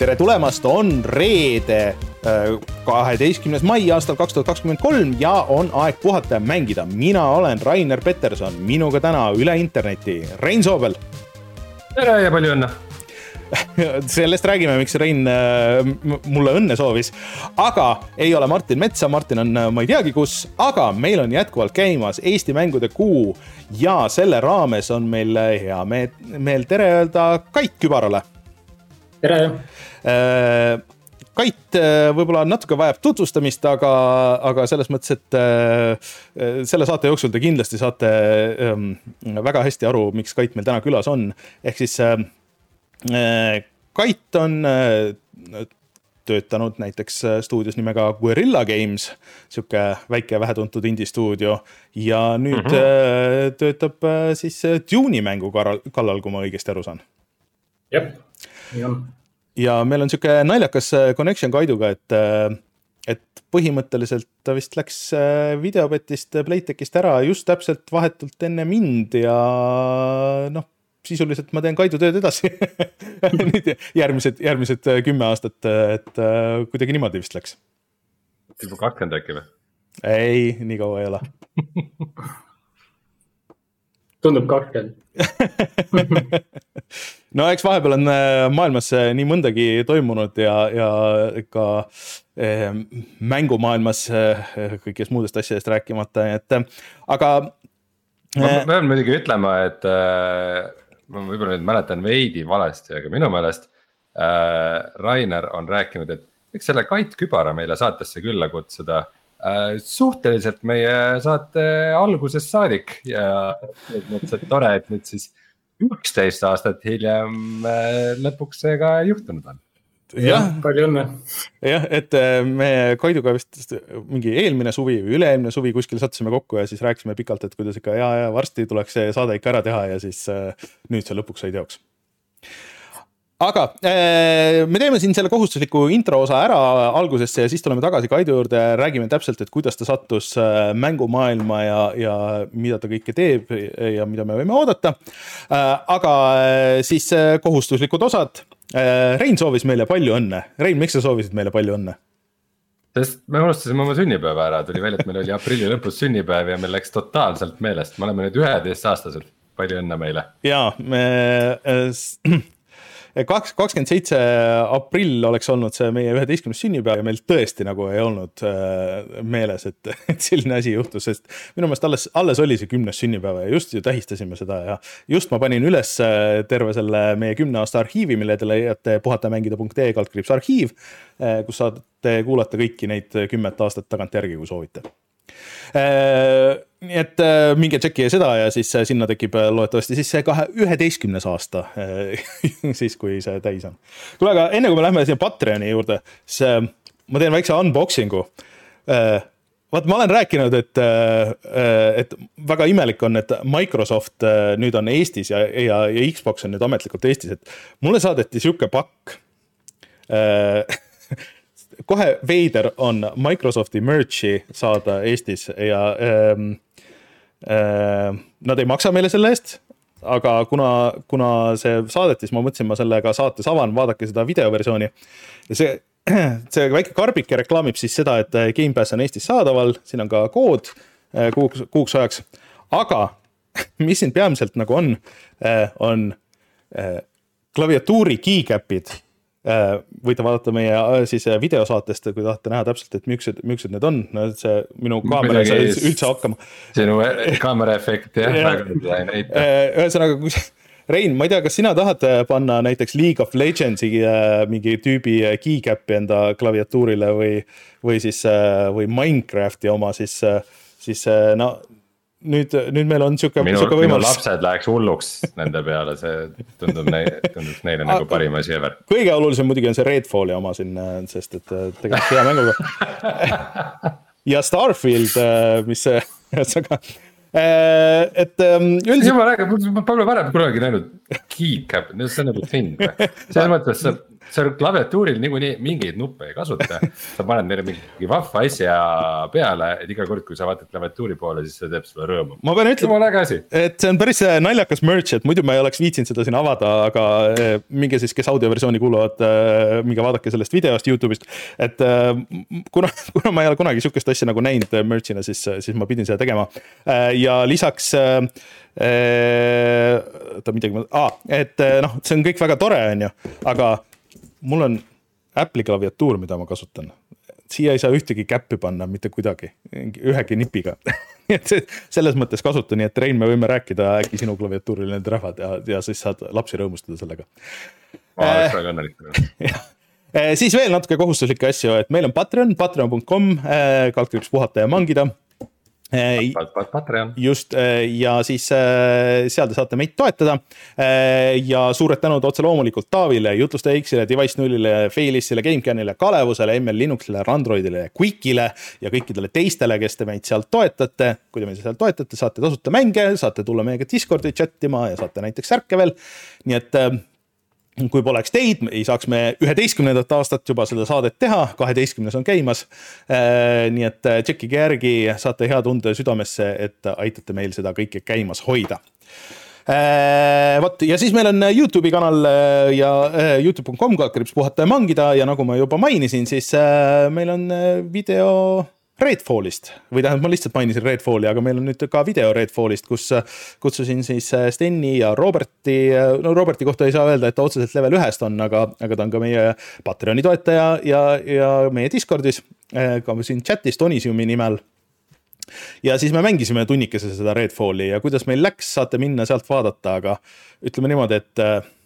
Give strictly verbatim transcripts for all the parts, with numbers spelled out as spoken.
tere tulemast, on reede kaheteistkümnes mai aastal kaks tuhat kakskümmend kolm ja on aeg puhata ja mängida. Mina olen Rainer Peterson, minuga täna üle interneti Rein Soobel. Tere ja palju õnne. Sellest räägime, miks Rein mulle õnne soovis. Aga ei ole Martin Metsa, Martin on ma ei teagi kus, aga meil on jätkuvalt käimas Eesti mängude kuu ja selle raames on meil hea meel tere öelda Kait Kübarale. Tere! Kait võib-olla natuke vajab tutvustamist, aga, aga selles mõttes, et selle saate jooksul te kindlasti saate väga hästi aru, miks Kait meil täna külas on. Ehk siis Kait on töötanud näiteks stuudios nimega Guerrilla Games, siuke väike vähetuntud indie-stuudio, ja nüüd mm-hmm. töötab siis Dune'i mängu kallal, kui ma õigesti aru saan. Jep, nii on. Ja meil on siuke naljakas connection Kaiduga, et, et põhimõtteliselt ta vist läks Videobetist, Playtechist ära just täpselt vahetult enne mind ja noh, sisuliselt ma teen Kaidu tööd edasi. Nüüd järgmised, järgmised kümme aastat, et kuidagi niimoodi vist läks. Juba kakskümmend äkki või? Ei, nii kaua ei ole. Tundub kakskümmend. No eks vahepeal on maailmas nii mõndagi toimunud ja, ja ka eh, mängumaailmas eh, kõigest muudest asjadest rääkimata, et aga ma eh, pean muidugi ütlema, et eh, ma võib-olla nüüd mäletan veidi valesti, aga minu meelest eh, Rainer on rääkinud, et eks selle Kait Kübara meile saatesse külla kutsuda eh, suhteliselt meie saate algusest saadik ja mõttes, et tore, et nüüd siis üksteist aastat hiljem lõpuks see ka juhtunud on. Jah, palju õnne. Jah, et me Kaiduga vist mingi eelmine suvi või üle-eelmine suvi kuskil sattusime kokku ja siis rääkisime pikalt, et kuidas ikka ja, ja varsti tuleks see saade ikka ära teha ja siis nüüd see lõpuks sai teoks. Aga me teeme siin selle kohustusliku intro osa ära algusesse ja siis tuleme tagasi Kaidu juurde ja räägime täpselt, et kuidas ta sattus mängumaailma ja, ja mida ta kõike teeb ja mida me võime oodata. Aga siis kohustuslikud osad. Rein soovis meile palju õnne. Rein, miks sa soovisid meile palju õnne? Sest me unustasime oma sünnipäeva ära. Tuli välja, et meil oli aprilli lõpus sünnipäev ja meil läks totaalselt meelest. Me oleme nüüd üheteist aastaselt. Palju õnne meile. Jaa, me... kakskümmend seitse aprill oleks olnud see meie üheteistkümnes sünnipäev ja meil tõesti nagu ei olnud meeles, et, et selline asi juhtus, sest minu meelest alles, alles oli see kümnes sünnipäeva ja just ju tähistasime seda ja just ma panin üles terve selle meie kümne aasta arhiivi, mille te leiate puhatamängida.ee kaldkriips arhiiv, kus saate kuulata kõiki neid kümmet aastat tagant järgi, kui soovite. Nii et minge tšekki seda ja siis sinna tekib loetavasti siis see kahe üheteistkümnes aasta siis kui see täis on. Tule aga enne kui me lähme siin Patreoni juurde, siis ma teen väikse unboxingu. Vaat ma olen rääkinud, et, et väga imelik on, et Microsoft nüüd on Eestis ja, ja, ja Xbox on nüüd ametlikult Eestis, et mulle saadeti siuke pakk kohe veider on Microsofti merchi saada Eestis ja ähm, äh, nad ei maksa meile selle eest, aga kuna, kuna see saadetis, ma mõtlesin, ma sellega saates avan, vaadake seda videoversiooni ja see, see väike karbike reklaamib siis seda, et Game Pass on Eestis saadaval, siin on ka kood kuuks, kuuks ajaks, aga mis siin peamiselt nagu on, on klaviatuuri keycapid. Võite vaadata meie siis videosaatest, kui tahate näha täpselt, et miksed, miksed need on. No, see minu kaamera ei saa üldse hakkama. Sinu kaamera efekt, jah. Ühesõnaga, kui Rein, ma ei tea, kas sina tahad panna näiteks League of Legendsi mingi tüübi keycapi enda klaviatuurile või, või, siis, või Minecrafti oma, siis, siis no, nüüd, nüüd meil on siuke, minu, siuke võimalus. Minu lapsed läheks hulluks nende peale, see tundub, neile, tundub neile nagu parim asi ever. Kõige olulisem muidugi on see Redfalli oma siin, sest et tegelikult hea mänguga. Ja Starfield, mis see, et üldiselt... Ma räägin, ma pole varem kunagi näinud keycap, see on nagu thing. See mõttes, see on klaviatuuril niikuinii mingeid nuppe ei kasuta. Sa paned neile mingi vahva asja peale, et iga kord, kui sa vaatad klaviatuuri poole, siis see teeb sulle rõõmu. Ma pean ütlema, et see on päris naljakas merch, et muidu ma ei oleks viitsinud seda siin avada, aga minge siis, kes audioversiooni kuuluvad, minge vaadake sellest videost YouTube'ist. Et kuna, kuna ma ei ole kunagi sihukest asja nagu näinud merchina, siis, siis ma pidin seda tegema. Ja lisaks ta midagi, ah, et noh, see on kõik väga tore, on ju, aga mul on Apple'i klaviatuur, mida ma kasutan. Siia ei saa ühtegi käppi panna mitte kuidagi, ühegi nipiga. et selles mõttes kasutan, nii et Rein, me võime rääkida äkki sinu klaviatuuril need rahvad ja, ja siis saad lapsi rõõmustada sellega. Ma oleks väga õnnelik. Siis veel natuke kohustuslikke asju, et meil on Patreon, patreon dot com, kaldkriips puhata ja mangida. Patreon. Just, ja siis seal te saate meid toetada ja suured tänud otse loomulikult Taavile, Jutlustaja X-ile, Device nullile, Failissile, GameCanile, Kalevusele, M L Linuxile, Androidile, Quickile ja kõikidele teistele, kes te meid seal toetate. Kui te meid seal toetate, saate tasuta mänge, saate tulla meiega Discordi chattima ja saate näiteks särke veel. Nii et kui poleks teid, ei saaks me üheteistkümnendat aastat juba seda saadet teha, kaheteistkümnes on käimas. Nii et tšekkige järgi, saate hea tunde südamesse, et aitate meil seda kõike käimas hoida. Võt, ja siis meil on YouTube'i kanal ja youtube dot com kaldkriips puhata ja mangida ja nagu ma juba mainisin, siis meil on video Redfallist, või tähendab, ma lihtsalt mainisin Redfalli, aga meil on nüüd ka video Redfallist, kus kutsusin siis Steni ja Roberti, no Roberti kohta ei saa öelda, et ta otseselt level ühest on, aga, aga ta on ka meie Patreoni toetaja ja, ja meie Discordis, ka siin chatis Tonisiumi nimel. Ja siis me mängisime tunnikese seda Redfalli ja kuidas meil läks, saate minna sealt vaadata, aga ütleme niimoodi, et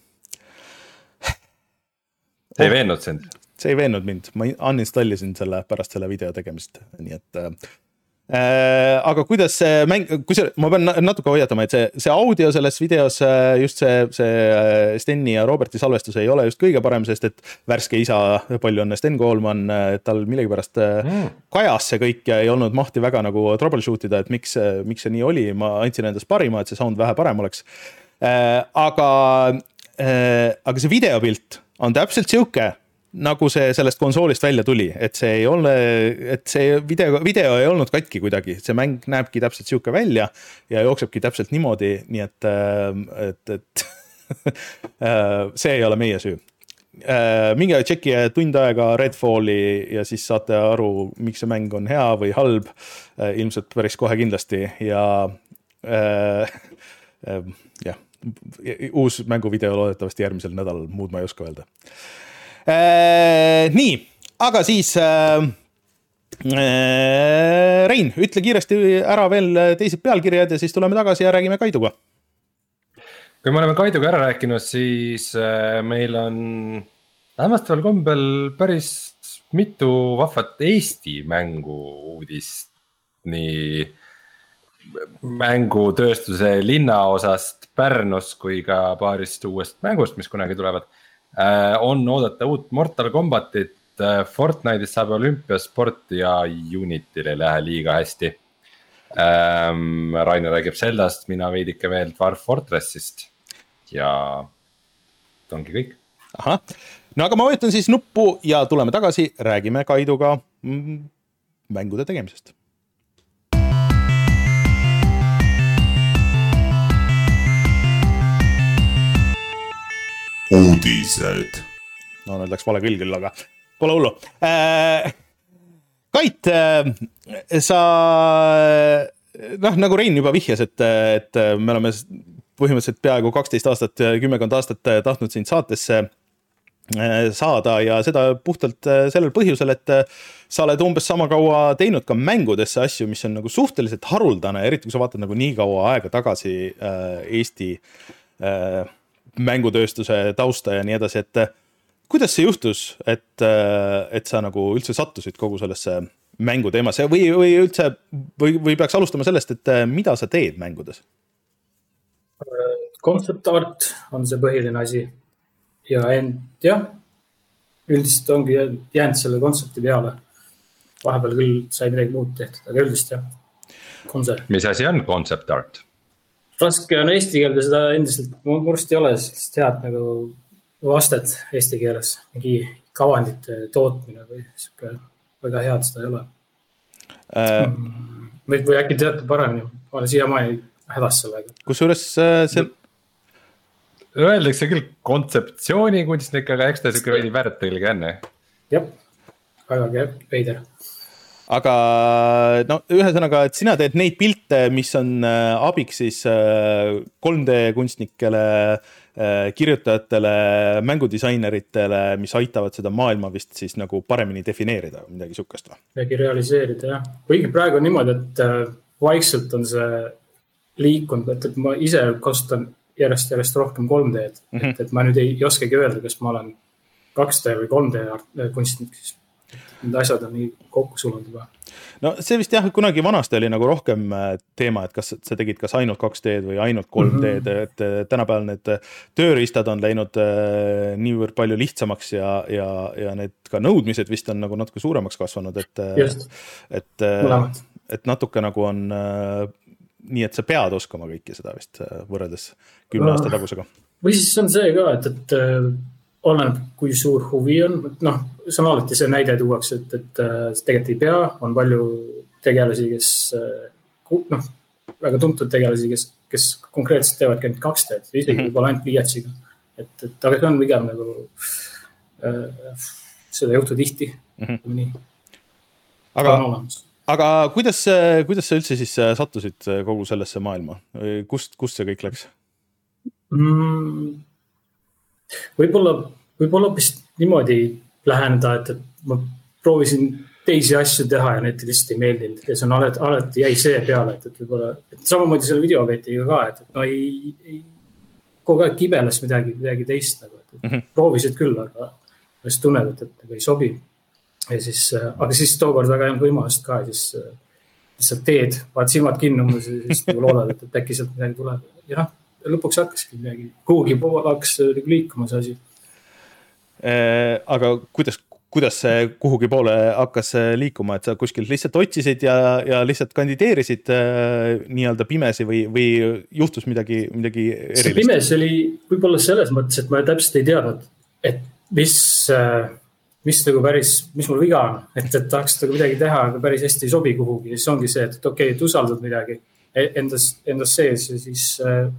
see ei veennud sind. See ei veennud mind, ma uninstallisin selle pärast selle video tegemist, nii et äh, aga kuidas see mäng, kui see, ma pean natuke hoiatama, et see, see audio selles videos, just see, see Steni ja Roberti salvestus ei ole just kõige parem, sest et värske isa, palju on Sten Koolman, tal millegipärast mm. kajas see kõik ja ei olnud mahti väga nagu troubleshootida, et miks, miks see nii oli, ma andsin endast parima, et see sound vähe parem oleks, äh, aga, äh, aga see videopilt on täpselt siuke, nagu see sellest konsoolist välja tuli, et see ei ole, et see video, video ei olnud katki kuidagi, see mäng näebki täpselt siuke välja ja jooksebki täpselt niimoodi, nii et, et, et see ei ole meie süü. Minge tšeki tund aega Redfalli ja siis saate aru, miks see mäng on hea või halb, ilmselt päris kohe kindlasti ja jah, uus mänguvideo loodetavasti järgmisel nädalal, muud ma ei oska öelda. Äh, nii, aga siis äh, Rein, ütle kiiresti ära veel teised pealkirjad ja siis tuleme tagasi ja räägime Kaiduga. Kui me oleme Kaiduga ära rääkinud, siis äh, meil on hämmastaval kombel päris mitu vahvat Eesti mängu uudist, nii mängutööstuse linnaosast Pärnus kui ka paarist uuest mängust, mis kunagi tulevad. On oodata uut Mortal Kombatit, Fortnite'is saab olümpiasport ja Unity'l ei lähe liiga hästi. Rainer räägib Zeldast, mina veidike veel Dwarf Fortressist ja ongi kõik. Aha. No aga ma võtan siis nuppu ja tuleme tagasi, räägime Kaiduga mängude tegemisest. Uudised. No nüüd läks vale küll küll, aga pole hullu. Äh, Kait, äh, sa, noh, nagu Rein juba vihjas, et, et me oleme põhimõtteliselt peaaegu kaksteist aastat, kümmekond aastat tahtnud sind saatesse saada ja seda puhtalt sellel põhjusel, et sa oled umbes sama kaua teinud ka mängudesse asju, mis on nagu suhteliselt haruldane, eriti kui sa vaatad nagu nii kaua aega tagasi äh, Eesti äh, mängutööstuse tausta ja nii edasi, et kuidas see juhtus, et, et sa nagu üldse sattusid kogu sellesse mänguteemasse või, või üldse, või, või peaks alustama sellest, et mida sa teed mängudes? Concept art on see põhiline asi ja end, jah, üldiselt ongi jäänud selle kontsepti peale. Vahepeal küll sai midagi muud tehtud, aga üldist jah. Koncept. Mis asi on concept art? Raske on eesti keelde seda endiselt murst ei ole, sest head nagu vastet eesti keeles, mingi kavandite tootmine või siuke väga head seda ei ole äh,. või, või äkki teate paremini, ma olen siiamaani hädas sellega. Kusjuures see öeldakse küll kontseptsioonikunstnik, aga eks ta siuke veidi väärtelge enne. Jah, väga veider. Aga no ühesõnaga, et sina teed neid pilte, mis on abiks siis kolm D kunstnikele, kirjutajatele, mängudisaineritele, mis aitavad seda maailma vist siis nagu paremini defineerida, midagi sukast või? Midagi realiseerida, jah. Kuigi praegu on niimoodi, et vaikselt on see liikunud, et, et ma ise kasutan järjest, järjest rohkem kolm D-d, mm-hmm. et, et ma nüüd ei oskagi öelda, kas ma olen kaks D või kolm D kunstnik, siis need asjad on nii kokku sulanud juba. No see vist jah, kunagi vanasti oli nagu rohkem teema, et kas sa tegid kas ainult kaks D-d või ainult kolm D-d, mm-hmm. et tänapäeval need tööriistad on läinud niivõrd palju lihtsamaks ja, ja, ja need ka nõudmised vist on nagu natuke suuremaks kasvanud, et, et, et natuke nagu on nii, et sa pead oskama kõiki seda vist võrreldes kümne aasta tagusega. Või siis on see ka, et, et oleneb, kui suur huvi on, noh, see on alati see näide tuuaks, et, et tegelikult ei pea, on palju tegelasi, kes, noh, väga tuntud tegelasi, kes, kes konkreetselt teevad ainult kaks D-d, isegi mm-hmm. võib-olla ainult pliiatsiga. Et, et aga see on pigem nagu, äh, seda juhtu tihti, mm-hmm. nii. Aga, aga kuidas, kuidas sa üldse siis sattusid kogu sellesse maailma? Kust, kust see kõik läks? Mm. Võib-olla, võib-olla hoopis niimoodi läheneda, et, et ma proovisin teisi asju teha ja need lihtsalt ei meeldinud. Ja see on alati, alati jäi see peale, et, et võib-olla, et samamoodi selle videoveetiga ka, et, et no ei, ei kogu aeg kibeles midagi, midagi teist nagu, et, et mm-hmm. proovisid küll, aga siis tunned, et, et ei sobi. Ja siis, aga siis tookord väga ainult võimalust ka, ja siis lihtsalt teed, vaat silmad kinnumus ja siis nagu loodad, et, et äkki sealt midagi tuleb. Ja noh, lõpuks hakkaski midagi, kuhugi hakkas liikuma see asi. Aga kuidas, kuidas see kuhugi poole hakkas liikuma, et sa kuskilt lihtsalt otsisid ja, ja lihtsalt kandideerisid nii-öelda pimesi või, või juhtus midagi, midagi erilist? See pimes oli võib-olla selles mõttes, et ma täpselt ei teadnud, et mis, mis nagu päris, mis mul viga on, et, et tahaks nagu midagi teha, aga päris hästi ei sobi kuhugi. Ja siis ongi see, et okei, et usaldad midagi endas, endas sees ja siis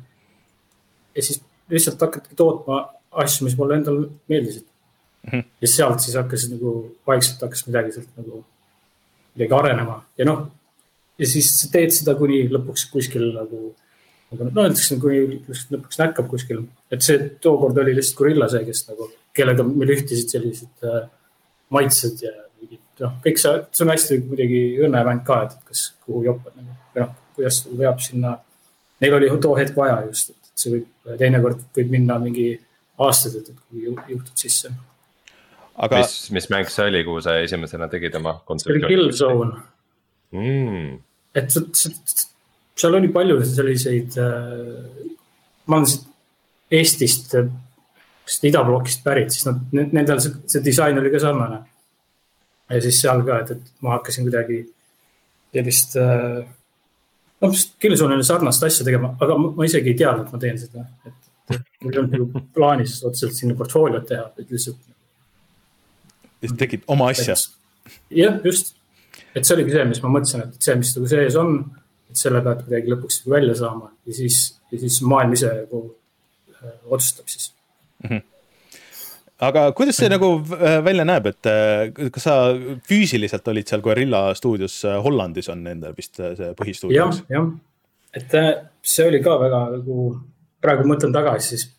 ja siis lihtsalt hakatki tootma asju, mis mulle endal meeldisid. Mm-hmm. Ja sealt siis hakkas nagu, vaikselt hakkas midagi sealt nagu midagi arenema. Ja noh, ja siis teed seda kuni lõpuks kuskil nagu, no näiteks kuni lõpuks näkkab kuskil. Et see tookord oli lihtsalt Gorilla see, kes nagu, kellega meil ühtisid sellised äh, maitsed ja noh, kõik see, see on hästi kuidagi õnnemäng ka, et kas kuhu jopad nagu, või noh, kuidas veab sinna, neil oli too hetk vaja just, see võib, teine kord võib minna mingi aastad, et kui juhtub sisse. Aga... Mis, mis mäng see oli, kuhu sa esimesena tegid oma kontseptsiooni? See oli Killzone. Mm. Et seal oli palju selliseid, ma olen Eestist, idablokist pärit, siis nad, nendel see, see disain oli ka sarnane. Ja siis seal ka, et, et ma hakkasin kuidagi sellist... No, Killzone oli sarnast asja tegema, aga ma isegi ei teadnud, et ma teen seda. Et, et mul on nagu plaanis otseselt sinna portfooliot teha. Et lihtsalt... Lihtsalt tegid oma asja. Jah, just. Et see oligi see, mis ma mõtlesin, et see, mis nagu sees on, et selle pead kuidagi lõpuks välja saama ja siis, ja siis maailm ise nagu äh, otsustab siis. Mm-hmm. Aga kuidas see nagu välja näeb, et kas sa füüsiliselt olid seal Gorilla stuudios, Hollandis on nendel vist see põhistuudios? Jah, jah. Et see oli ka väga, nagu praegu mõtlen tagasi, siis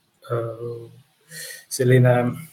selline,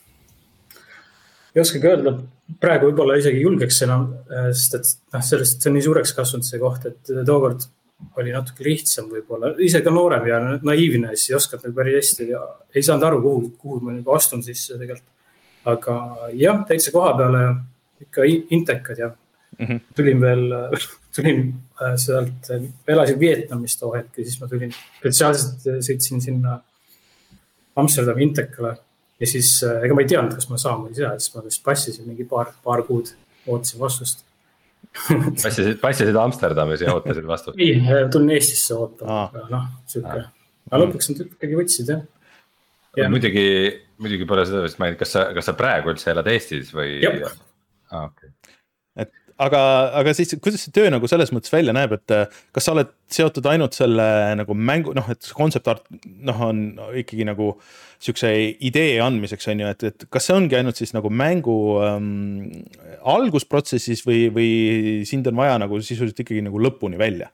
ei oskagi öelda, praegu võib-olla isegi julgeks enam, sest et noh, sellest see on nii suureks kasvanud see koht, et tookord oli natuke lihtsam võib-olla, ise ka noorem ja naiivne, siis ei oskad nagu päris hästi ja ei saanud aru, kuhu, kuhu ma nagu astun sisse tegelikult. Aga jah, täitsa koha peale ikka intekad ja mm-hmm. tulin veel, tulin sealt, elasin Vietnamist too hetk ja siis ma tulin, spetsiaalselt sõitsin sinna Amsterdami intekale ja siis, ega ma ei teadnud, kas ma saan või ei saa, siis ma passisin mingi paar, paar kuud, ootasin vastust. Passisid, passisid Amsterdamis ja ootasid vastu? Ei, tulin Eestisse ootama, aga noh, süke. Aga lõpuks nad ikkagi võtsid, jah. Ja. Muidugi muidugi pole seda vist maininud, kas sa, kas sa praegu üldse elad Eestis või? Ah, okay. Et aga, aga siis kuidas see töö nagu selles mõttes välja näeb, et kas sa oled seotud ainult selle nagu mängu, noh, et concept art noh, on ikkagi nagu siukse idee andmiseks on ju, et, et kas see ongi ainult siis nagu mängu ähm, algusprotsessis või, või sind on vaja nagu sisuliselt ikkagi nagu lõpuni välja?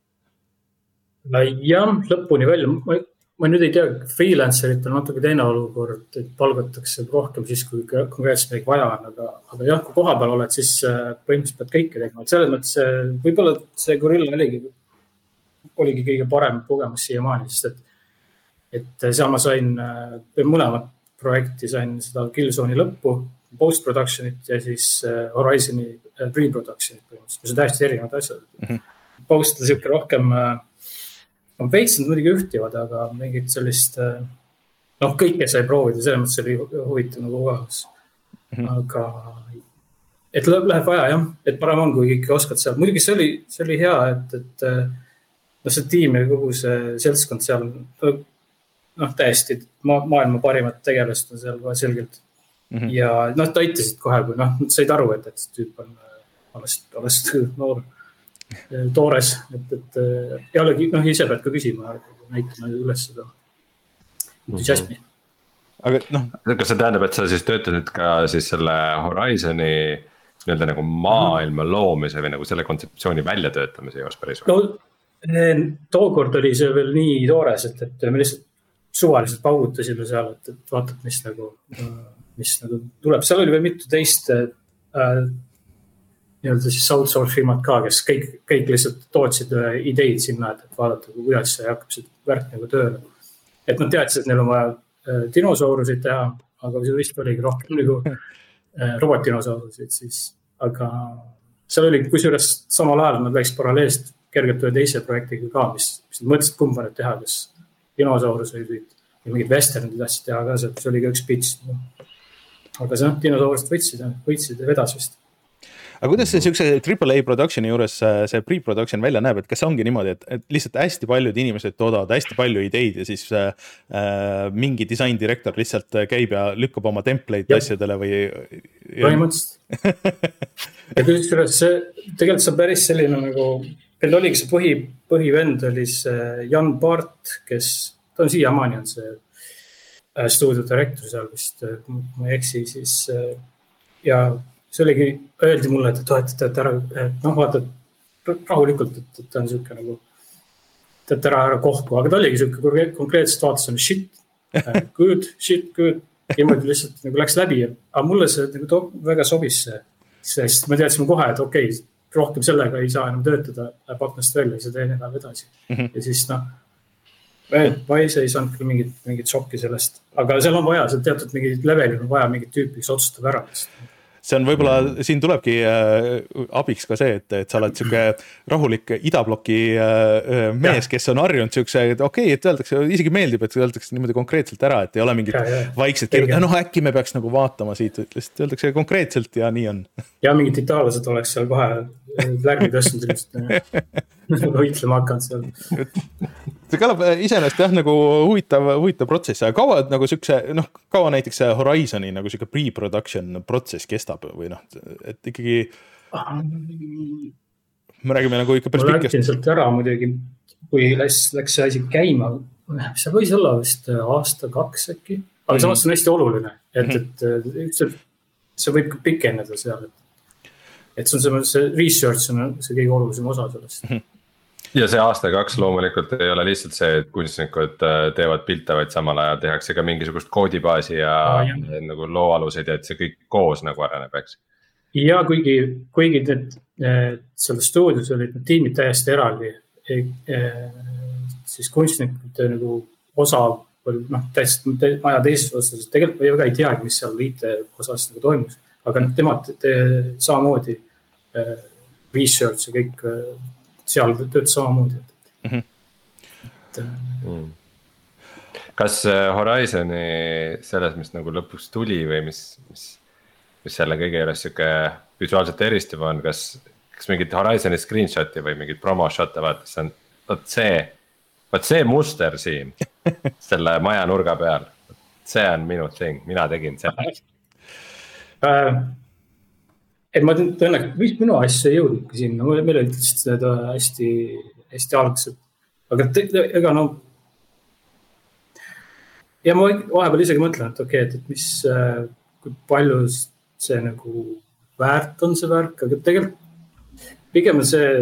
jah, lõpuni välja. Ma, ma nüüd ei tea, freelancerit on natuke teine olukord, et palgatakse rohkem siis, kui konkreetselt midagi vaja on, aga, aga jah, kui koha peal oled, siis põhimõtteliselt pead kõike tegema. Et selles mõttes võib-olla see Gorilla oligi, oligi kõige parem kogemus siiamaani, sest et, et seal ma sain mõlemat projekti, sain seda Killzone'i lõppu, post-productionit ja siis Horizoni pre-productionit põhimõtteliselt, mis on täiesti erinevad asjad. Mm-hmm. Post on siuke rohkem on veitsnud muidugi ühtivad, aga mingit sellist, noh, kõike sai proovida, selles mõttes oli huvitav nagu kogemus. Aga, et läheb vaja jah, et parem on, kui ikka oskad seal. Muidugi see oli, see oli hea, et, et no see tiim ja kogu see seltskond seal, noh, täiesti maailma parimat tegelast on seal kohe selgelt. Mm-hmm. Ja noh, ta aitasid kohe, kui noh, said aru, et, et see tüüp on alles, alles noor. Toores, et, et ja olegi, noh, ise pead ka küsima, näitama üles seda entusiasmi. Aga noh, kas see tähendab, et sa siis töötasid ka siis selle Horizoni nii-öelda nagu maailma loomise või nagu selle kontseptsiooni väljatöötamise juures päris? No, tookord oli see veel nii toores, et, et me lihtsalt suvaliselt paugutasime seal, et, et vaatad, mis nagu, mis nagu tuleb. Seal oli veel mitu teist äh, nii-öelda siis outsource firmad ka, kes kõik, kõik lihtsalt tootsid ideid sinna, et, et vaadata, kuidas see hakkab see värk nagu tööle. Et nad teadsid, et neil on vaja dinosaurusid teha, aga see vist oligi rohkem nagu robotdinosaurusid siis. Aga seal oli kusjuures samal ajal nad läks paralleelselt kergelt ühe teise projektiga ka, mis, mis nad mõtlesid kumba need teha, kas dinosaurusid või mingid westernid tahtsid teha ka, see oli ka üks pitch. Aga see dinosaurust võtsid, võtsid ja vedas vist. Aga kuidas see siukse triple A production'i juures see pre-production välja näeb, et kas ongi niimoodi, et, et lihtsalt hästi paljud inimesed toodavad hästi palju ideid ja siis äh, mingi disaindirektor lihtsalt käib ja lükkab oma template Jab. asjadele või? Põhimõtteliselt. Ja kusjuures see tegelikult see on päris selline nagu, meil oligi see põhi, põhivend oli see Jan Part, kes, ta on siiamaani on see stuudiodirektor seal vist, kui ma ei eksi, siis ja see oligi, öeldi mulle, et toetate, et ära, noh, vaatad rahulikult, et, et ta on siuke nagu, et ära ära kohku, aga ta oligi siuke konkreetselt vaatas on shit, good, shit, good, niimoodi lihtsalt nagu läks läbi, aga mulle see nagu to, väga sobis see, sest me teadsime kohe, et okei, okay, rohkem sellega ei saa enam töötada, läheb aknast välja, see teine läheb edasi. Mm-hmm. Ja siis noh, ma ise ei saanud küll mingit, mingit šokki sellest, aga seal on vaja, seal teatud mingid levelil on vaja mingit tüüpi, kes otsustab ära. See on võib-olla, siin tulebki äh, abiks ka see, et, et sa oled siuke rahulik idabloki äh, mees, kes on harjunud siukse, et okei, okay, et öeldakse, isegi meeldib, et öeldakse niimoodi konkreetselt ära, et ei ole mingit ja, ja. vaikset kirjutada, noh äkki me peaks nagu vaatama siit, lihtsalt öeldakse konkreetselt ja nii on. Ja mingid itaallased oleks seal kohe lärmi tõstnud ilmselt võitlema hakanud seal. See kõlab iseenesest jah, nagu huvitav, huvitav protsess, aga kaua nagu siukse, noh, kaua näiteks Horizoni nagu siuke pre-production protsess kestab või noh, et ikkagi me räägime nagu ikka päris pikkest. Ma läksin sealt ära muidugi, kui läks, läks see asi käima, see võis olla vist aasta kaks äkki, aga mm. samas on hästi oluline, et, et see, see võib ka pikenneda seal, et, et see on see, see research on see kõige olulisem osa sellest. Mm. Ja see aasta kaks loomulikult ei ole lihtsalt see, et kunstnikud teevad pilte, vaid samal ajal tehakse ka mingisugust koodibaasi ja ah, nagu looaluseid, et see kõik koos nagu areneb, eks? Ja kuigi, kuigi need, selles stuudios olid need tiimid täiesti eraldi, siis kunstnikud nagu osa, noh, täiesti maja teises osas, tegelikult ma ei teagi, mis seal liite osas nagu toimus, aga temad te, samamoodi research ja kõik seal tööd samamoodi. Mm-hmm. Et, mm. Kas Horizoni selles, mis nagu lõpuks tuli või mis, mis, mis selle kõige juures siuke visuaalselt eristuv on, kas, kas mingit Horizoni screenshoti või mingit promo shot'e vaatas, see on võt see, võt see muster siin selle maja nurga peal. see on minu thing, mina tegin seda äh,. et ma tõenäoliselt, vist minu asja ei jõudnudki sinna, meil olid seda hästi, hästi algsed, aga te, ega no. ja ma vahepeal isegi mõtlen, et okei, okay, et mis, kui palju see nagu väärt on see värk, aga tegelikult pigem on see,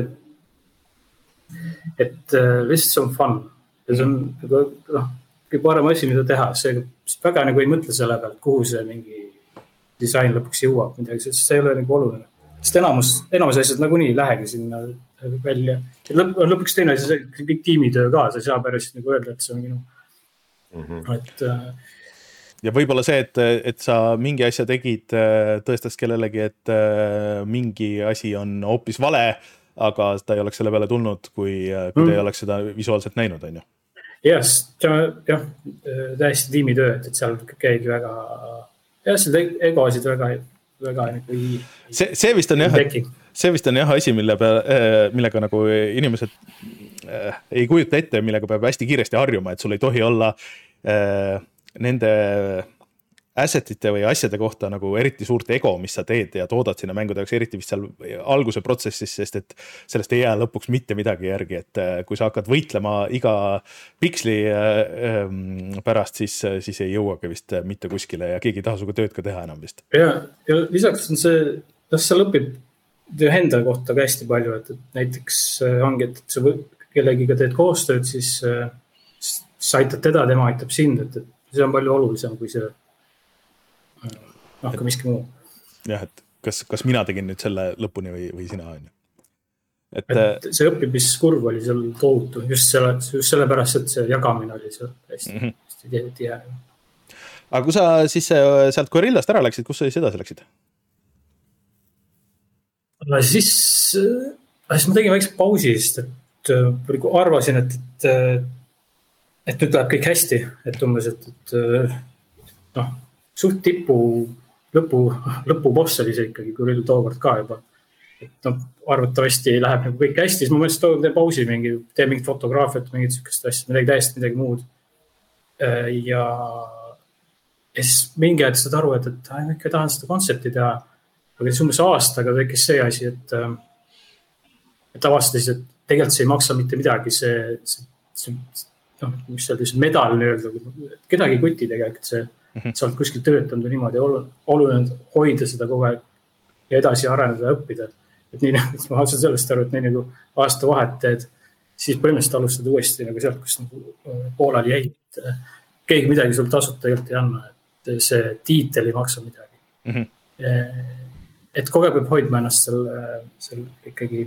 et lihtsalt see on fun ja see on nagu, noh, kui parem asi, mida teha, see väga nagu ei mõtle selle pealt, kuhu see mingi disain lõpuks jõuab midagi, sest see ei ole nagu oluline. Sest enamus, enamus asjad nagunii lähegi sinna välja. Lõp, lõpuks teine asi, see kõik tiimitöö ka, sa ei saa päris nagu öelda, et see on minu. Mm-hmm. Et, ja võib-olla see, et, et sa mingi asja tegid, tõestas kellelegi, et mingi asi on hoopis vale, aga ta ei oleks selle peale tulnud, kui, kui mm. te ei oleks seda visuaalselt näinud, on ju? Yes, jah, täiesti tiimitöö, et seal käigi väga... jah, seda egosid väga, väga nagu ei... See, see vist on jah, see vist on jah asi, mille peale, millega nagu inimesed äh, ei kujuta ette, millega peab hästi kiiresti harjuma, et sul ei tohi olla äh, nende assetite või asjade kohta nagu eriti suurt ego, mis sa teed ja toodad sinna mängude jaoks, eriti vist seal alguse protsessis, sest et sellest ei jää lõpuks mitte midagi järgi, et kui sa hakkad võitlema iga piksli pärast, siis, siis ei jõuagi vist mitte kuskile ja keegi ei taha suga tööd ka teha enam vist. Ja, ja lisaks on see, kas sa lõpid enda kohta ka hästi palju, et, et näiteks ongi, et sa kellegiga teed koostööd, siis sa aitad teda, tema aitab sind, et, et see on palju olulisem kui see noh, ka miski muu. Jah, et kas, kas mina tegin nüüd selle lõpuni või, või sina on? Et, et see õppimiskurv oli seal tohutu, just, selle, just sellepärast, et see jagamine oli seal hästi, mm-hmm. hästi tihe. Aga kui sa siis sealt Gorillast ära läksid, kus sa siis edasi läksid? Siis, siis ma tegin väikse pausi, sest et arvasin, et, et, et nüüd läheb kõik hästi, et umbes, et, et noh, suht tipu lõpu, lõpu boss oli see ikkagi, kui oli tookord ka juba. Et no, arvatavasti läheb nagu kõik hästi, siis ma mõtlesin, et toon tee pausi, mingi, tee mingit fotograafiat, mingit sükest asja, midagi täiesti midagi muud. Ja, ja siis mingi aeg saad aru, et, et ma ikka tahan seda kontsepti teha, aga siis umbes aastaga tekkis see asi, et, et avastas, et tegelikult see ei maksa mitte midagi, see, see, see noh, mis seal see medal nii-öelda, kedagi ei kuti tegelikult see, sa oled kuskil töötanud ja niimoodi oluline hoida seda kogu aeg ja edasi areneda ja õppida. Et nii, et ma saan sellest aru, et nii nagu aasta vahet teed, siis põhimõtteliselt alustad uuesti nagu sealt, kus nagu poolali jäi. Keegi midagi sul tasub tegelikult ei anna, et see tiitel ei maksa midagi. Mm-hmm. Et kogu aeg peab hoidma ennast seal, seal ikkagi.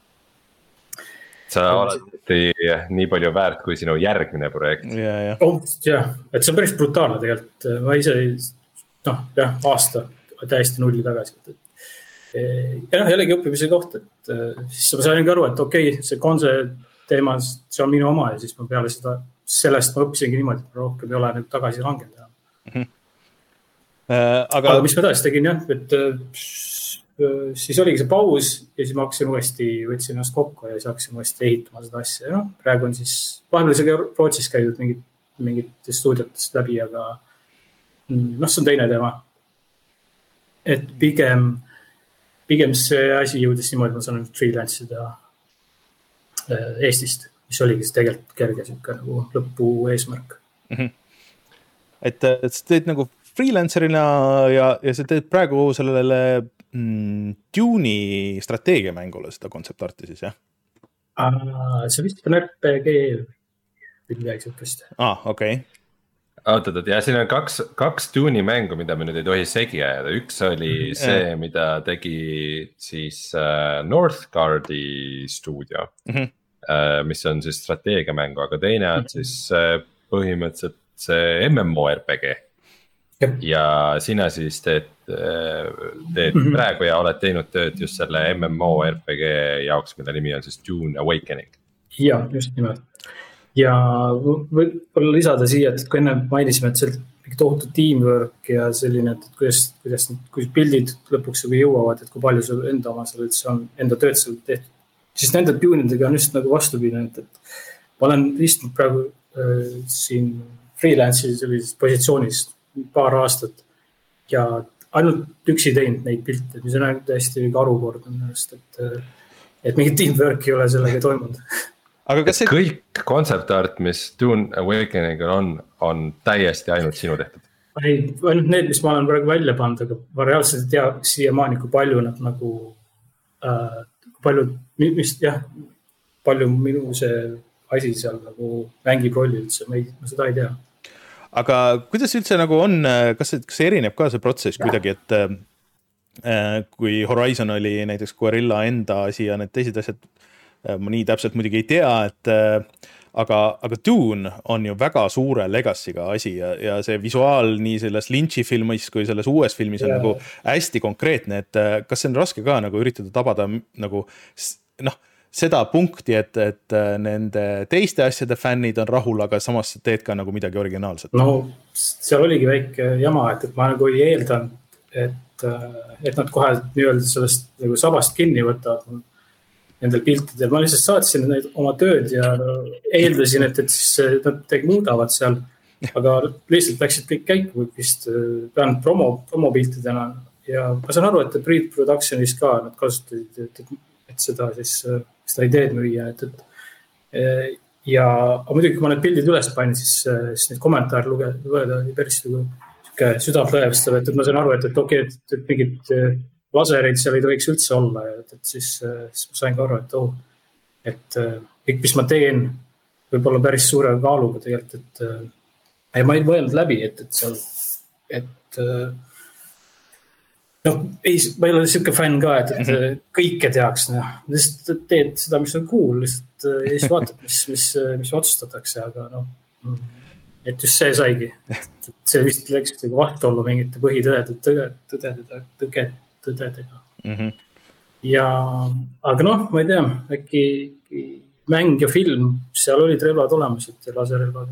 Sa oled nii palju väärt kui sinu järgmine projekt. Ja, ja. Oh, jah, et see on päris brutaalne tegelikult. Ma ise, noh, jah, aasta täiesti nulli tagasi. Ja noh, jällegi õppimise koht, et siis ma sain aru, et okei, okay, see konse teema, see on minu oma ja siis ma peale seda, sellest ma õppisingi niimoodi, et ma rohkem ei ole nüüd tagasi langenud. Mm-hmm. Äh, aga... aga mis ma taas tegin, jah, et siis oligi see paus ja siis ma hakkasin uuesti, võtsin ennast kokku ja siis hakkasin uuesti ehitama seda asja. Ja praegu on siis, vahepeal isegi Rootsis käidud mingit, mingit stuudiotest läbi, aga noh, see on teine teema. Et pigem, pigem see asi jõudis niimoodi, ma saan freelance'ida Eestist, mis oligi see tegelikult kerge siuke nagu lõpu eesmärk. Mm-hmm. Et, et sa teed nagu freelancerina ja, ja sa teed praegu sellele mm, Dune'i strateegiamängule seda kontseptarti siis, jah? Ah, see vist on R P G või midagi siukest. Ah, okei. Okay. Ootad, ja siin on kaks, kaks Dune'i mängu, mida me nüüd ei tohi segi ajada. Üks oli see, mida tegi siis uh, Northgardi stuudio, mm-hmm. uh, mis on siis strateegiamängu, aga teine on mm-hmm. siis uh, põhimõtteliselt see M M O R P G. Ja sina siis teed, teed mm-hmm. praegu ja oled teinud tööd just selle M M O R P G jaoks, mille nimi on siis Dune Awakening. Ja, just nimelt. Ja võib-olla lisada siia, et kui enne mainisime, et see on tohutu teamwork ja selline, et kuidas, kuidas kui pildid lõpuks juba jõuavad, et kui palju sul enda oma seal üldse on, enda tööd seal tehtud, siis nende Dune'idega on just nagu vastupidi, et, et ma olen istunud praegu äh, siin freelance'i sellises positsioonis paar aastat ja ainult üksi teinud neid pilte, mis on täiesti arukord on ennast, et, et mingit teamwork ei ole sellega toimunud. Aga kas see... kõik concept art, mis Dune Awakening on, on täiesti ainult sinu tehtud? Ei, ainult need, mis ma olen praegu välja pannud, aga ma reaalselt ei tea siiamaani, kui palju nad nagu, äh, palju, mis, jah, palju minu see asi seal nagu mängib rolli üldse, ma, ei, ma seda ei tea. Aga kuidas üldse nagu on, kas, kas erineb ka see protsess kuidagi, et äh, kui Horizon oli näiteks Guerrilla enda asi ja need teised asjad, äh, ma nii täpselt muidugi ei tea, et äh, aga, aga Dune on ju väga suure legacy'ga asi ja, ja see visuaal nii selles Lynch'i filmis kui selles uues filmis on ja. Nagu hästi konkreetne, et äh, kas see on raske ka nagu üritada tabada nagu noh, seda punkti, et, et nende teiste asjade fännid on rahul, aga samas teed ka nagu midagi originaalset. No seal oligi väike jama, et, et ma nagu ei eeldan, et, et nad kohe nii-öelda sellest nagu sabast kinni võtavad nendel piltidel. Ma lihtsalt saatsin neid oma tööd ja eeldasin, et, et siis nad midagi muudavad seal, aga lihtsalt läksid kõik käiku vist pean promo, promopiltidena ja ma saan aru, et pre-productionis ka nad kasutasid, et, et, et seda siis seda ideed müüa, et, et ja muidugi, kui ma need pildid üles panin, siis, siis neid kommentaare lugeda, lugeda oli päris südaplõevastav, et, et ma saan aru, et, et okei, okay, et, et mingid lasereid seal ei tohiks üldse olla ja et, et siis, siis ma sain ka aru, et oh, et kõik, mis ma teen, võib olla päris suure kaaluga tegelikult, et ja ma ei mõelnud läbi, et, et seal, et noh, ei, ma ei ole selline fänn ka, et, et kõike tehaks, noh, lihtsalt teed seda, mis on cool, lihtsalt ja siis vaatad, mis, mis, mis otsustatakse, aga noh, et just see saigi, et see vist läks vastu olla mingite põhitõdede, tõdede, tõdede, tõdedega. Mm-hmm. Ja, aga noh, ma ei tea, äkki mäng ja film, seal olid relvad olemas, et laserelvad,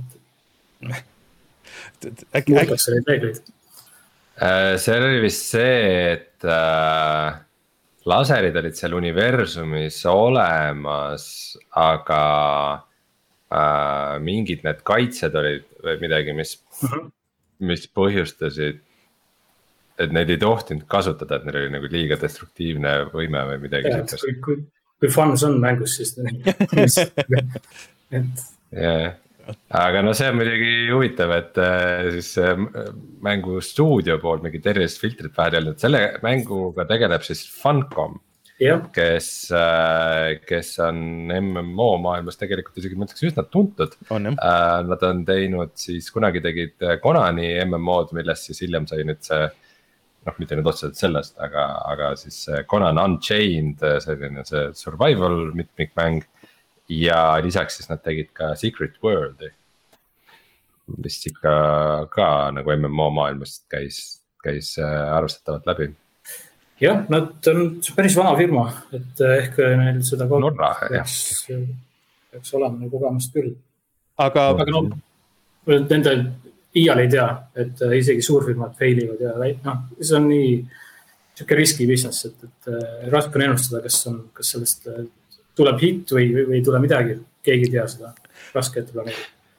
et muutakse neid reegleid. See oli vist see, et äh, laserid olid seal universumis olemas, aga äh, mingid need kaitsed olid või midagi, mis, uh-huh. mis põhjustasid, et neid ei tohtinud kasutada, et neil oli nagu liiga destruktiivne võime või midagi. Ja, kui, kui, kui fun see on mängus, siis et... Yeah. Aga no see on muidugi huvitav, et siis mängu stuudio poolt mingi tervist filtrit vahel jälle, et selle mänguga tegeleb siis Funcom, yeah. kes, kes on M M O maailmas tegelikult isegi mõtleks üsna tuntud. On, Nad on teinud siis, kunagi tegid Konami M M O-d, millest siis hiljem sai nüüd see, noh mitte nüüd otseselt sellest, aga, aga siis Conan Unchained, selline see survival mitmikmäng. Ja lisaks siis nad tegid ka Secret World'i, mis ikka ka nagu M M O maailmast käis, käis arvestatavalt läbi. Jah, nad on päris vana firma, et ehk neil seda Norra, peaks, peaks olema nagu kogemust küll. Aga, aga no, nende iial ei tea, et isegi suurfirmad failivad ja no, see on nii siuke riski business, et, et raske on ennustada, kas, on, kas sellest tuleb hit või, või, või tule midagi, keegi tea seda, raske ette planeerida.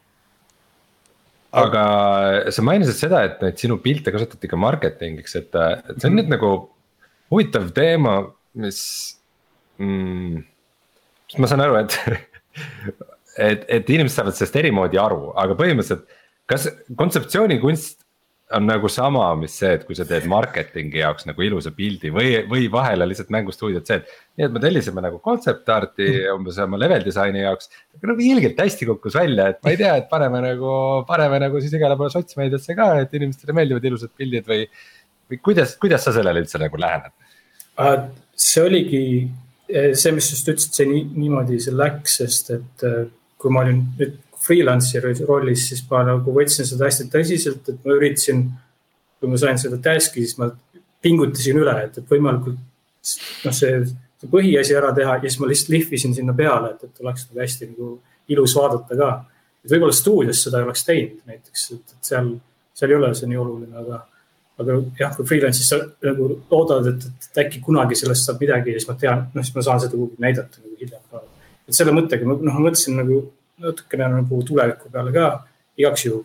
Aga sa mainisid seda, et neid sinu pilte kasutati ka marketingiks, et, et see on nüüd nagu huvitav teema, mis, mm, mis ma saan aru, et, et, et inimesed saavad sellest eri moodi aru, aga põhimõtteliselt, kas kontseptsiooni kunst on nagu sama, mis see, et kui sa teed marketingi jaoks nagu ilusa pildi või, või vahel on lihtsalt mängustuudiot see, et nii, et me tellisime nagu concept arti umbes oma level disaini jaoks, aga nagu ilgelt hästi kukkus välja, et ma ei tea, et paneme nagu, paneme nagu siis igale poole sotsmeediasse ka, et inimestele meeldivad ilusad pildid või, või kuidas, kuidas sa sellele üldse nagu lähened? See oligi see, mis just ütlesid, see nii, niimoodi see läks, sest et kui ma olin nüüd freelancer rollis, siis ma nagu võtsin seda hästi tõsiselt, et ma üritasin, kui ma sain seda taski, siis ma pingutasin üle, et, et võimalikult no, see, see põhiasi ära teha ja siis ma lihtsalt lihvisin sinna peale, et, et oleks nagu hästi nagu ilus vaadata ka. Et võib-olla stuudios seda ei oleks teinud näiteks, et, et seal, seal ei ole see nii oluline, aga, aga jah, kui freelance'is sa nagu loodad, et, et äkki kunagi sellest saab midagi ja siis ma tean, no siis ma saan seda kuhugi näidata nagu hiljem ka. Et selle mõttega, noh, ma mõtlesin nagu natukene nagu tuleviku peale ka igaks juhuks,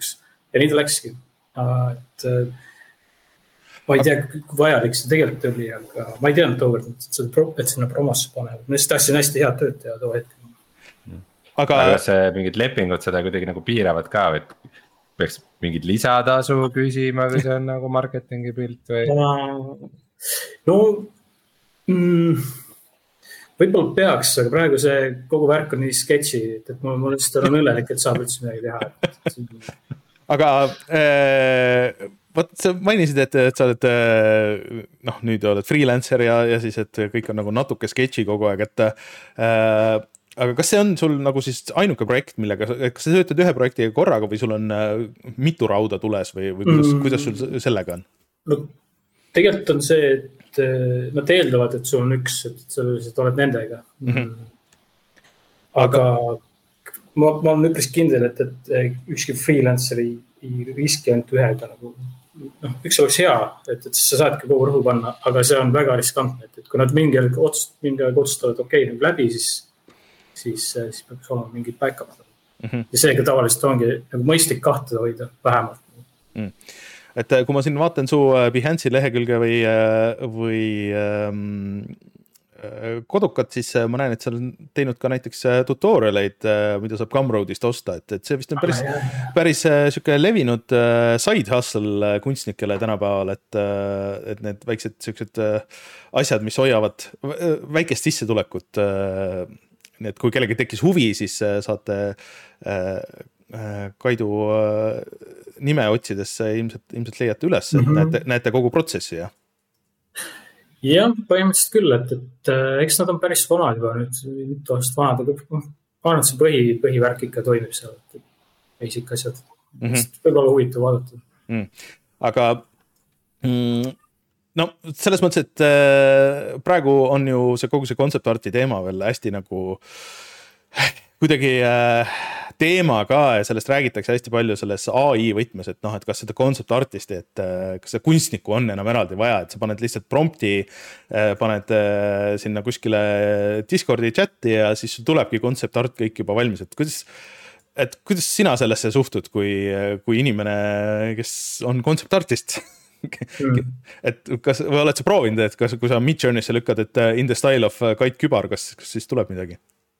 ja nii ta läkski. Et ma ei tea, kui vajalik see tegelikult oli, aga ma ei teadnud tookord, et sinna promosse panevad. Ma lihtsalt tahtsin hästi head tööd teha too hetkel. Aga, aga kas mingid lepingud seda kuidagi nagu piiravad ka, et peaks mingid lisatasu küsima, kui see on nagu marketingi pilt või? No mm, võib-olla peaks, aga praegu see kogu värk on nii sketši, et mul, mul lihtsalt on õnnelik, et saab üldse midagi teha. Aga äh, võt, sa mainisid, et, et sa oled, noh, nüüd oled freelancer ja, ja siis, et kõik on nagu natuke sketši kogu aeg, et äh, aga kas see on sul nagu siis ainuke projekt, millega, kas sa töötad ühe projektiga korraga või sul on mitu rauda tules või, või kuidas, mm. kuidas sul sellega on? No tegelikult on see, et nad eeldavad, et sul on üks, et sa oled nendega. Mm-hmm. Aga ma, ma olen üpris kindel, et, et ükski freelancer ei, ei riski ainult ühega nagu, noh, üks oleks hea, et, et sa saadki kogu rõhu panna, aga see on väga riskantne, et, et kui nad mingi aeg otsust, mingi aeg otsustavad, okei, okay, läbi, siis siis, siis peaks olema mingid back-up. Mm-hmm. Ja seega tavaliselt ongi nagu mõistlik kahte hoida vähemalt. Mm. Et kui ma siin vaatan su Behance'i lehekülge või, või ähm, kodukat, siis ma näen, et sa on teinud ka näiteks tutorialeid, mida saab Gumroadist osta, et, et see vist on päris, ah, päris siuke levinud side hustle kunstnikele tänapäeval, et, et need väiksed siuksed asjad, mis hoiavad väikest sissetulekut. Nii et kui kellegi tekkis huvi, siis saate Kaidu nime otsides ilmselt, ilmselt leiate üles, et mm-hmm. näete, näete kogu protsessi, jah? Jah, põhimõtteliselt küll, et, et eks nad on päris vanad juba nüüd, mitu aastat vanad, aga ma arvan, et see põhi, põhivärk ikka toimib seal, et basic asjad. Mm-hmm. Võib olla huvitav vaadata. Mm. Aga mm, no selles mõttes, et äh, praegu on ju see kogu see kontseptarti teema veel hästi nagu kuidagi äh, teema ka ja sellest räägitakse hästi palju selles A I võtmes, et noh, et kas seda kontseptartisti, et äh, kas see kunstniku on enam eraldi vaja, et sa paned lihtsalt prompti, äh, paned äh, sinna kuskile Discordi chati ja siis tulebki kontseptart kõik juba valmis, et kuidas, et kuidas sina sellesse suhtud, kui, kui inimene, kes on kontseptartist Mm. et kas, või oled sa proovinud, et kas, kui sa Midjourney'sse lükkad, et in the style of Kait Kübar, kas, kas siis tuleb midagi?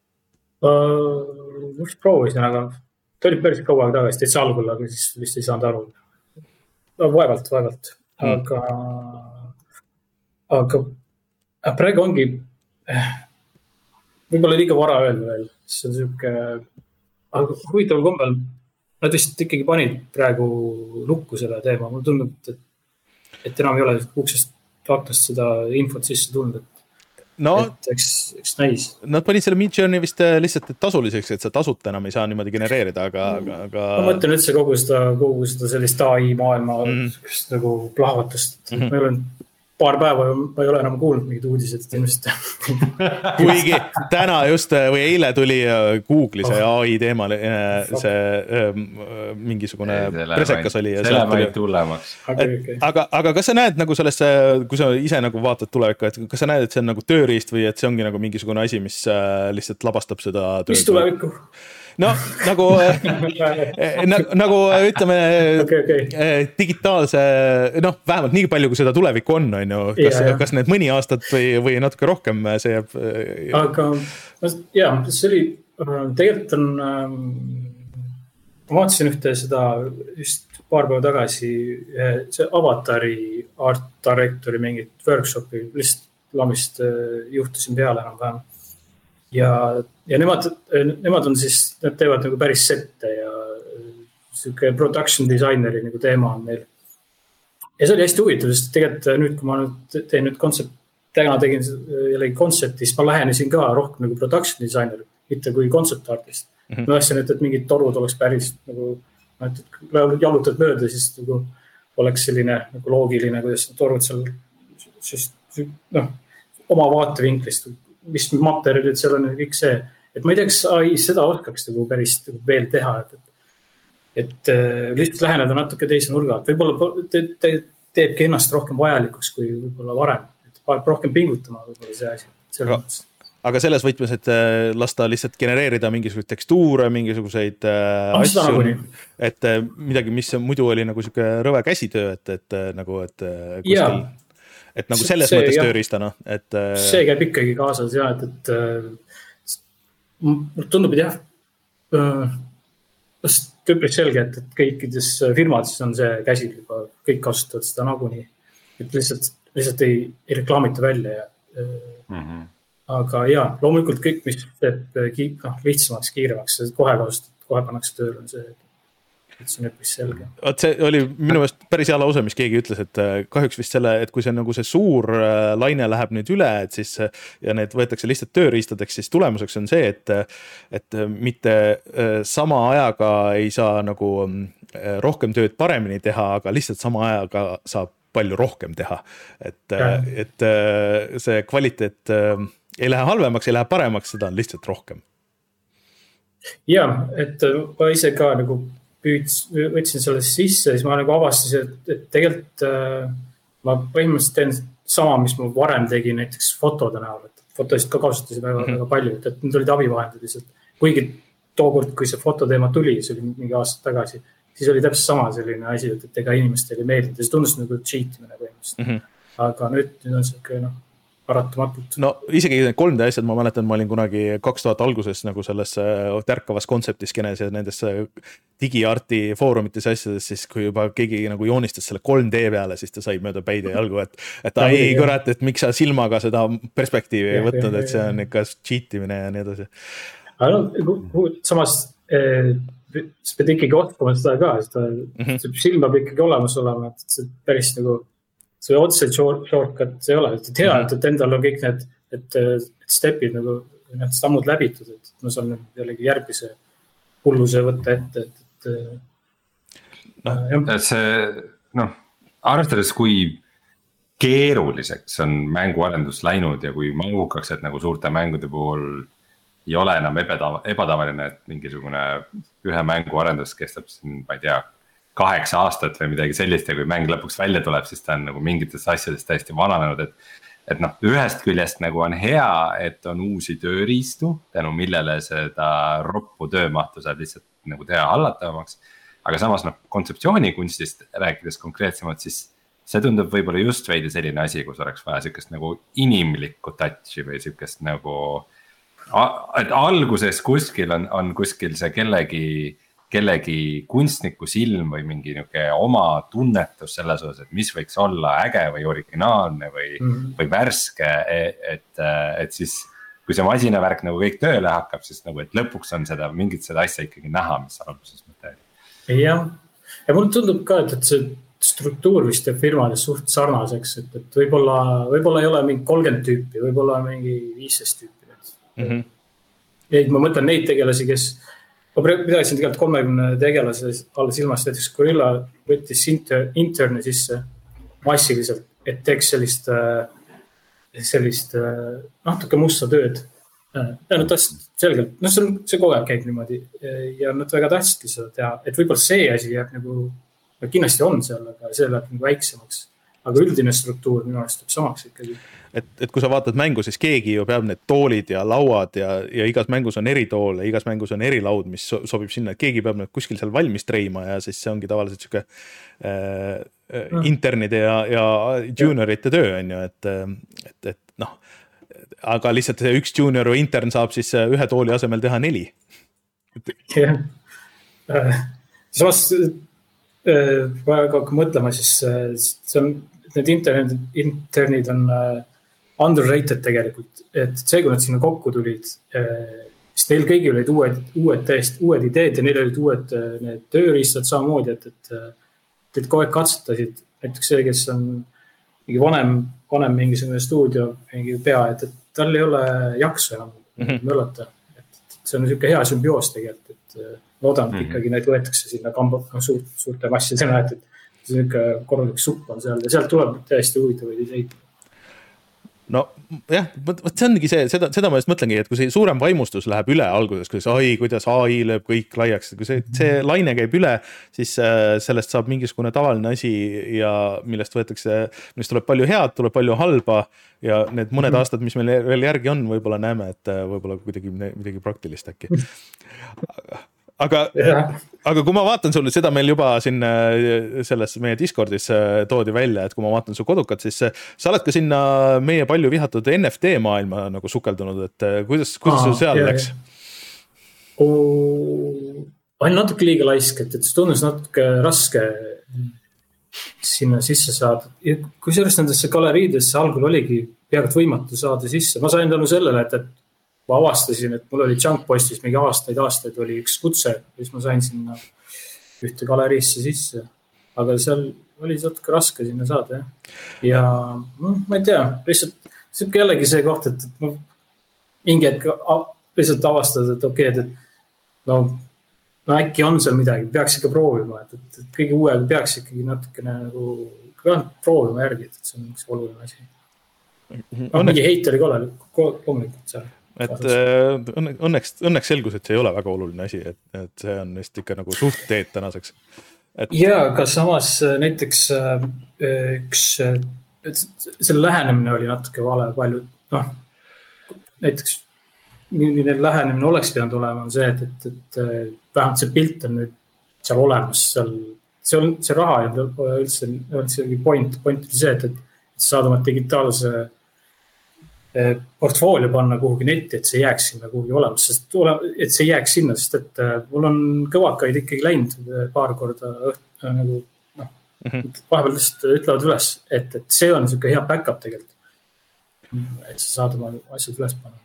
Uh, just proovisin, aga ta oli päris kaua aeg tagasi, täitsa algul, aga siis vist ei saanud aru. No, vaevalt, vaevalt. Aga, mm. aga, aga praegu ongi võib-olla liiga vara öelda veel. See on siuke, aga huvitaval kombel nad vist ikkagi panid praegu lukku selle teema. Mul tundub, et et enam ei ole uksest taktast seda infot sisse tulnud, et, no, et eks, eks näis. Nad panid selle Midjourney vist lihtsalt tasuliseks, et sa tasuta enam ei saa niimoodi genereerida, aga... aga... ma mõtlen üldse kogu seda, kogu seda sellist A I maailma mm. nagu plahvatust. Mm-hmm. Meil on paar päeva, ma ei ole enam kuulnud mingid uudised, et ilmselt. Kuigi täna just või eile tuli Google'i see A I teema, see ähm, mingisugune ei, presekas oli. Selle ma ei tullemaks. Aga, aga kas sa näed nagu sellesse, kui sa ise nagu vaatad tulevikku, et kas sa näed, et see on nagu tööriist või et see ongi nagu mingisugune asi, mis lihtsalt labastab seda tööd? Mis tulevikku? No nagu, nagu ütleme okay, okay. digitaalse, noh, vähemalt nii palju, kui seda tulevikku on, on ju, kas, ja, kas need mõni aastat või, või natuke rohkem see jääb? Aga jah, see oli, tegelikult on, ma vaatasin ühte seda just paar päeva tagasi, see Avatari art directori mingit workshopi, lihtsalt lamist juhtusin peale enam-vähem. Ja, ja nemad, nemad on siis, nad teevad nagu päris sette ja siuke production designeri nagu teema on neil. Ja see oli hästi huvitav, sest tegelikult nüüd, kui ma nüüd teen nüüd kontsept, täna tegin jällegi kontsepti, siis ma lähenesin ka rohkem nagu production designer, mitte kui concept artist. Mm-hmm. Ma tahtsin, et, et mingid torud oleks päris nagu, et jalutad mööda, siis nagu oleks selline nagu loogiline, kuidas torud seal, siis noh, oma vaatevinklist, mis materjalid seal on ja kõik see, et ma ei tea, kas A I seda oskaks nagu päris veel teha, et, et, et lihtsalt läheneda natuke teise nurga, et võib-olla te, te, teebki ennast rohkem vajalikuks kui võib-olla varem, et rohkem pingutama võib-olla see asi. aga selles võtmes, et lasta lihtsalt genereerida mingisuguseid tekstuure, mingisuguseid äh, asju, et äh, midagi, mis muidu oli nagu siuke rõve käsitöö, et, et nagu, et äh, kuskil, et nagu selles see, mõttes jah. Tööriistana, et äh, see käib ikkagi kaasas ja, et, et äh, mul tundub, et jah, äh, tüüpiliselt selge, et, et kõikides firmades on see käsil juba, kõik kasutavad seda nagunii, et lihtsalt, lihtsalt ei, ei reklaamita välja ja äh, mm-hmm. Aga jaa, loomulikult kõik, mis teeb no, lihtsamaks, kiiremaks, kohe kasutad, kohe pannakse tööle, on see, et see on üpris selge. Oot, see oli minu meelest päris hea lause, mis keegi ütles, et kahjuks vist selle, et kui see, nagu see suur laine läheb nüüd üle, et siis ja need võetakse lihtsalt tööriistadeks, siis tulemuseks on see, et, et mitte sama ajaga ei saa nagu rohkem tööd paremini teha, aga lihtsalt sama ajaga saab palju rohkem teha. Et, et see kvaliteet ei lähe halvemaks, ei lähe paremaks, seda on lihtsalt rohkem. Ja, et ma ise ka nagu püüds, võtsin sellest sisse, siis ma nagu avastasin, et, et tegelikult äh, ma põhimõtteliselt teen sama, mis ma varem tegin näiteks fotode näol, et fotosid ka kasutasin väga, mm-hmm. väga palju, et, et need olid abivahendid lihtsalt. Kuigi tookord, kui see fototeema tuli, see oli mingi aastat tagasi, siis oli täpselt sama selline asi, et, et ega inimestele ei meeldinud ja see tundus nagu cheatimine põhimõtteliselt. Mm-hmm. Aga nüüd, nüüd on see noh, paratamatult. No isegi kolm D asjad, ma mäletan, ma olin kunagi kaks tuhat alguses nagu selles tärkavas kontseptiskenes ja nendes digiarti foorumites asjades, siis kui juba keegi nagu joonistas selle kolm D peale, siis ta sai mööda päid ja jalgu, et, et ta ei kurat, et miks sa silmaga seda perspektiivi ei võtnud, et see on ikka cheatimine ja nii edasi. Aga no, samas eh, sa pead ikkagi oskama seda ka, seda mm-hmm. silm peab ikkagi olemas olema, et see päris nagu see otse shortcut see ei ole, et hea, et, et endal on kõik need et, et stepid nagu need sammud läbitud, et ma saan jällegi järgmise hulluse võtta ette, et, et no, et see, noh, arvestades kui keeruliseks on mänguarendus läinud ja kui mahukaks, et nagu suurte mängude puhul ei ole enam ebatav, ebatavaline, et mingisugune ühe mängu arendus kestab siin, ma ei tea, kaheksa aastat või midagi sellist ja kui mäng lõpuks välja tuleb, siis ta on nagu mingites asjades täiesti vananenud, et, et noh, ühest küljest nagu on hea, et on uusi tööriistu, tänu millele seda roppu töömahtu saab lihtsalt nagu teha hallatavamaks, aga samas noh, kontseptsioonikunstist rääkides konkreetsemalt, siis see tundub võib-olla just veidi selline asi, kus oleks vaja sükest nagu inimlikku touchi või sükest nagu, et alguses kuskil on, on kuskil see kellegi kellegi kunstniku silm või mingi niuke oma tunnetus selles osas, et mis võiks olla äge või originaalne või, mm-hmm. või värske, et, et siis kui see masinavärk nagu kõik tööle hakkab, siis nagu, et lõpuks on seda, mingit seda asja ikkagi näha, mis alguses mõte oli. Jah, ja mulle tundub ka, et, et see struktuur vist teeb firmades suht sarnaseks, et, et võib-olla, võib-olla ei ole mingi kolmkümmend tüüpi, võib-olla mingi viisteist tüüpi. Mm-hmm. Ja ma mõtlen neid tegelasi, kes ma pidasin tegelikult kolmekümne tegelase alla silmast, näiteks Gorilla võttis inter, interni sisse massiliselt, et teeks sellist, sellist natuke musta tööd. Ja nad tahtsid selgelt, no see, see kogu aeg käib niimoodi ja nad väga tahtsidki seda teha, et võib-olla see asi jääb nagu, kindlasti on seal, aga see läheb nagu väiksemaks. Aga üldine struktuur minu arust teeb samaks ikkagi. Et, et kui sa vaatad mängu, siis keegi ju peab need toolid ja lauad ja, ja igas mängus on eri tool ja igas mängus on eri laud, mis sobib sinna, et keegi peab need kuskil seal valmis treima ja siis see ongi tavaliselt siuke äh, mm. internide ja, ja juniorite töö on ju, et, et, et noh, aga lihtsalt üks junior või intern saab siis ühe tooli asemel teha neli. jah, samas väga mõtlema, siis see on, need internid, internid on underrated tegelikult, et see, kui nad sinna kokku tulid, siis neil kõigil olid uued, uued täiesti uued ideed ja neil olid uued need tööriistad samamoodi, et, et, et kogu aeg katsetasid, näiteks see, kes on mingi vanem, vanem mingisugune stuudio, mingi pea, et, et tal ei ole jaksu enam mm-hmm. möllata, et see on niisugune hea sümbioos tegelikult, et loodan, et mm-hmm. ikkagi neid võetakse sinna kamba, no, suurt, suurte massidena, et, et see niisugune korralik supp on seal ja sealt tuleb täiesti huvitavaid ideid. no jah, vot see ongi see, seda, seda ma just mõtlengi, et kui see suurem vaimustus läheb üle alguses, kuidas ai, kuidas A I lööb kõik laiaks, kui see, see laine käib üle, siis sellest saab mingisugune tavaline asi ja millest võetakse, millest tuleb palju head, tuleb palju halba ja need mõned aastad, mis meil veel järgi on, võib-olla näeme, et võib-olla kuidagi midagi praktilist äkki. Aga, aga kui ma vaatan sulle, seda meil juba siin selles meie Discordis toodi välja, et kui ma vaatan su kodukat, siis sa oled ka sinna meie palju vihatud N F T maailma nagu sukeldunud, et kuidas, kuidas sul seal jah, läks? On natuke liiga laisk, et, et see tundus natuke raske sinna sisse saada. Kui sellest nendesse galeriidesse algul oligi peaaegu võimatu saada sisse, ma sain tänu sellele, et, et ma avastasin, et mul oli Junk Postis mingi aastaid, aastaid oli üks kutse, siis ma sain sinna ühte galeriisse sisse, aga seal oli natuke raske sinna saada. Ja, ja no, ma ei tea, lihtsalt see on jällegi see koht, et ma mingi hetk lihtsalt avastad, et okei, okay, et no, no äkki on seal midagi, peaks ikka proovima, et, et, et kõige uuega peaks ikkagi natukene nagu proovima järgi, et see on üks oluline asi. No, mingi heiteri kolle, loomulikult seal. Et õnneks, õnneks selgus, et see ei ole väga oluline asi, et, et see on vist ikka nagu suht teed tänaseks. Et... Ja, aga samas näiteks üks, selle lähenemine oli natuke vale palju, noh, näiteks milline lähenemine oleks pidanud olema on see, et, et, et vähemalt see pilt on nüüd seal olemas, seal, see, on, see raha ja üldse, üldse point, point oli see, et, et saad oma digitaalse portfoolio panna kuhugi netti, et see jääks sinna kuhugi olemas, sest et see jääks sinna, sest et mul on kõvakaid ikkagi läinud paar korda õht, nagu, noh, mm-hmm. vahepeal lihtsalt ütlevad üles, et, et see on niisugune hea backup tegelikult, et sa saad oma asjad üles panna.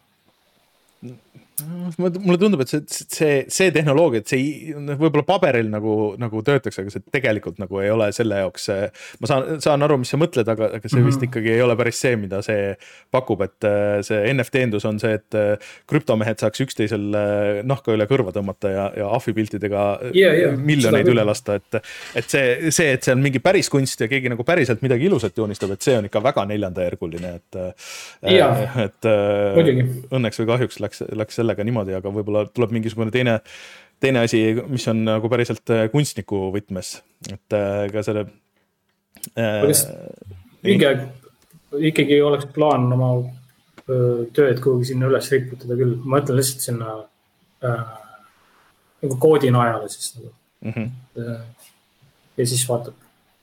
Mulle tundub, et see, see, see tehnoloogia, et see võib-olla paberil nagu, nagu töötaks, aga see tegelikult nagu ei ole selle jaoks, ma saan, saan aru, mis sa mõtled, aga, aga see vist ikkagi ei ole päris see, mida see pakub, et see N F T-endus on see, et krüptomehed saaks üksteisel nahka üle kõrva tõmmata ja, ja ahvipiltidega yeah, yeah, miljoneid üle lasta, et, et see, see, et see on mingi päris kunst ja keegi nagu päriselt midagi ilusat joonistab, et see on ikka väga neljandajärguline, et, yeah. et Mõdugi. Õnneks või kahjuks läks, läks sellega niimoodi, aga võib-olla tuleb mingisugune teine, teine asi, mis on nagu päriselt kunstniku võtmes, et ka selle äh, mingi aeg ikkagi oleks plaan oma tööd kuhugi sinna üles riputada küll, ma ütlen lihtsalt sinna äh, nagu koodi najale siis nagu. Mm-hmm. Ja siis vaatab.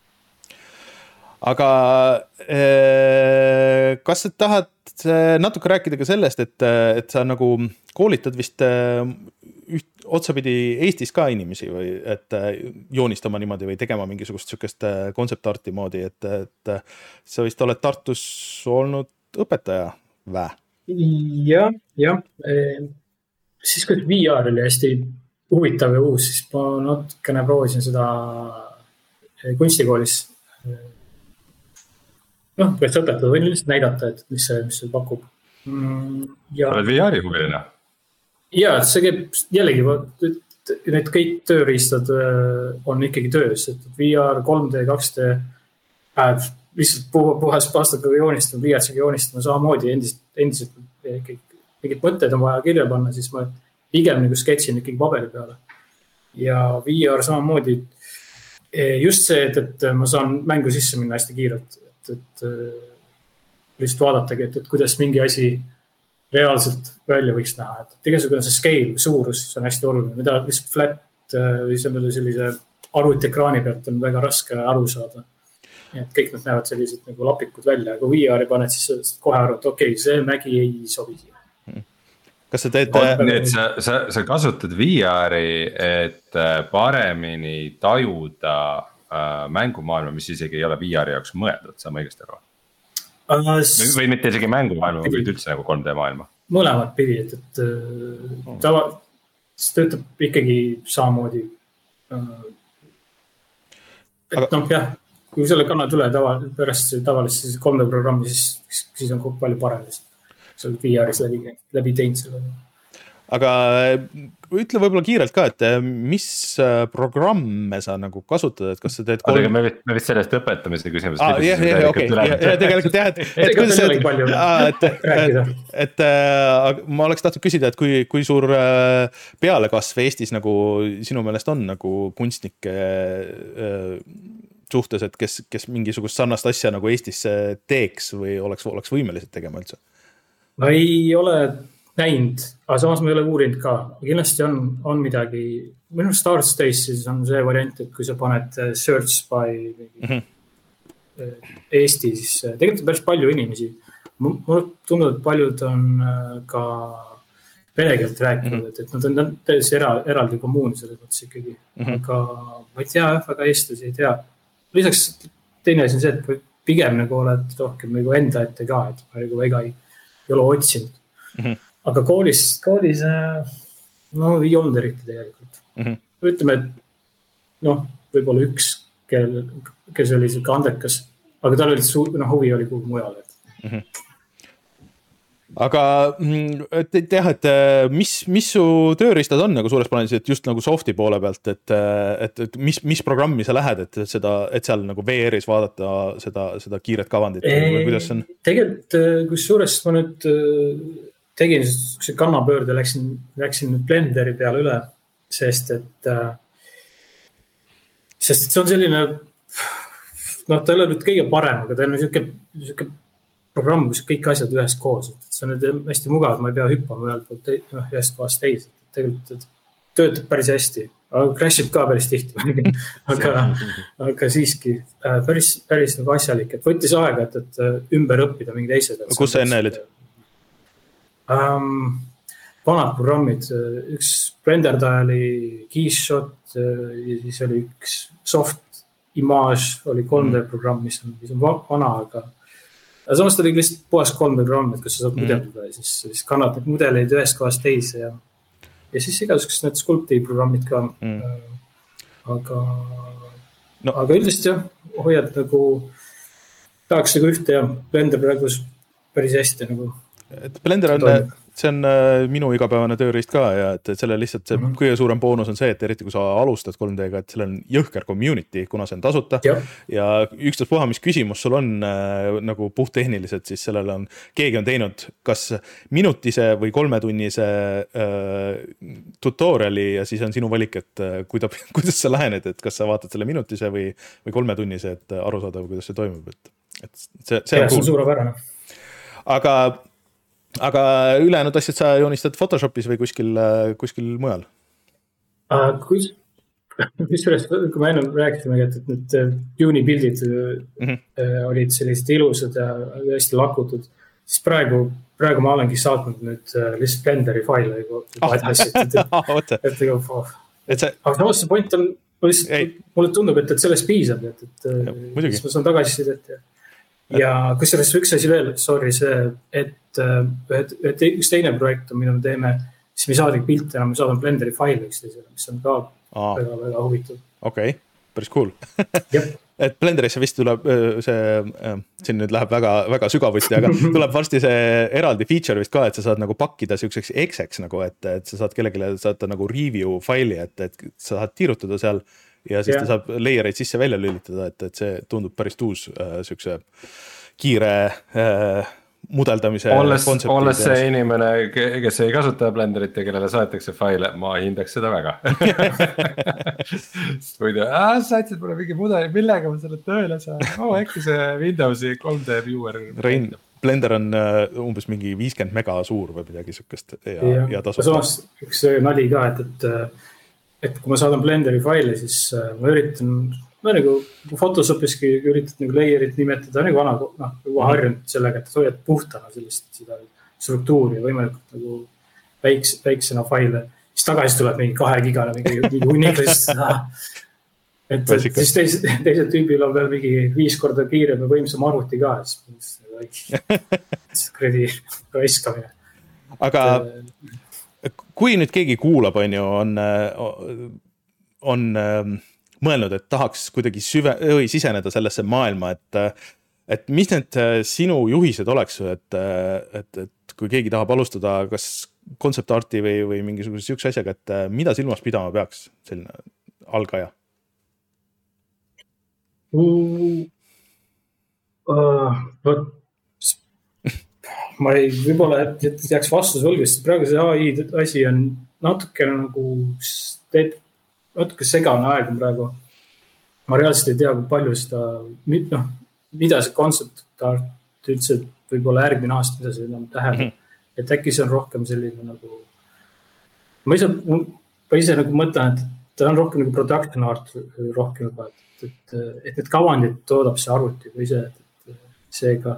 Aga äh, kas sa tahad natuke rääkida ka sellest, et, et sa nagu koolitad vist üht, otsapidi Eestis ka inimesi või et joonistama niimoodi või tegema mingisugust sükest kontseptarti moodi, et, et sa vist oled Tartus olnud õpetaja vä? Ja, ja. Siis kui V R oli hästi huvitav ja uus, siis ma natukene proovisin seda kunstikoolis noh, peaks õpetada või lihtsalt näidata, et mis see, mis see pakub. Ja, oled V R-i huviline? Ja, see käib jällegi, need kõik tööriistad on ikkagi töös, et V R, kolm D, kaks D äh, lihtsalt puhas pastaga joonistama, V R-siga joonistama samamoodi endiselt, endiselt mingid mõtted on vaja kirja panna, siis ma pigem nagu sketsin ikkagi paberi peale. Ja V R samamoodi just see, et, et ma saan mängu sisse minna hästi kiirelt, et, et lihtsalt vaadatage, et, et kuidas mingi asi reaalselt välja võiks näha. Et tegelikult on see scale, suurus, see on hästi oluline, mida lihtsalt flat või sellise arvutiekraani pealt on väga raske aru saada. Et kõik nad näevad sellised nagu lapikud välja, kui V R-i paned, siis kohe aru, et okei, okay, see mägi ei sobi siia. Kas sa teed... Nii, et sa, sa, sa kasutad V R-i, et paremini tajuda mängumaailma, mis isegi ei ole V R-i jaoks mõeldud, sa ma õigesti aru? Või, või mitte isegi mängumaailma, vaid üldse nagu kolm D maailma? Mõlemad pidi, et, et tava, see töötab ikkagi samamoodi. Et Aga... noh, jah, kui selle kannad üle tava, pärast tavalist siis kolm D programmi, siis, siis on palju parem. See on V R-is läbi, läbi teinud selle. aga ütle võib-olla kiirelt ka, et mis programme sa nagu kasutad, et kas sa teed kolm... me, vist, me vist sellest õpetamise küsimusest ah, jah, jah, okei, ja tegelikult jah, et, et, kuidas see, et, et, et äh, ma oleks tahtnud küsida, et kui, kui suur pealekasv Eestis nagu sinu meelest on nagu kunstnike äh, suhtes, et kes, kes mingisugust sarnast asja nagu Eestisse teeks või oleks, oleks võimelised tegema üldse? Ma ei ole näinud, aga samas ma ei ole uurinud ka. Kindlasti on, on midagi, minu Star Stace'is on see variant, et kui sa paned search by mm-hmm. Eesti, siis tegelikult on päris palju inimesi. Mulle tundub, et paljud on ka vene keelt rääkinud, mm-hmm. et, et nad on täiesti era, eraldi kommuun selles mõttes ikkagi. Mm-hmm. Aga ma ei tea, väga eestlasi ei tea. Lisaks teine asi on see, et pigem nagu oled rohkem nagu enda ette ka, et ma nagu väga ei, ei ole otsinud. Mm-hmm. Aga koolis, koolis no, ei olnud eriti tegelikult. Mm-hmm. Ütleme, et noh, võib-olla üks, kel, kes oli selline andekas, aga tal oli su, no, huvi oli kuhu mujal. Mm-hmm. Aga et, et jah, et mis, mis su tööriistad on nagu suures plaanis, et just nagu softi poole pealt, et, et, et mis, mis programmi sa lähed, et, seda, et seal nagu V R-is vaadata seda, seda kiiret kavandit või kuidas on? Tegelikult, kus suures ma nüüd tegin see kannapöörde, läksin, läksin nüüd Blenderi peale üle, sest et, sest et see on selline, noh, ta ei ole nüüd kõige parem, aga ta on selline, selline programm, kus kõik asjad ühes koos, et see on nüüd hästi mugav, ma ei pea hüppama ühelt poolt no, ühest kohast teis, tegelikult töötab päris hästi, aga crashib ka päris tihti, aga, aga siiski päris, päris nagu asjalik, et võttis aega, et, et ümber õppida mingi teised. Kus sa enne olid? Um, vanad programmid, üks Blenderdaja oli Keyshot ja siis oli üks Soft Image, oli kolm D programm, mis on, mis on vana, aga ja samas ta oli lihtsalt puhas kolm D programm, et kus sa saad mm. mudeldada ja siis, siis kannad need mudeleid ühest kohast teise ja, ja siis igasugused need sculpti programmid ka. Mm. Aga, no. aga üldiselt jah, hoiad nagu tahaks nagu ühte ja Blender praegu päris hästi nagu et Blender on, see on minu igapäevane tööriist ka ja et selle lihtsalt see mm-hmm. kõige suurem boonus on see, et eriti kui sa alustad kolm D-ga, et seal on jõhker community, kuna see on tasuta ja, ja ükstaps puha, mis küsimus sul on äh, nagu puhttehniliselt, siis sellele on, keegi on teinud kas minutise või kolmetunnise äh, tutoriali ja siis on sinu valik, et äh, kuida, kuidas sa lähened, et kas sa vaatad selle minutise või, või kolmetunnise, et aru saada, kuidas see toimub, et, et see, see ja, on cool. Suurepärane. Aga Aga ülejäänud asjad sa joonistad Photoshopis või kuskil, kuskil mujal? Uh, kus, kusjuures, kui me enne rääkisime, et, et need unipildid mm-hmm. uh, olid sellised ilusad ja hästi lakutud, siis praegu, praegu ma olengi saatnud nüüd uh, lihtsalt Blenderi faile. Ah, et, et, et, aga samas see point on, mulle tundub, et, et sellest piisab, et, et ja, siis ma saan tagasisidet ja ja kusjuures üks asi veel, sorry, see, et, et, et üks teine projekt on, mida me teeme, siis me saadagi pilte enam, me saadame Blenderi faile üksteisele, mis on ka Aa. väga, väga huvitav. Okei, okay. Päris cool. et Blenderisse vist tuleb see, siin nüüd läheb väga, väga sügavuti, aga tuleb varsti see eraldi feature vist ka, et sa saad nagu pakkida selliseks ekseks, nagu, et, et sa saad kellegile saata nagu review faili, et, et sa saad tiirutada seal ja siis yeah. ta saab layereid sisse välja lülitada, et, et see tundub päris tuus äh, sükse kiire äh, mudeldamise olles, olles see inimene, kes ei kasuta Blenderit ja kellele saadetakse faile, ma hindaks seda väga. Võidu, saatsid mulle mingi mudeli, millega ma selle tööle saan? Oh, äkki see Windowsi kolm D viewer. Rein, Blender on uh, umbes mingi viiskümmend mega suur või midagi sükest ja, ja, ja tasub. Samas üks nali ka, et, et et kui ma saadan Blenderi faili, siis ma üritan, ma nagu Photoshopiski üritad nagu layerit nimetada, nagu vana, noh, juba harjunud sellega, et hoiad puhtana sellist seda struktuuri ja võimalikult nagu väiks, väiksena faile. Siis tagasi tuleb mingi kahe gigane, mingi, mingi uniklist. et siis teised, teised tüübil on veel mingi viis korda kiirem ja võimsam arvuti ka, siis kredi raiskamine. Aga kui nüüd keegi kuulab, on ju, on, on mõelnud, et tahaks kuidagi süve, või siseneda sellesse maailma, et, et mis need sinu juhised oleks, et, et, et kui keegi tahab alustada, kas, concept arti või, või mingisuguse sihukese asjaga, et mida silmas pidama peaks selline algaja? Mm, uh, ma ei, võib-olla et jääks vastuse võlgu, sest praegu see A I asi on natuke nagu teeb natuke segane aeg praegu. Ma reaalselt ei tea, kui palju seda, noh, mida see concept art üldse võib-olla järgmine aasta, mida see enam tähendab. Mm-hmm. Et äkki see on rohkem selline nagu, ma ise, ma ise nagu mõtlen, et ta on rohkem nagu production art rohkem juba, et, et, et need kavandid toodab see arvuti või ise, et, et seega,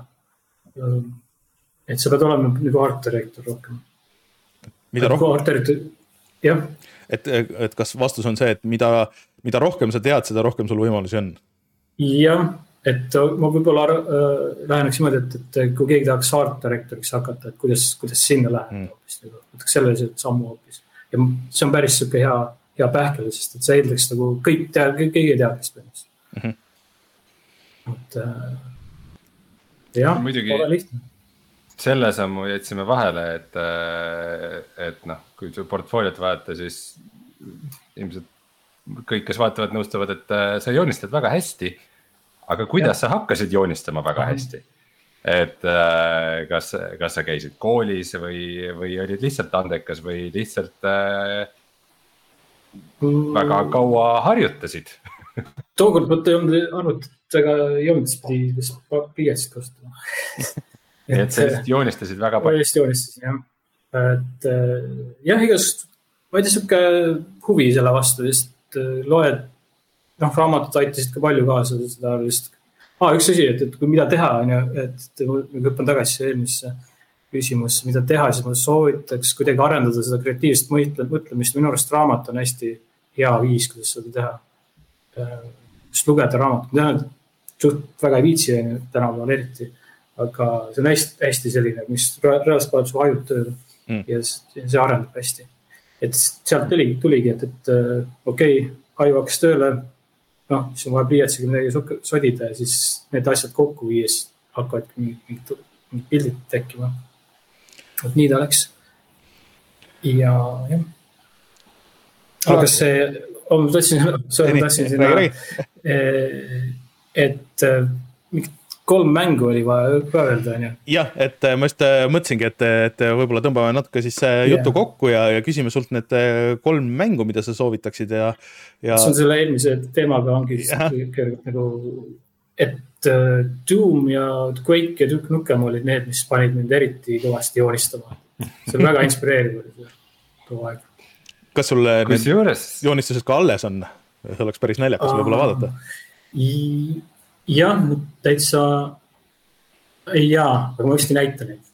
et sa pead olema nagu art director rohkem. Mida rohkem? Jah. Et, et kas vastus on see, et mida, mida rohkem sa tead, seda rohkem sul võimalusi on? Jah, et ma võib-olla äh, läheneks niimoodi, et, et kui keegi tahaks art directoriks hakata, et kuidas, kuidas sinna läheneda mm. hoopis. Võtaks selle sammu hoopis. Ja see on päris siuke hea, hea pähkel, sest et see eeldaks nagu kõik tead, kõige teadmist ennast. Mm-hmm. Et äh, jah, pole lihtne. Selle sammu jätsime vahele, et, et noh, kui su portfooliot vaadata, siis ilmselt kõik, kes vaatavad, nõustuvad, et sa joonistad väga hästi, aga kuidas ja. Sa hakkasid joonistama väga hästi? Et kas, kas sa käisid koolis või, või olid lihtsalt andekas või lihtsalt äh, väga kaua harjutasid? Tookord mõtta ei olnud arvutit väga joonistasid, kes pliiatsid kostama. Nii et sa lihtsalt joonistasid väga palju? Ma lihtsalt joonistasin, jah. Et jah, igast, ma ei tea, siuke huvi selle vastu, sest loed, noh, raamatud aitasid ka palju kaasa seda lihtsalt. Ah, üks asi, et, et kui mida teha, et ma hüppan tagasi eelmisse küsimusse, mida teha, siis ma soovitaks kuidagi arendada seda kreatiivset mõtlemist. Minu arust raamat on hästi hea viis, kuidas seda teha. Just lugeda raamat. Ma tean, et suht väga ei viitsi tänapäeval eriti, aga see on hästi, hästi selline, mis reaalselt paneb su ajud tööle mm. ja see arendab hästi. Et sealt tuli, tuligi, et, et okei, okay, aju hakkas tööle, noh, siis on vaja pliiatsiga midagi sodida ja siis need asjad kokku viies hakkavad mingid, mingid pildid tekkima. Et nii ta läks. Ja jah. Aga see, ma tahtsin, sorry, tahtsin sinna, et kolm mängu oli vaja öelda, on ju? Jah, et ma just mõtlesingi, et, et võib-olla tõmbame natuke siis juttu yeah. kokku ja, ja küsime sult need kolm mängu, mida sa soovitaksid ja, ja... See on selle eelmise teemaga ongi kergelt nagu, et Doom ja Quake ja Duke Nukem olid need, mis panid mind eriti kõvasti joonistama. See on väga inspireeriv too aeg. Kas sul need juures... joonistused ka alles on? See oleks päris naljakas võib-olla vaadata. I... Jah, täitsa, jaa, aga ma vist ei näita neid.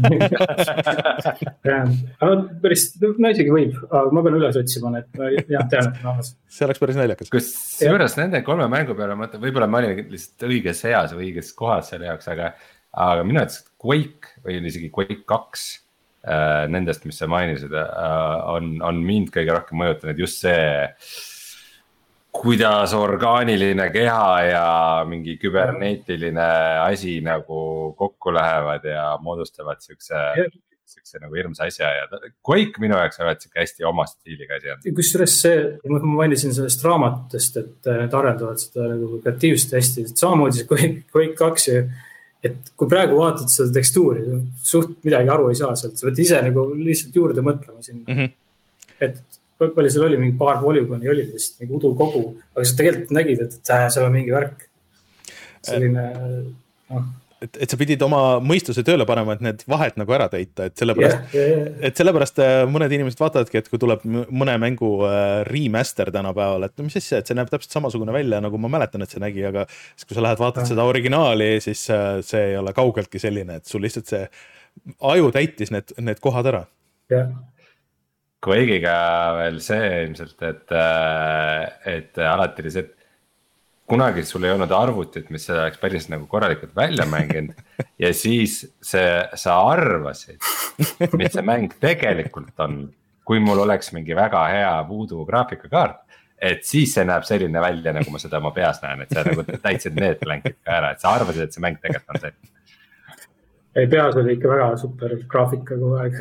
Aga päris, no isegi võib, aga ma pean üles otsima, et ma jah, tean, et on. See oleks päris naljakas. Kus juures nende kolme mängu peale, mõtlen, võib-olla ma olin lihtsalt õiges eas või õiges kohas selle jaoks, aga, aga minu ütles, et Quake või isegi Quake kaks äh, nendest, mis sa mainisid, äh, on, on mind kõige rohkem mõjutanud just see kuidas orgaaniline keha ja mingi küberneetiline asi nagu kokku lähevad ja moodustavad siukse, siukse nagu hirmsa asja ja Quake minu jaoks on hästi oma stiiliga asi on. Kusjuures see, ma mainisin sellest raamatust, et need arendavad seda nagu kreatiivselt hästi, et samamoodi see Quake, Quake kaks, et kui praegu vaatad seda tekstuuri, suht midagi aru ei saa sealt, sa võid ise nagu lihtsalt juurde mõtlema siin, mm-hmm. et palju seal oli, mingi paar polügooni oli lihtsalt mingi udu kogu, aga sa tegelikult nägid, et, et seal on mingi värk. Selline, noh. Et, et sa pidid oma mõistuse tööle panema, et need vahed nagu ära täita, et sellepärast, yeah, yeah, yeah. et sellepärast mõned inimesed vaatavadki, et kui tuleb mõne mängu remaster tänapäeval, et no mis asja, et see näeb täpselt samasugune välja, nagu ma mäletan, et see nägi, aga siis kui sa lähed vaatad seda originaali, siis see ei ole kaugeltki selline, et sul lihtsalt see aju täitis need, need kohad ära. Jah. Yeah. Quake'iga veel see ilmselt, et, et alati oli see, et kunagi sul ei olnud arvutit, mis seda oleks päris nagu korralikult välja mänginud ja siis see, sa arvasid, mis see mäng tegelikult on, kui mul oleks mingi väga hea voodoo graafikakaart, et siis see näeb selline välja, nagu ma seda oma peas näen, et sa nagu täitsid need blankid ka ära, et sa arvasid, et see mäng tegelikult on selline. ei, peas oli ikka väga super graafika kogu aeg.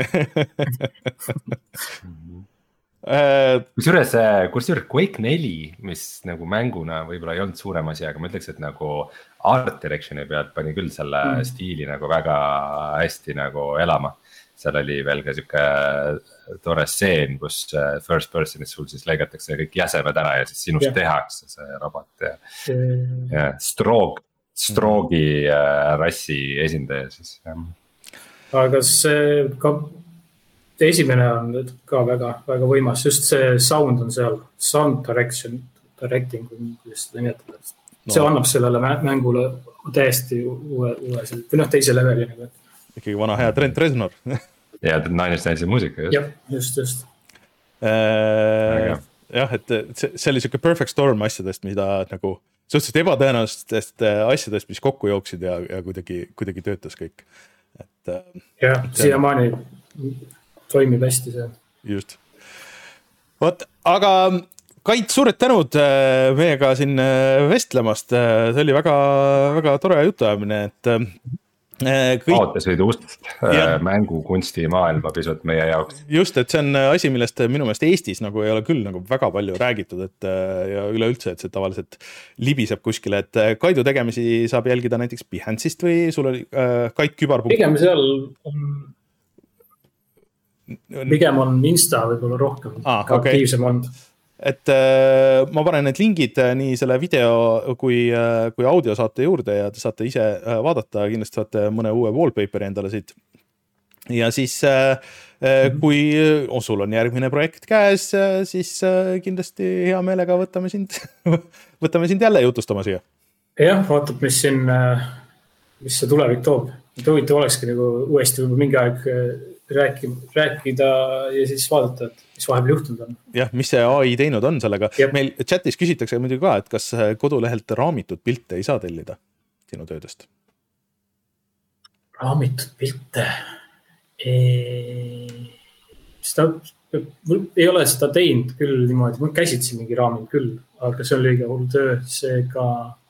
kusjuures, kusjuures Quake neli, mis nagu mänguna võib-olla ei olnud suurem asi, aga ma ütleks, et nagu art direction'i pealt pani küll selle mm. stiili nagu väga hästi nagu elama. Seal oli veel ka siuke tore stseen, kus first person'is sul siis lõigatakse kõik jäsemed ära ja siis sinust yeah. tehakse see robot ja, mm. ja Stroog, Stroogi mm. rassi esindaja siis. aga kas see ka esimene on ka väga, väga võimas, just see sound on seal, sound direction, directing, kuidas seda nimetada. See no. annab sellele mängule täiesti uue, uue või noh, teise leveli. Ikkagi vana hea Trent Reznor. ja Nine Inch Nailsi muusika. Just. Jah, just, just. Äh, jah, et see, see oli siuke perfect storm asjadest, mida nagu suhteliselt ebatõenäolistest asjadest, mis kokku jooksid ja, ja kuidagi, kuidagi töötas kõik. Et, jah, siiamaani toimib hästi see. Just. Vot, aga Kait, suured tänud meiega siin vestlemast. See oli väga, väga tore jutuajamine, et kõik... Aotasid ustest mängukunsti maailma pisut meie jaoks. Just, et see on asi, millest minu meelest Eestis nagu ei ole küll nagu väga palju räägitud, et ja üleüldse, et see tavaliselt libiseb kuskile, et Kaidu tegemisi saab jälgida näiteks Behance'ist või sul oli äh, Kait Kübar. Pigem seal on pigem on Insta võib-olla rohkem ah, aktiivsem okay. olnud. Et äh, ma panen need lingid nii selle video kui, äh, kui audio saate juurde ja te saate ise äh, vaadata, kindlasti saate mõne uue wallpaperi endale siit. Ja siis äh, mm-hmm. kui oh, sul on järgmine projekt käes, äh, siis äh, kindlasti hea meelega võtame sind, võtame sind jälle jutustama siia. Jah, vaatab, mis siin, mis see tulevik toob. Huvitav olekski nagu uuesti võib mingi aeg rääkida, rääkida ja siis vaadata, et mis vahepeal juhtunud on. Jah, mis see A I teinud on sellega. Jep. Meil chatis küsitakse muidugi ka, et kas kodulehelt raamitud pilte ei saa tellida sinu töödest? Raamitud pilte? Ei, seda, ei ole seda teinud küll niimoodi. Ma käsitsin mingi raamid küll, aga see on liiga hull töö. Seega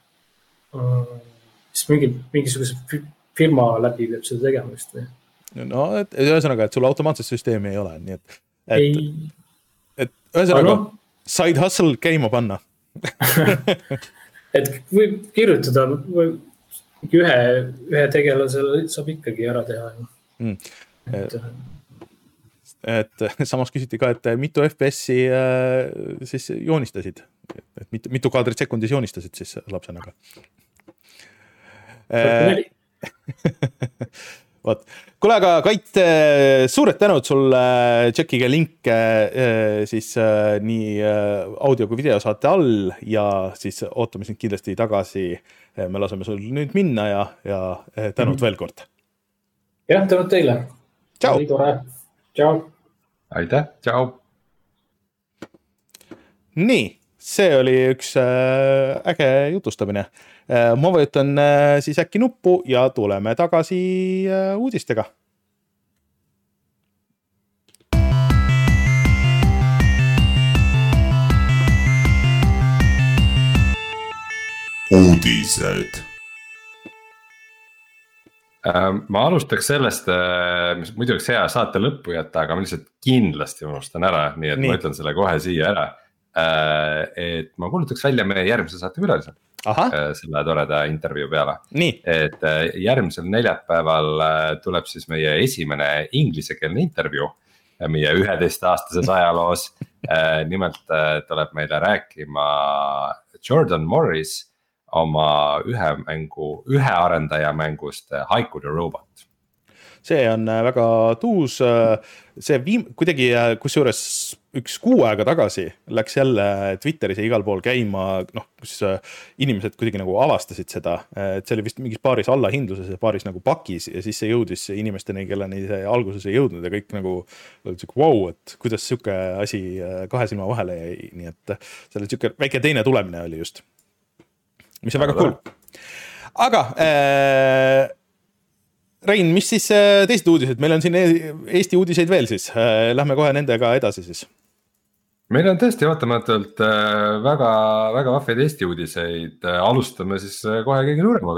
siis mingi, mingisuguse firma läbi peab seda tegema just või? No, et ühesõnaga, et sul automaatset süsteemi ei ole, nii et, et, ei. et ühesõnaga, no. Side hustle käima panna. et võib kirjutada, või ühe, ühe tegelasele saab ikkagi ära teha. Mm. Et, et samas küsiti ka, et mitu F P S-i äh, siis joonistasid, et mitu, mitu kaadrit sekundis joonistasid siis lapsenaga. Äh, Võt. Kule, aga Kait, suured tänud sulle, tšekkige link siis nii audio kui video saate all ja siis ootame sind kindlasti tagasi. Me laseme sul nüüd minna ja, ja tänud mm-hmm. veel kord. Jah, tänud teile. Tšau. Tšau. Aitäh, tšau. Nii, see oli üks äge jutustamine. Ma vajutan siis äkki nuppu ja tuleme tagasi uudistega. Uudised. Ma alustaks sellest, mis muidu oleks hea saate lõppu jätta, aga ma lihtsalt kindlasti unustan ära, nii et nii. Ma ütlen selle kohe siia ära. Et ma kuulutaks välja meie järgmise saate külalise. Aha. Selle toreda intervjuu peale. Nii. Et järgmisel neljapäeval tuleb siis meie esimene inglisekeelne intervjuu meie üheteist aastases ajaloos. Nimelt tuleb meile rääkima Jordan Morris oma ühe mängu, ühe arendaja mängust Haiku the Robot. See on väga tuus, see viim, kuidagi kusjuures üks kuu aega tagasi läks jälle Twitteris ja igal pool käima, noh, kus inimesed kuidagi nagu avastasid seda, et see oli vist mingis paaris allahindluses ja paaris nagu pakis ja siis see jõudis inimesteni, kelleni see alguses ei jõudnud ja kõik nagu olid siuke wow, et kuidas siuke asi kahe silma vahele jäi, nii et selle siuke väike teine tulemine oli just, mis on väga cool. Aga äh, Rein, mis siis teised uudised? Meil on siin Eesti uudiseid veel siis. Lähme kohe nendega edasi siis. Meil on tõesti ootamatult väga, väga vahvaid Eesti uudiseid. Alustame siis kohe kõige suuremaga.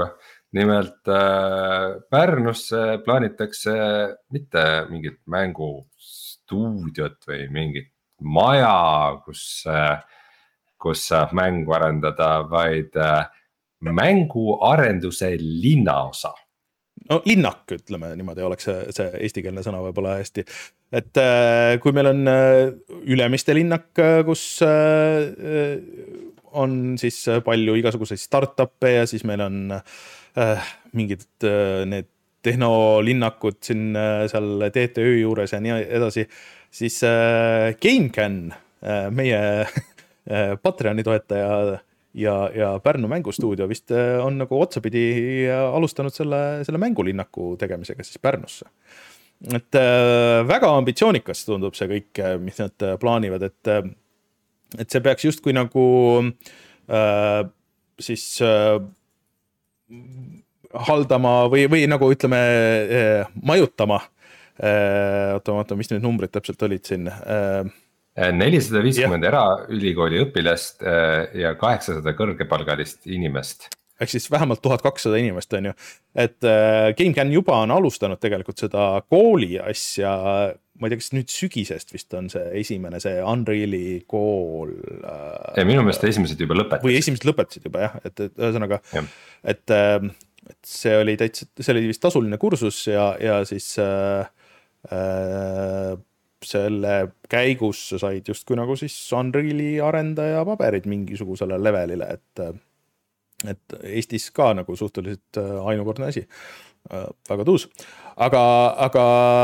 nimelt äh, Pärnusse plaanitakse mitte mingit mängustuudiot või mingit maja, kus äh, kus saab mängu arendada, vaid äh, mänguarenduse linnaosa. No linnak, ütleme niimoodi, oleks see, see eestikeelne sõna võib-olla hästi. Et äh, kui meil on äh, Ülemiste linnak, kus äh, on siis palju igasuguseid startup'e ja siis meil on äh, mingid äh, need tehnolinnakkud siin äh, seal T T Ö juures ja nii edasi, siis äh, GameCAN, äh, meie Patreoni toetaja ja, ja Pärnu mängustuudio vist on nagu otsapidi alustanud selle, selle mängulinnaku tegemisega siis Pärnusse. Et äh, väga ambitsioonikas tundub see kõik, mis nad plaanivad, et, et see peaks justkui nagu äh, siis äh, haldama või, või nagu ütleme äh, majutama äh, oota, oota, mis need numbrid täpselt olid siin äh, nelisada viiskümmend eraülikooli õpilast ja kaheksasada kõrgepalgalist inimest. Ehk siis vähemalt tuhat kakssada inimest on ju. Et GameCAN juba on alustanud tegelikult seda kooli asja, ma ei tea, kas nüüd sügisest vist on see esimene, see Unreali kool. Ja minu meelest esimesed juba lõpetasid. Või esimesed lõpetasid juba jah, et, et ühesõnaga, et, et see oli täitsa, see oli vist tasuline kursus ja, ja siis äh, äh, selle käigus said justkui nagu siis Unreali arendaja paberid mingisugusele levelile, et, et Eestis ka nagu suhteliselt ainukordne asi. Väga tuus. Aga, aga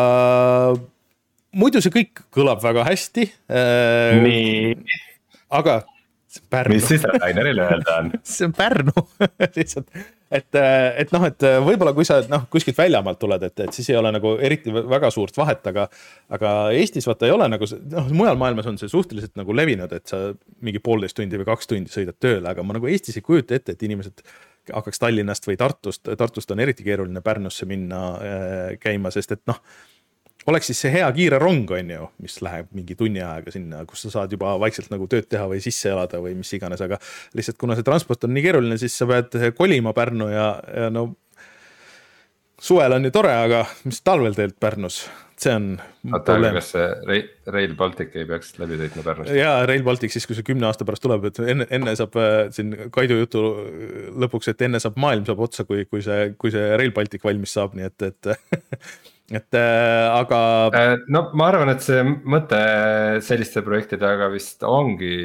muidu see kõik kõlab väga hästi. Nii. Aga Pärnu. Mis siis Rainerile öelda on? See on Pärnu lihtsalt. Et, et noh, et võib-olla kui sa noh, kuskilt väljamaalt tuled, et, et siis ei ole nagu eriti väga suurt vahet, aga, aga Eestis vaata ei ole nagu, noh, mujal maailmas on see suhteliselt nagu levinud, et sa mingi poolteist tundi või kaks tundi sõidad tööle, aga ma nagu Eestis ei kujuta ette, et inimesed hakkaks Tallinnast või Tartust, Tartust on eriti keeruline Pärnusse minna käima, sest et noh, oleks siis see hea kiire rong on ju, mis läheb mingi tunni ajaga sinna, kus sa saad juba vaikselt nagu tööd teha või sisse elada või mis iganes, aga lihtsalt kuna see transport on nii keeruline, siis sa pead kolima Pärnu ja, ja no suvel on ju tore, aga mis talvel teed Pärnus, see on Oota, aga kas see Rail Baltic ei peaks läbi sõitma Pärnust? Jaa, Rail Baltic siis, kui see kümne aasta pärast tuleb, et enne, enne saab siin Kaidu jutu lõpuks, et enne saab maailm saab otsa, kui, kui, see, kui see Rail Baltic valmis saab, nii et, et et äh, aga no ma arvan, et see mõte selliste projektide aga vist ongi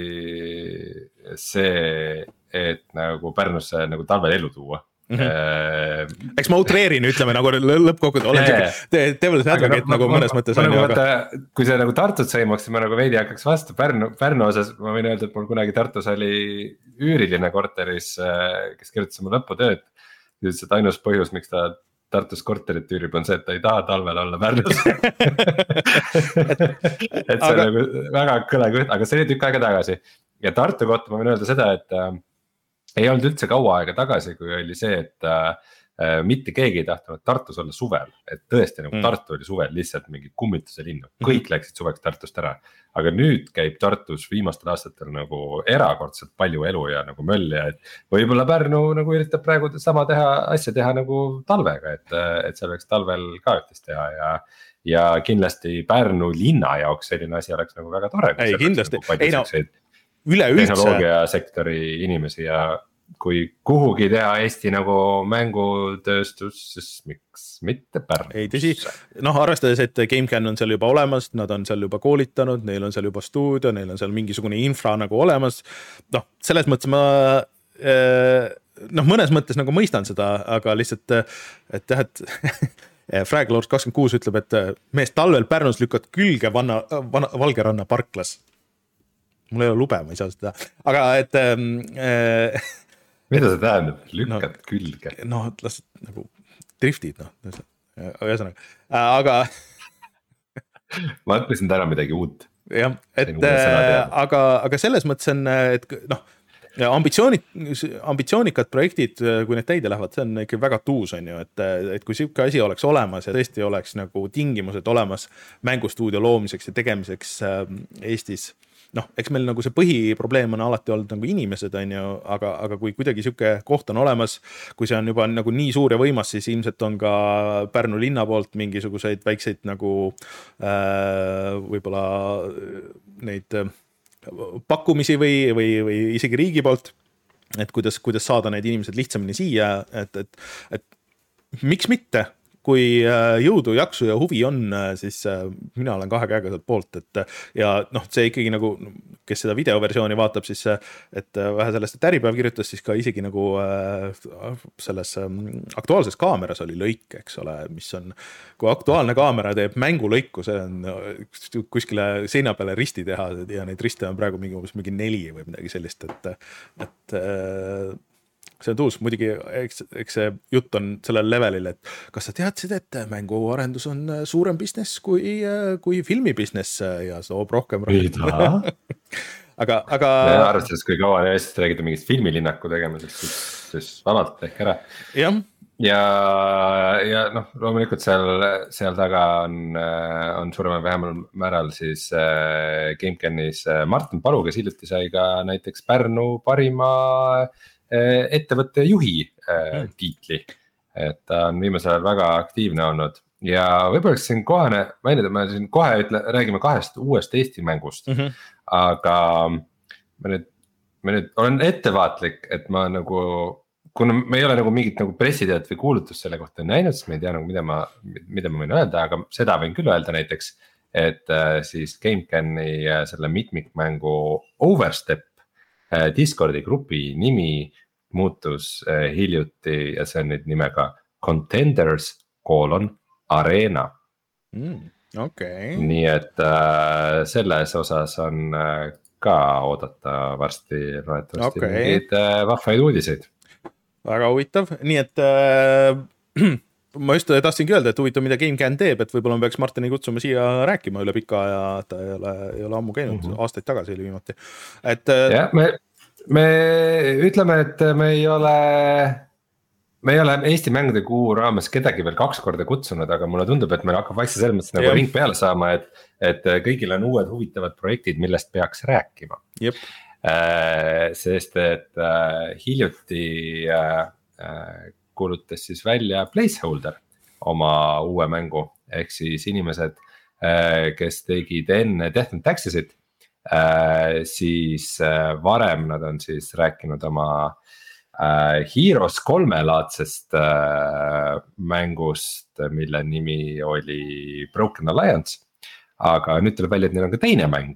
see, et nagu Pärnusse nagu talvel elu tuua. Mm-hmm. Eks ma utreerin, ütleme nagu lõppkokkuvõttes olen yeah. te, devil's advocate no, nagu mõnes mõttes ma, on nagu ju, aga kui see nagu Tartut sõimaks, siis ma nagu veidi hakkaks vastu Pärnu, Pärnu osas ma võin öelda, et mul kunagi Tartus oli üüriline korteris, kes kirjutas oma lõputööd, ütles, et ainus põhjus, miks ta Tartus korterit üürib on see, et ta ei taha talvel olla Pärnus et, et see aga... on nagu väga kõle kõht, aga see oli tükk aega tagasi ja Tartu kohta ma võin öelda seda, et äh, ei olnud üldse kaua aega tagasi, kui oli see, et äh, mitte keegi ei tahtnud Tartus olla suvel, et tõesti nagu mm. Tartu oli suvel lihtsalt mingi kummituse linnu, kõik mm. läksid suveks Tartust ära, aga nüüd käib Tartus viimastel aastatel nagu erakordselt palju elu ja nagu mölja, et võib-olla Pärnu nagu üritab praegu sama teha, asja teha nagu talvega, et, et seal võiks talvel ka ühtest teha ja ja kindlasti Pärnu linna jaoks selline asi oleks nagu väga tore. Ei, kindlasti. Nagu ei no, üleüldse. Tehnoloogiasektori inimesi ja kui kuhugi teha Eesti nagu mängutööstus, siis miks mitte Pärnu? Ei tõsi, noh arvestades, et GameCAN on seal juba olemas, nad on seal juba koolitanud, neil on seal juba stuudio, neil on seal mingisugune infra nagu olemas. Noh, selles mõttes ma, noh mõnes mõttes nagu mõistan seda, aga lihtsalt, et jah, et Fraglord kakskümmend kuus ütleb, et mees talvel Pärnus lükkad külge vanna, vanna, Valgeranna parklas. Mul ei ole lube, ma ei saa seda, aga et äh, mida see tähendab? Lükkad no, külge? No, las nagu driftid, noh, ühesõnaga, aga ma õppisin täna midagi uut. Jah, et äh, aga, aga selles mõttes on, et noh, ambitsiooni, ambitsioonikad projektid, kui need täide lähevad, see on ikka väga tuus, on ju, et, et kui siuke asi oleks olemas ja tõesti oleks nagu tingimused olemas mängustuudio loomiseks ja tegemiseks Eestis, noh, eks meil nagu see põhiprobleem on alati olnud nagu inimesed, on ju, aga, aga kui kuidagi sihuke koht on olemas, kui see on juba nagu nii suur ja võimas, siis ilmselt on ka Pärnu linna poolt mingisuguseid väikseid nagu äh, võib-olla neid pakkumisi või, või, või isegi riigi poolt, et kuidas, kuidas saada need inimesed lihtsamini siia, et, et, et miks mitte? Kui jõudu, jaksu ja huvi on, siis mina olen kahe käega sealt poolt, et ja noh, see ikkagi nagu, kes seda videoversiooni vaatab, siis et vähe sellest, et Äripäev kirjutas, siis ka isegi nagu selles Aktuaalses kaameras oli lõik, eks ole, mis on, kui Aktuaalne kaamera teeb mängulõiku, see on kuskile seina peale risti teha ja neid riste on praegu mingi, mingi neli või midagi sellist, et, et see on tuus, muidugi eks, eks see jutt on sellel levelil, et kas sa teadsid, et mänguarendus on suurem business kui, kui filmi business ja toob rohkem raha. aga, aga. Arvestades, kui kaua Eestis räägida mingist filmilinnaku tegemisest, siis, siis vabalt tehk ära. Jah. ja, ja noh, loomulikult seal, seal taga on, on suuremal vähemal määral siis äh, GameCanis Martin Palu, kes hiljuti sai ka näiteks Pärnu parima ettevõtte juhi äh, tiitli, et ta on viimasel ajal väga aktiivne olnud ja võib-olla siin kohane mainida, me siin kohe ütle, räägime kahest uuest Eesti mängust mm, -hmm. aga ma nüüd, ma nüüd olen ettevaatlik, et ma nagu, kuna me ei ole nagu mingit nagu pressiteat või kuulutust selle kohta näinud, siis ma ei tea nagu mida ma, mida ma võin öelda, aga seda võin küll öelda näiteks, et äh, siis GameCami äh, selle mitmikmängu Overstep Discordi grupi nimi muutus hiljuti ja see on nüüd nimega Contenders colon Arena mm, okay. nii et äh, selles osas on äh, ka oodata varsti loodetavasti okay. mingeid äh, vahvaid uudiseid. Väga huvitav, nii et äh, ma just tahtsingi öelda, et huvitav, mida GameCam teeb, et võib-olla me peaks Martini kutsuma siia rääkima üle pika ja ta ei ole, ei ole ammu käinud mm, -hmm. aastaid tagasi oli viimati. Et, ja, me, me ütleme, et me ei ole, me ei ole Eesti mängude kuu raames kedagi veel kaks korda kutsunud, aga mulle tundub, et meil hakkab vaikselt selles mõttes nagu ring peale saama, et, et kõigil on uued huvitavad projektid, millest peaks rääkima. Jep. Äh, sest et äh, hiljuti äh, kuulutas siis välja Placeholder oma uue mängu, ehk siis inimesed, kes tegid enne Death and Taxesit, siis varem nad on siis rääkinud oma Heroes kolme laadsest mängust, mille nimi oli Broken Alliance, aga nüüd tuleb välja, et neil on ka teine mäng,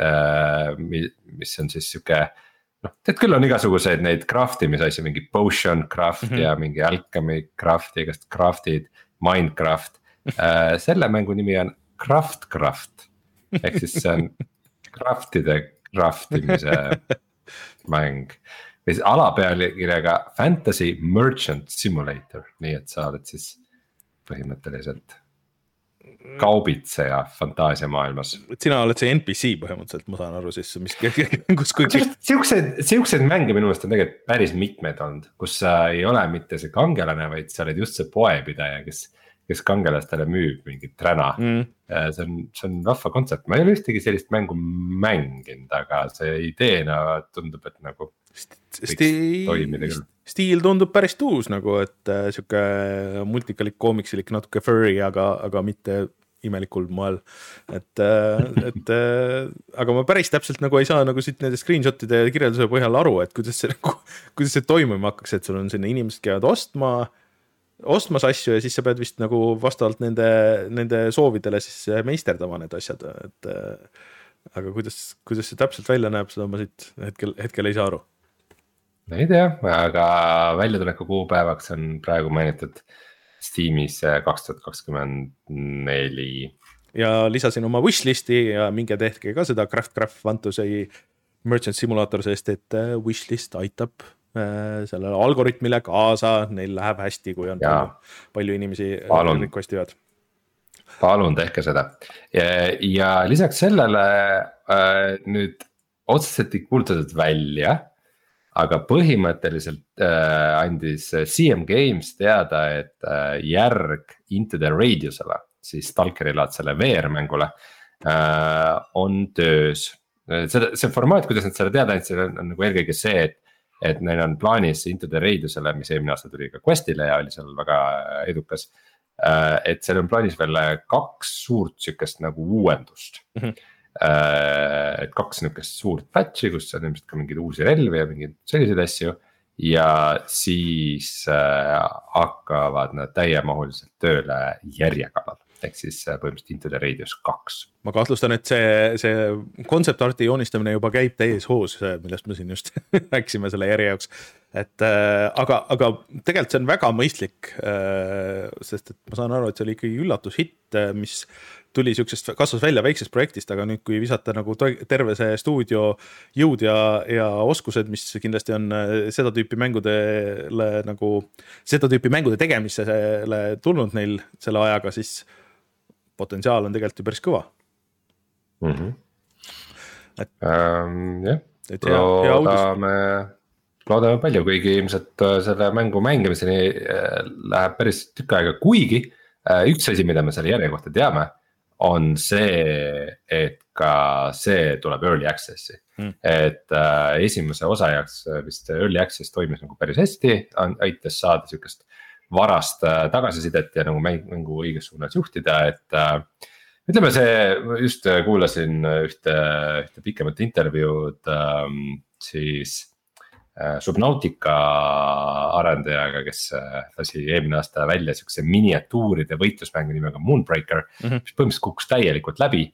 mis on siis siuke noh, tead küll on igasuguseid neid craftimise asju, mingi potion craft mm -hmm. ja mingi alchemy craft ja igast craft'id, Minecraft äh, selle mängu nimi on Craftcraft ehk siis see on craft'ide craftimise mäng või siis alapealkirjaga Fantasy Merchant Simulator, nii et sa oled siis põhimõtteliselt kaubitseja fantaasiamaailmas. Sina oled see N P C põhimõtteliselt, ma saan aru siis, mis kus kui... Siuksed, siuksed mänge minu meelest on tegelikult päris mitmed olnud, kus sa ei ole mitte see kangelane, vaid sa oled just see poepidaja, kes, kes kangelastele müüb mingit räna mm.. see on, see on vahva kontsept, ma ei ole ühtegi sellist mängu mänginud, aga see ideena tundub, et nagu Stiil, stiil tundub päris tuus nagu, et äh, siuke multikalik, koomiksilik, natuke furry, aga, aga mitte imelikul moel. Et, äh, et äh, aga ma päris täpselt nagu ei saa nagu siit nende screenshotide kirjelduse põhjal aru, et kuidas see, nagu, kuidas see toimuma hakkaks, et sul on sinna inimesed käivad ostma, ostmas asju ja siis sa pead vist nagu vastavalt nende, nende soovidele siis meisterdama need asjad, et äh, aga kuidas, kuidas see täpselt välja näeb, seda ma siit hetkel, hetkel ei saa aru. ei tea, aga väljatuleku kuupäevaks on praegu mainitud Steamis kaks tuhat kakskümmend neli. Ja lisasin oma wishlisti ja minge tehke ka seda Craft-Craft Fantasy Merchant Simulator, sest et wishlist aitab sellele algoritmile kaasa, neil läheb hästi, kui on palju, palju inimesi requestivad. Palun tehke seda ja, ja lisaks sellele äh, nüüd otseselt ei kuulutatud välja, aga põhimõtteliselt äh, andis C M Games teada, et äh, järg Into the Radiusele, siis Stalkeri laadsele V R-mängule äh, on töös seda, see formaat, kuidas nad selle teada andsid, on, on nagu eelkõige see, et, et neil on plaanis Into the Radiusele, mis eelmine aasta tuli ka Questile ja oli seal väga edukas. Et seal on plaanis veel kaks suurt sükest nagu uuendust mm. -hmm. Et kaks niukest suurt patch'i, kus on ilmselt ka mingeid uusi relvi ja mingeid selliseid asju. Ja siis hakkavad nad täiemahuliselt tööle järje kallal. Ehk siis põhimõtteliselt Into the Radius kaks. Ma kahtlustan, et see, see concept arti joonistamine juba käib täies hoos, millest me siin just rääkisime selle järje jaoks. Et, äh, aga, aga tegelikult see on väga mõistlik, äh, sest et ma saan aru, et see oli ikkagi üllatushitt, mis tuli siuksest, kasvas välja väiksest projektist, aga nüüd kui visata nagu terve see stuudio jõud ja, ja oskused, mis kindlasti on seda tüüpi mängudele nagu, seda tüüpi mängude tegemisele tulnud neil selle ajaga, siis potentsiaal on tegelikult ju päris kõva mm. -hmm. Et, ähm, jah, loodame, loodame palju, kuigi ilmselt selle mängu mängimiseni läheb päris tükk aega, kuigi üks asi, mida me selle järje kohta teame, on see, et ka see tuleb early access'i mm. et äh, esimese osa jaoks vist early access toimis nagu päris hästi, aitas saada sükest varast äh, tagasisidet ja nagu mängu õiges suunas juhtida, et äh, ütleme see, just kuulasin ühte, ühte pikemat intervjuud äh, siis äh, Subnautica arendajaga, kes äh, lasi eelmine aasta välja sükse miniatuuride võitlusmängu nimega Moonbreaker mm, -hmm. mis põhimõtteliselt kukkus täielikult läbi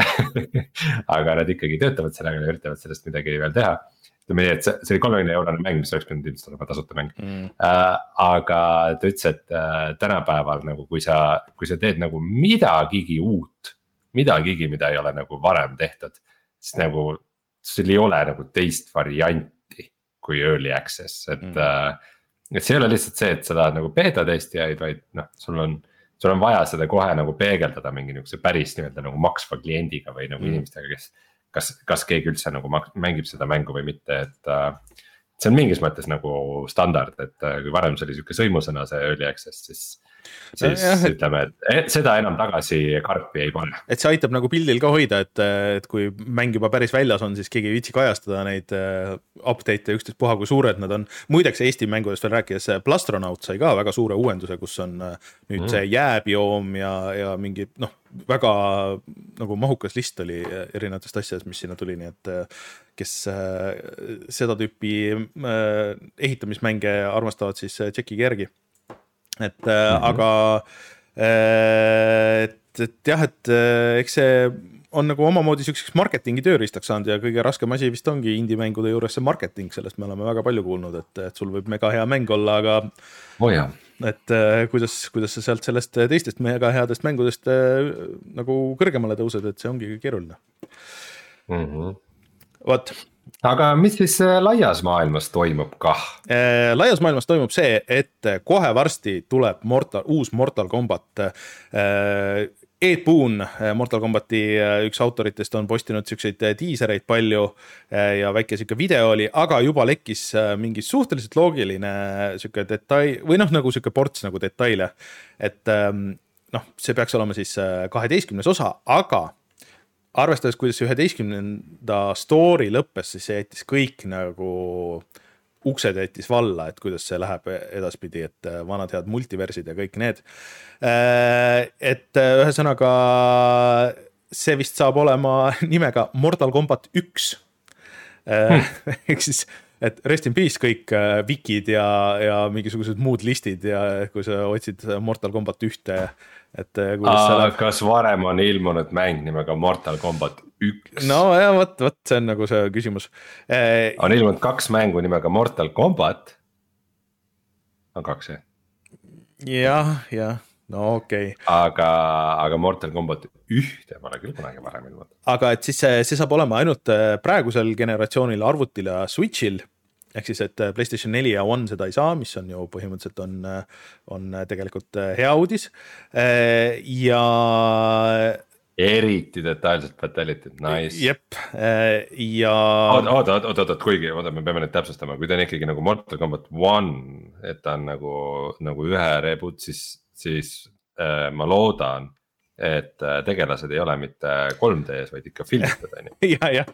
aga nad ikkagi töötavad sellega ja üritavad sellest midagi veel teha. ütleme nii, et see, see oli kolmekümne eurone mäng, mis oleks pidanud ilmselt olema tasuta mäng mm. uh, aga ta ütles, et uh, tänapäeval nagu kui sa, kui sa teed nagu midagigi uut, midagigi, mida ei ole nagu varem tehtud, siis nagu sul ei ole nagu teist varianti kui early access, et mm. uh, et see ei ole lihtsalt see, et sa tahad nagu beeta testijaid, vaid noh, sul on sul on vaja seda kohe nagu peegeldada mingi niukse päris nii-öelda nagu maksva kliendiga või nagu mm. inimestega, kes kas, kas keegi üldse nagu mängib seda mängu või mitte, et uh, see on mingis mõttes nagu standard, et uh, kui varem see oli siuke sõimusõna see early access, siis siis ja, et, ütleme, et seda enam tagasi karpi ei pane. Et see aitab nagu pildil ka hoida, et, et kui mäng juba päris väljas on, siis keegi ei viitsi kajastada neid update'e üksteist puha, kui suured nad on. Muideks Eesti mängudest veel rääkides, Plastronaut sai ka väga suure uuenduse, kus on nüüd mm. see jääbjoom ja, ja mingi noh, väga nagu mahukas list oli erinevatest asjadest, mis sinna tuli, nii et kes seda tüüpi ehitamismänge armastavad, siis tšekkige järgi. Et mm -hmm. aga et, et jah, et eks see on nagu omamoodi sükses marketingi tööriistaks saanud ja kõige raskem asi vist ongi indie-mängude juures see marketing, sellest me oleme väga palju kuulnud, et, et sul võib mega hea mäng olla, aga oh jah. et kuidas, kuidas sa sealt sellest teistest mega headest mängudest nagu kõrgemale tõused, et see ongi keeruline mm. -hmm. Vot. Aga mis siis laias maailmas toimub kah? Laias maailmas toimub see, et kohe varsti tuleb Mortal, uus Mortal Combat. Ed Boon, Mortal Combati üks autoritest, on postinud sükseid diisereid palju ja väike siuke video oli, aga juba lekkis mingi suhteliselt loogiline siuke detail või noh, nagu siuke ports nagu detaile, et noh, see peaks olema siis kaheteistkümnes osa, aga arvestades, kuidas üheteistkümnenda story lõppes, siis see jättis kõik nagu uksed jättis valla, et kuidas see läheb edaspidi, et vanad head multiversid ja kõik need. Et ühesõnaga see vist saab olema nimega Mortal Combat üks. Hmm. Ehk siis, et rest in peace kõik wikid ja, ja mingisugused muud listid ja kui sa otsid Mortal Combat ühte, et Aa, kas varem on ilmunud mäng nimega Mortal Combat üks? No ja võt, võt, see on nagu see küsimus. On ilmunud kaks mängu nimega Mortal Combat? On kaks, jah? Jah, jah, no okei okay. Aga, aga Mortal Combat ühte ma olen küll kunagi varem ilmunud. Aga et siis see, see saab olema ainult praegusel generatsioonil arvutil ja Switchil, ehk siis, et PlayStation neli ja One seda ei saa, mis on ju põhimõtteliselt on, on tegelikult hea uudis. Ja eriti detailselt fatality, nice. Jep, ja oot, oot, oot, oot, kuigi oot, me peame nüüd täpsustama, kui ta on ikkagi nagu Mortal Combat One, et ta on nagu, nagu ühe reboot, siis, siis äh, ma loodan, et tegelased ei ole mitte kolm D-s, vaid ikka filmitud, on ju. ja, jah,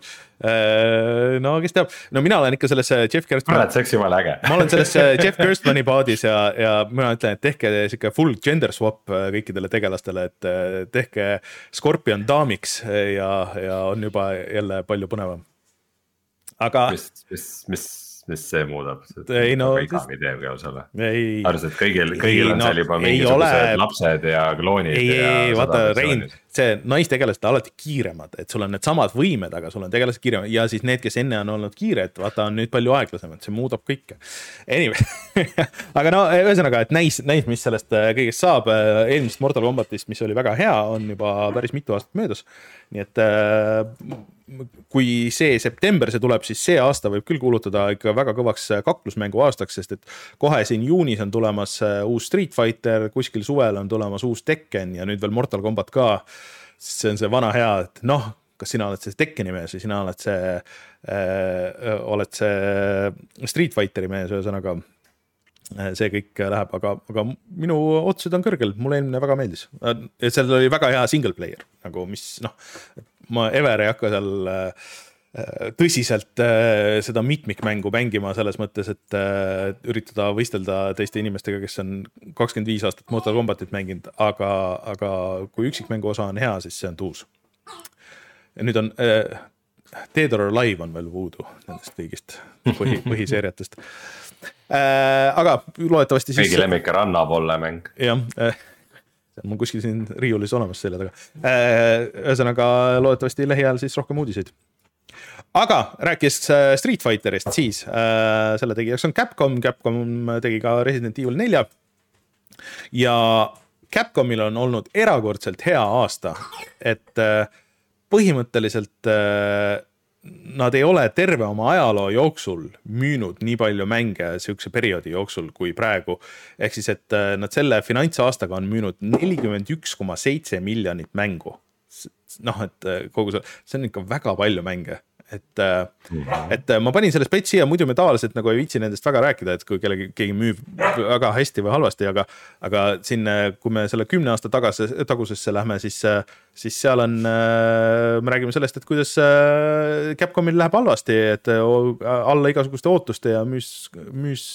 no kes teab, no mina olen ikka selles Jeff Gerstmann. Oled seks jumala äge. ma olen selles Jeff Gerstmanni paadis ja, ja mina ütlen, et tehke siuke full gender swap kõikidele tegelastele, et tehke Scorpion daamiks ja, ja on juba jälle palju põnevam. Aga. Mis, mis, mis mis see muudab? Ei, no, Veigami teeb ka sulle. Ei, Arvas, et kõigil, kõigil on no, seal juba mingisugused ole... lapsed ja kloonid. Ei, ja ei, vaata, Rein, see naistegelased on alati kiiremad, et sul on need samad võimed, aga sul on tegelased kiiremad ja siis need, kes enne on olnud kiired, vaata, on nüüd palju aeglasemad, see muudab kõike. Anyway, aga no, ühesõnaga, et näis, näis, mis sellest kõigest saab. Eelmist Mortal Kombatist, mis oli väga hea, on juba päris mitu aastat möödas. Nii et kui see september see tuleb, siis see aasta võib küll kuulutada ikka väga kõvaks kaklusmängu aastaks, sest et kohe siin juunis on tulemas uus Street Fighter, kuskil suvel on tulemas uus Tekken ja nüüd veel Mortal Kombat ka. See on see vana hea, et noh, kas sina oled see Tekkeni mees või sina oled see, äh, oled see Street Fighteri mees, ühesõnaga see kõik läheb, aga, aga minu otsused on kõrgel, mulle eelmine väga meeldis. Ja seal oli väga hea single player, nagu mis noh, ma ever ei hakka seal tõsiselt seda mitmikmängu mängima selles mõttes, et üritada võistelda teiste inimestega, kes on kakskümmend viis aastat Mortal Kombatit mänginud, aga, aga kui üksikmängu osa on hea, siis see on tuus. Ja nüüd on Dead or Alive on veel puudu nendest kõigist põhi, põhiseeriatest. Aga loodetavasti siis... Kõigi lemmika rannapolle mäng. Jah, mul kuskil siin riiulis olemas selle taga. Ühesõnaga loodetavasti lähiajal siis rohkem uudiseid. Aga rääkis Street Fighterist siis, selle tegijaks on Capcom, Capcom tegi ka Resident Evil neli ja Capcomil on olnud erakordselt hea aasta, et põhimõtteliselt nad ei ole terve oma ajaloo jooksul müünud nii palju mänge sihukese perioodi jooksul kui praegu. Ehk siis, et nad selle finantsaastaga on müünud nelikümmend üks koma seitse miljonit mängu. Noh, et kogu see, see on ikka väga palju mänge. Et, et ma panin selle spetsi ja muidu me tavaliselt nagu ei viitsi nendest väga rääkida, et kui kellegi keegi müüb väga hästi või halvasti, aga, aga siin, kui me selle kümne aasta tagasi, tagusesse lähme, siis, siis seal on, me räägime sellest, et kuidas Capcomil läheb halvasti, et alla igasuguste ootuste ja müüs, müüs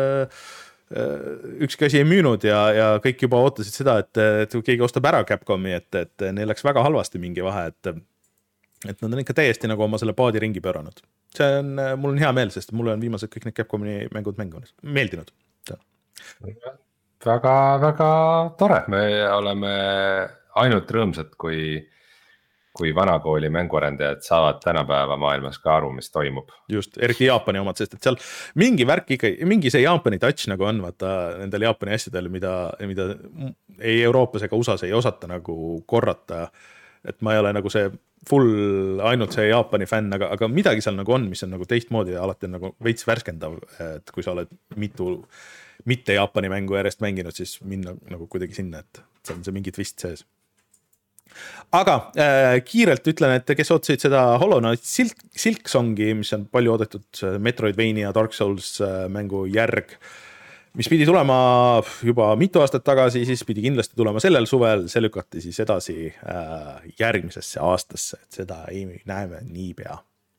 ükski asi ei müünud ja, ja kõik juba ootasid seda, et, et keegi ostab ära Capcomi, et, et neil läks väga halvasti mingi vahe, et et nad on ikka täiesti nagu oma selle paadi ringi pööranud. See on, mul on hea meel, sest mulle on viimased kõik need Capcomi mängud mängunud, meeldinud. Väga, väga tore, me oleme ainult rõõmsad, kui, kui vanakooli mänguarendajad saavad tänapäeva maailmas ka aru, mis toimub. Just, eriti Jaapani omad, sest et seal mingi värk ikka, mingi see Jaapani touch nagu on, vaata nendel Jaapani asjadel, mida, mida ei Euroopas ega U S As ei osata nagu korrata. Et ma ei ole nagu see full ainult see Jaapani fänn, aga, aga midagi seal nagu on, mis on nagu teistmoodi ja alati on nagu veits värskendav, et kui sa oled mitu mitte Jaapani mängu järjest mänginud, siis minna nagu kuidagi sinna, et see on see mingi twist sees. Aga äh, kiirelt ütlen, et kes otsid seda Hollow Knight Silk, Silksongi, mis on palju oodatud Metroidvania Dark Souls äh, mängu järg, mis pidi tulema juba mitu aastat tagasi, siis pidi kindlasti tulema sellel suvel, see lükati siis edasi äh, järgmisesse aastasse, et seda ei näeme niipea.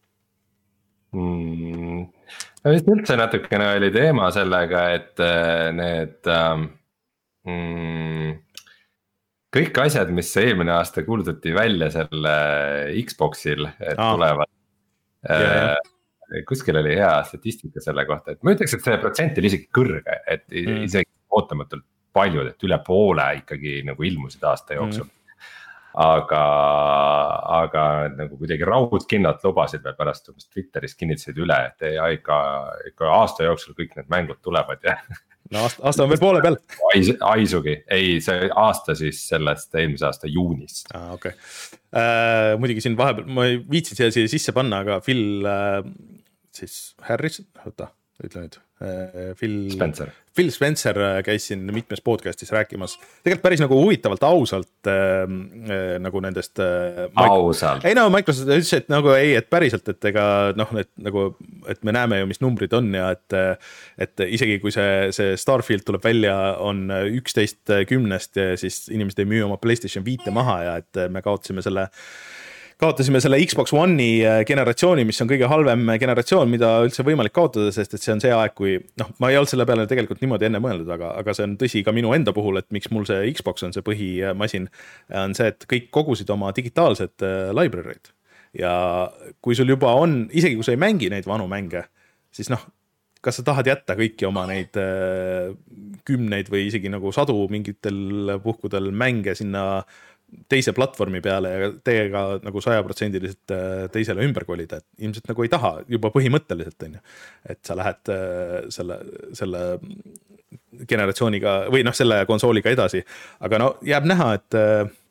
Mm. Vist üldse natukene oli teema sellega, et need mm, kõik asjad, mis eelmine aasta kuulutati välja selle Xboxil, et ah. tulevad ja, ja. Kuskil oli hea statistika selle kohta, et ma ütleks, et see protsent oli isegi kõrge, et mm. isegi ootamatult paljud, et üle poole ikkagi nagu ilmusid aasta jooksul. Mm. Aga, aga nagu kuidagi raudkinnad lubasid veel pärast Twitteris kinnitasid üle, et ei, ikka, ikka aasta jooksul kõik need mängud tulevad ja no aasta, aasta on veel poole peal. Ais, aisugi, ei see aasta siis sellest eelmise aasta juunis. Ah, okay. äh, muidugi siin vahepeal, ma ei viitsin siia, siia sisse panna, aga Phil äh, siis Harris, oota, ütle nüüd, Phil Spencer. Phil Spencer käis siin mitmes podcastis rääkimas, tegelikult päris nagu huvitavalt ausalt äh, nagu nendest äh, ausalt. ei no Microsoft ütles, et nagu ei, et päriselt, et ega noh, et nagu, et me näeme ju, mis numbrid on ja et, et isegi kui see, see Starfield tuleb välja, on üksteist kümnest ja siis inimesed ei müü oma PlayStation viite maha ja et me kaotasime selle kaotasime selle Xbox One'i generatsiooni, mis on kõige halvem generatsioon, mida üldse võimalik kaotada, sest et see on see aeg, kui noh, ma ei olnud selle peale tegelikult niimoodi enne mõeldud, aga, aga see on tõsi ka minu enda puhul, et miks mul see Xbox on see põhimasin, on see, et kõik kogusid oma digitaalsed library'd. Ja kui sul juba on, isegi kui sa ei mängi neid vanu mänge, siis noh, kas sa tahad jätta kõiki oma neid kümneid või isegi nagu sadu mingitel puhkudel mänge sinna teise platvormi peale ja teiega nagu sajaprotsendiliselt teisele ümber kolida, et ilmselt nagu ei taha juba põhimõtteliselt, on ju, et sa lähed selle, selle generatsiooniga või noh, selle konsooliga edasi, aga no jääb näha, et,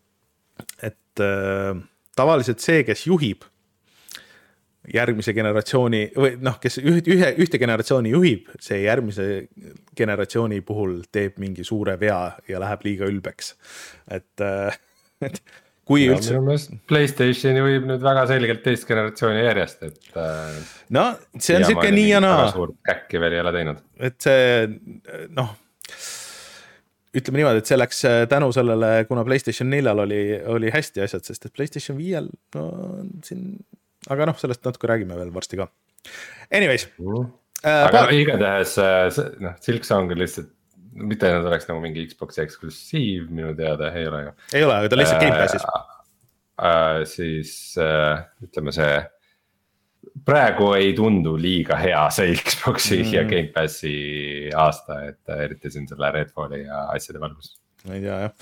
et tavaliselt see, kes juhib järgmise generatsiooni või noh, kes ühe, ühte generatsiooni juhib, see järgmise generatsiooni puhul teeb mingi suure vea ja läheb liiga ülbeks, et et kui ja, üldse PlayStation juhib nüüd väga selgelt teist generatsiooni järjest, et no see on siuke nii ja naa, suurt käkki veel ei ole teinud, et see noh, ütleme niimoodi, et see läks tänu sellele, kuna PlayStation neljal oli, oli hästi asjad, sest et PlayStation viiel no, siin, aga noh, sellest natuke räägime veel varsti ka. Anyways mm. äh, aga paar... igatahes noh, Silksong lihtsalt mitte nad oleks nagu mingi Xbox'i eksklusiiv, minu teada ei ole ju. Ei ole, aga ta lihtsalt Game Passis. Äh, äh, siis äh, ütleme see, praegu ei tundu liiga hea see Xbox'i mm. ja Game Passi aasta, et eriti siin selle Redfalli ja asjade valgus. Ei tea, jah.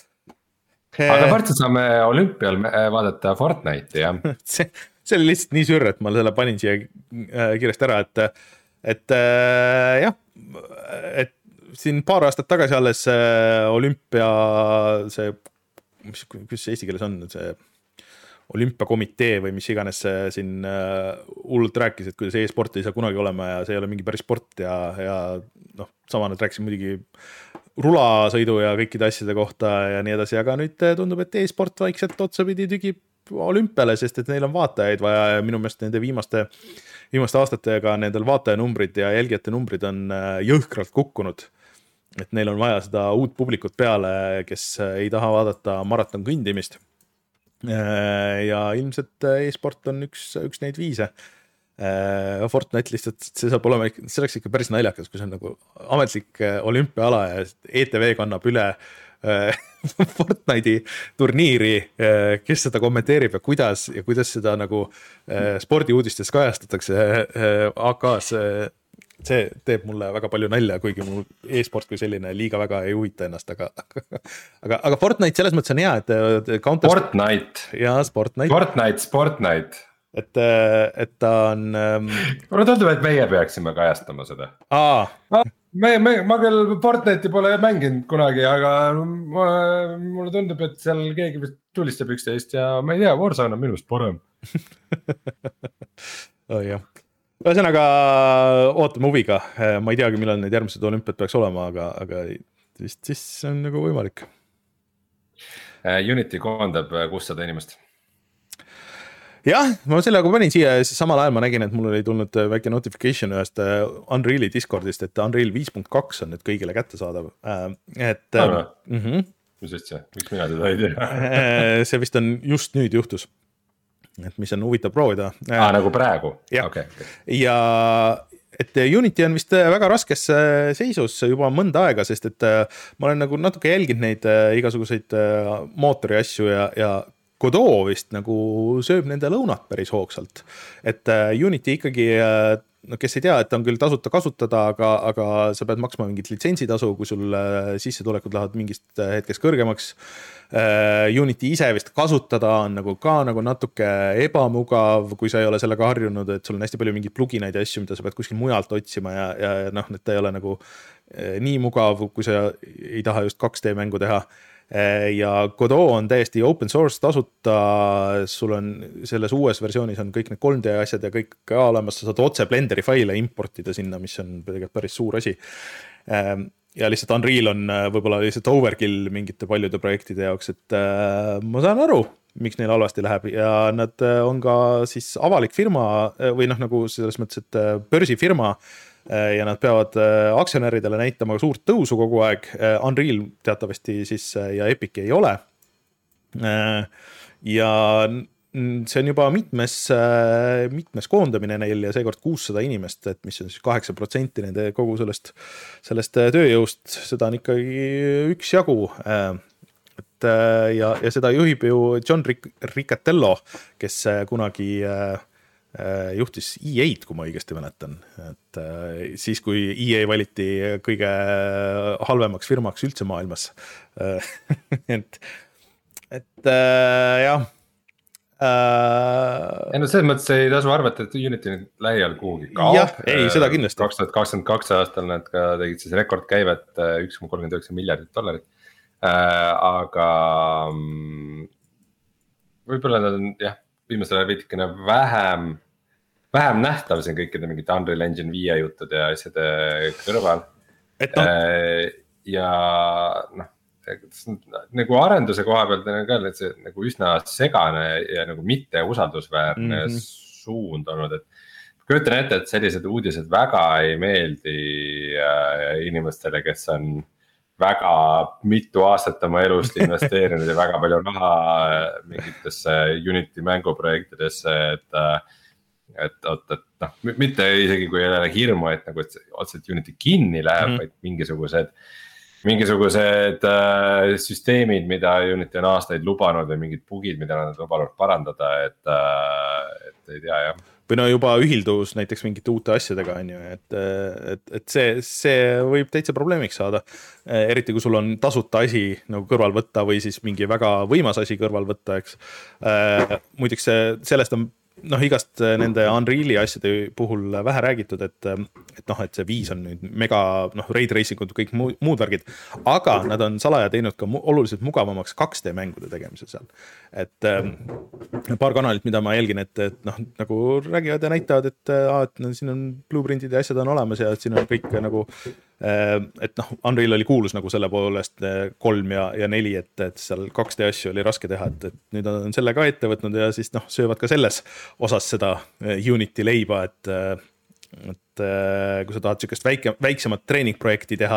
Aga varsti saame olümpial vaadata Fortnite'i, jah. see, see oli lihtsalt nii sür, et ma selle panin siia kiiresti ära, et, et äh, jah, et siin paar aastat tagasi alles olümpia, see, mis, kus eesti keeles on, see olümpiakomitee või mis iganes siin hullult rääkis, et kuidas e-sport ei saa kunagi olema ja see ei ole mingi päris sport ja, ja noh, sama nad rääkisid muidugi rulasõidu ja kõikide asjade kohta ja nii edasi, aga nüüd tundub, et e-sport vaikselt otsapidi tügib olümpiale, sest et neil on vaatajaid vaja ja minu meelest nende viimaste, viimaste aastatega nendel vaatajanumbrid ja jälgijate numbrid on jõhkralt kukkunud. Et neil on vaja seda uut publikut peale, kes ei taha vaadata maraton kõndimist. Ja ilmselt e-sport on üks, üks neid viise. Fortnite lihtsalt, see saab olema, see oleks ikka päris naljakas, kui see on nagu ametlik olümpiaala ja E T V kannab üle Fortnite'i turniiri, kes seda kommenteerib ja kuidas ja kuidas seda nagu spordiuudistes kajastatakse A K-s. See teeb mulle väga palju nalja, kuigi mul e-sport kui selline liiga väga ei huvita ennast, aga, aga, aga Fortnite selles mõttes on hea, et Counter... Fortnite. Ja, Sportnite. Fortnite, Sportnite. Et, et ta on... Mulle tundub, et meie peaksime kajastama seda. Aa. Ma, me, me, ma küll Fortnite'i pole mänginud kunagi, aga ma, mulle tundub, et seal keegi tulistab üksteist ja ma ei tea, Warzone on minust parem. Oh, jah. Ühesõnaga ootame huviga, ma ei teagi, millal need järgmised olümpiad peaks olema, aga, aga siis, siis on nagu võimalik. Unity koondab kuussada inimest. Jah, ma sellega panin siia ja samal ajal ma nägin, et mul oli tulnud väike notification ühest Unreali Discordist, et Unreal viis punkt kaks on nüüd kõigile kätte saadav. Et, ah, mm-hmm. Mis üldse, miks mina teda ei tea? See vist on just nüüd juhtus. Et mis on huvitav proovida. Ah, nagu praegu? Ja, okay, okay. ja et Unity on vist väga raskes seisus juba mõnda aega, sest et ma olen nagu natuke jälginud neid igasuguseid mootori asju ja, ja Godot vist nagu sööb nende lõunat päris hoogsalt. Et Unity ikkagi, no kes ei tea, et on küll tasuta kasutada, aga, aga sa pead maksma mingit litsentsitasu, kui sul sissetulekud lähevad mingist hetkest kõrgemaks. Unity ise vist kasutada on nagu ka nagu natuke ebamugav, kui sa ei ole sellega harjunud, et sul on hästi palju mingid pluginaid ja asju, mida sa pead kuskil mujalt otsima ja, ja noh, et ta ei ole nagu nii mugav, kui sa ei taha just kaks D mängu teha. ja Godot on täiesti open source tasuta, sul on selles uues versioonis on kõik need kolm D asjad ja kõik ka olemas, sa saad otse Blenderi faile importida sinna, mis on tegelikult päris suur asi. Ja lihtsalt Unreal on võib-olla lihtsalt overkill mingite paljude projektide jaoks, et ma saan aru, miks neil halvasti läheb ja nad on ka siis avalik firma või noh, nagu selles mõttes, et börsifirma ja nad peavad aktsionäridele näitama suurt tõusu kogu aeg. Unreal teatavasti siis ja Epic ei ole. Ja see on juba mitmes, mitmes koondamine neil ja seekord kuussada inimest, et mis on siis kaheksa protsenti nende kogu sellest, sellest tööjõust, seda on ikkagi üks jagu. Et, ja, ja seda juhib ju John Riccatello, kes kunagi juhtis E A-d, kui ma õigesti mäletan. Et siis, kui E A valiti kõige halvemaks firmaks üldse maailmas. et, et jah. Ei no selles mõttes ei tasu arvata, et Unity nüüd lähiajal kuhugi kaob. Jah, ei, seda kindlasti. kaks tuhat kakskümmend kaks aastal nad ka tegid siis rekordkäivet üks koma kolmkümmend üheksa miljardit dollarit. Aga võib-olla nad on jah, viimasel ajal veidikene vähem, vähem nähtav siin kõikide mingite Unreal Engine viie jutude ja asjade kõrval. Et no. Ja noh, nagu arenduse koha pealt on ka see nagu üsna segane ja nagu mitte usaldusväärne mm-hmm. suund olnud, et kujutan ette, et sellised uudised väga ei meeldi inimestele, kes on väga mitu aastat oma elust investeerinud ja väga palju raha mingitesse Unity mänguprojektidesse, et, et, et, et noh, mitte isegi kui ei ole hirmu, et nagu et otseselt Unity kinni läheb, mm-hmm. vaid mingisugused mingisugused äh, süsteemid, mida Unity on aastaid lubanud või mingid bugid, mida nad lubanud parandada, et, äh, et ei tea jah. Või no juba ühildus näiteks mingite uute asjadega on ju, et, et, et see, see võib täitsa probleemiks saada. Eriti kui sul on tasuta asi nagu kõrval võtta või siis mingi väga võimas asi kõrval võtta, eks. Muiduks sellest on noh, igast nende Unreali asjade puhul vähe räägitud, et, et noh, et see viis on nüüd mega, noh, raid racingud, kõik muud, muud värgid, aga nad on salaja teinud ka oluliselt mugavamaks kaks D mängude tegemise seal. Et paar kanalit, mida ma jälgin, et, et noh, nagu räägivad ja näitavad, et, et no, siin on blueprintid ja asjad on olemas ja et siin on kõik nagu, et noh, Unreal oli kuulus nagu selle poolest kolm ja, ja neli, et, et seal kaks D asju oli raske teha, et, et nüüd on selle ka ette võtnud ja siis noh, söövad ka selles osas seda Unity leiba, et, et kui sa tahad sellist väike, väiksemat treeningprojekti teha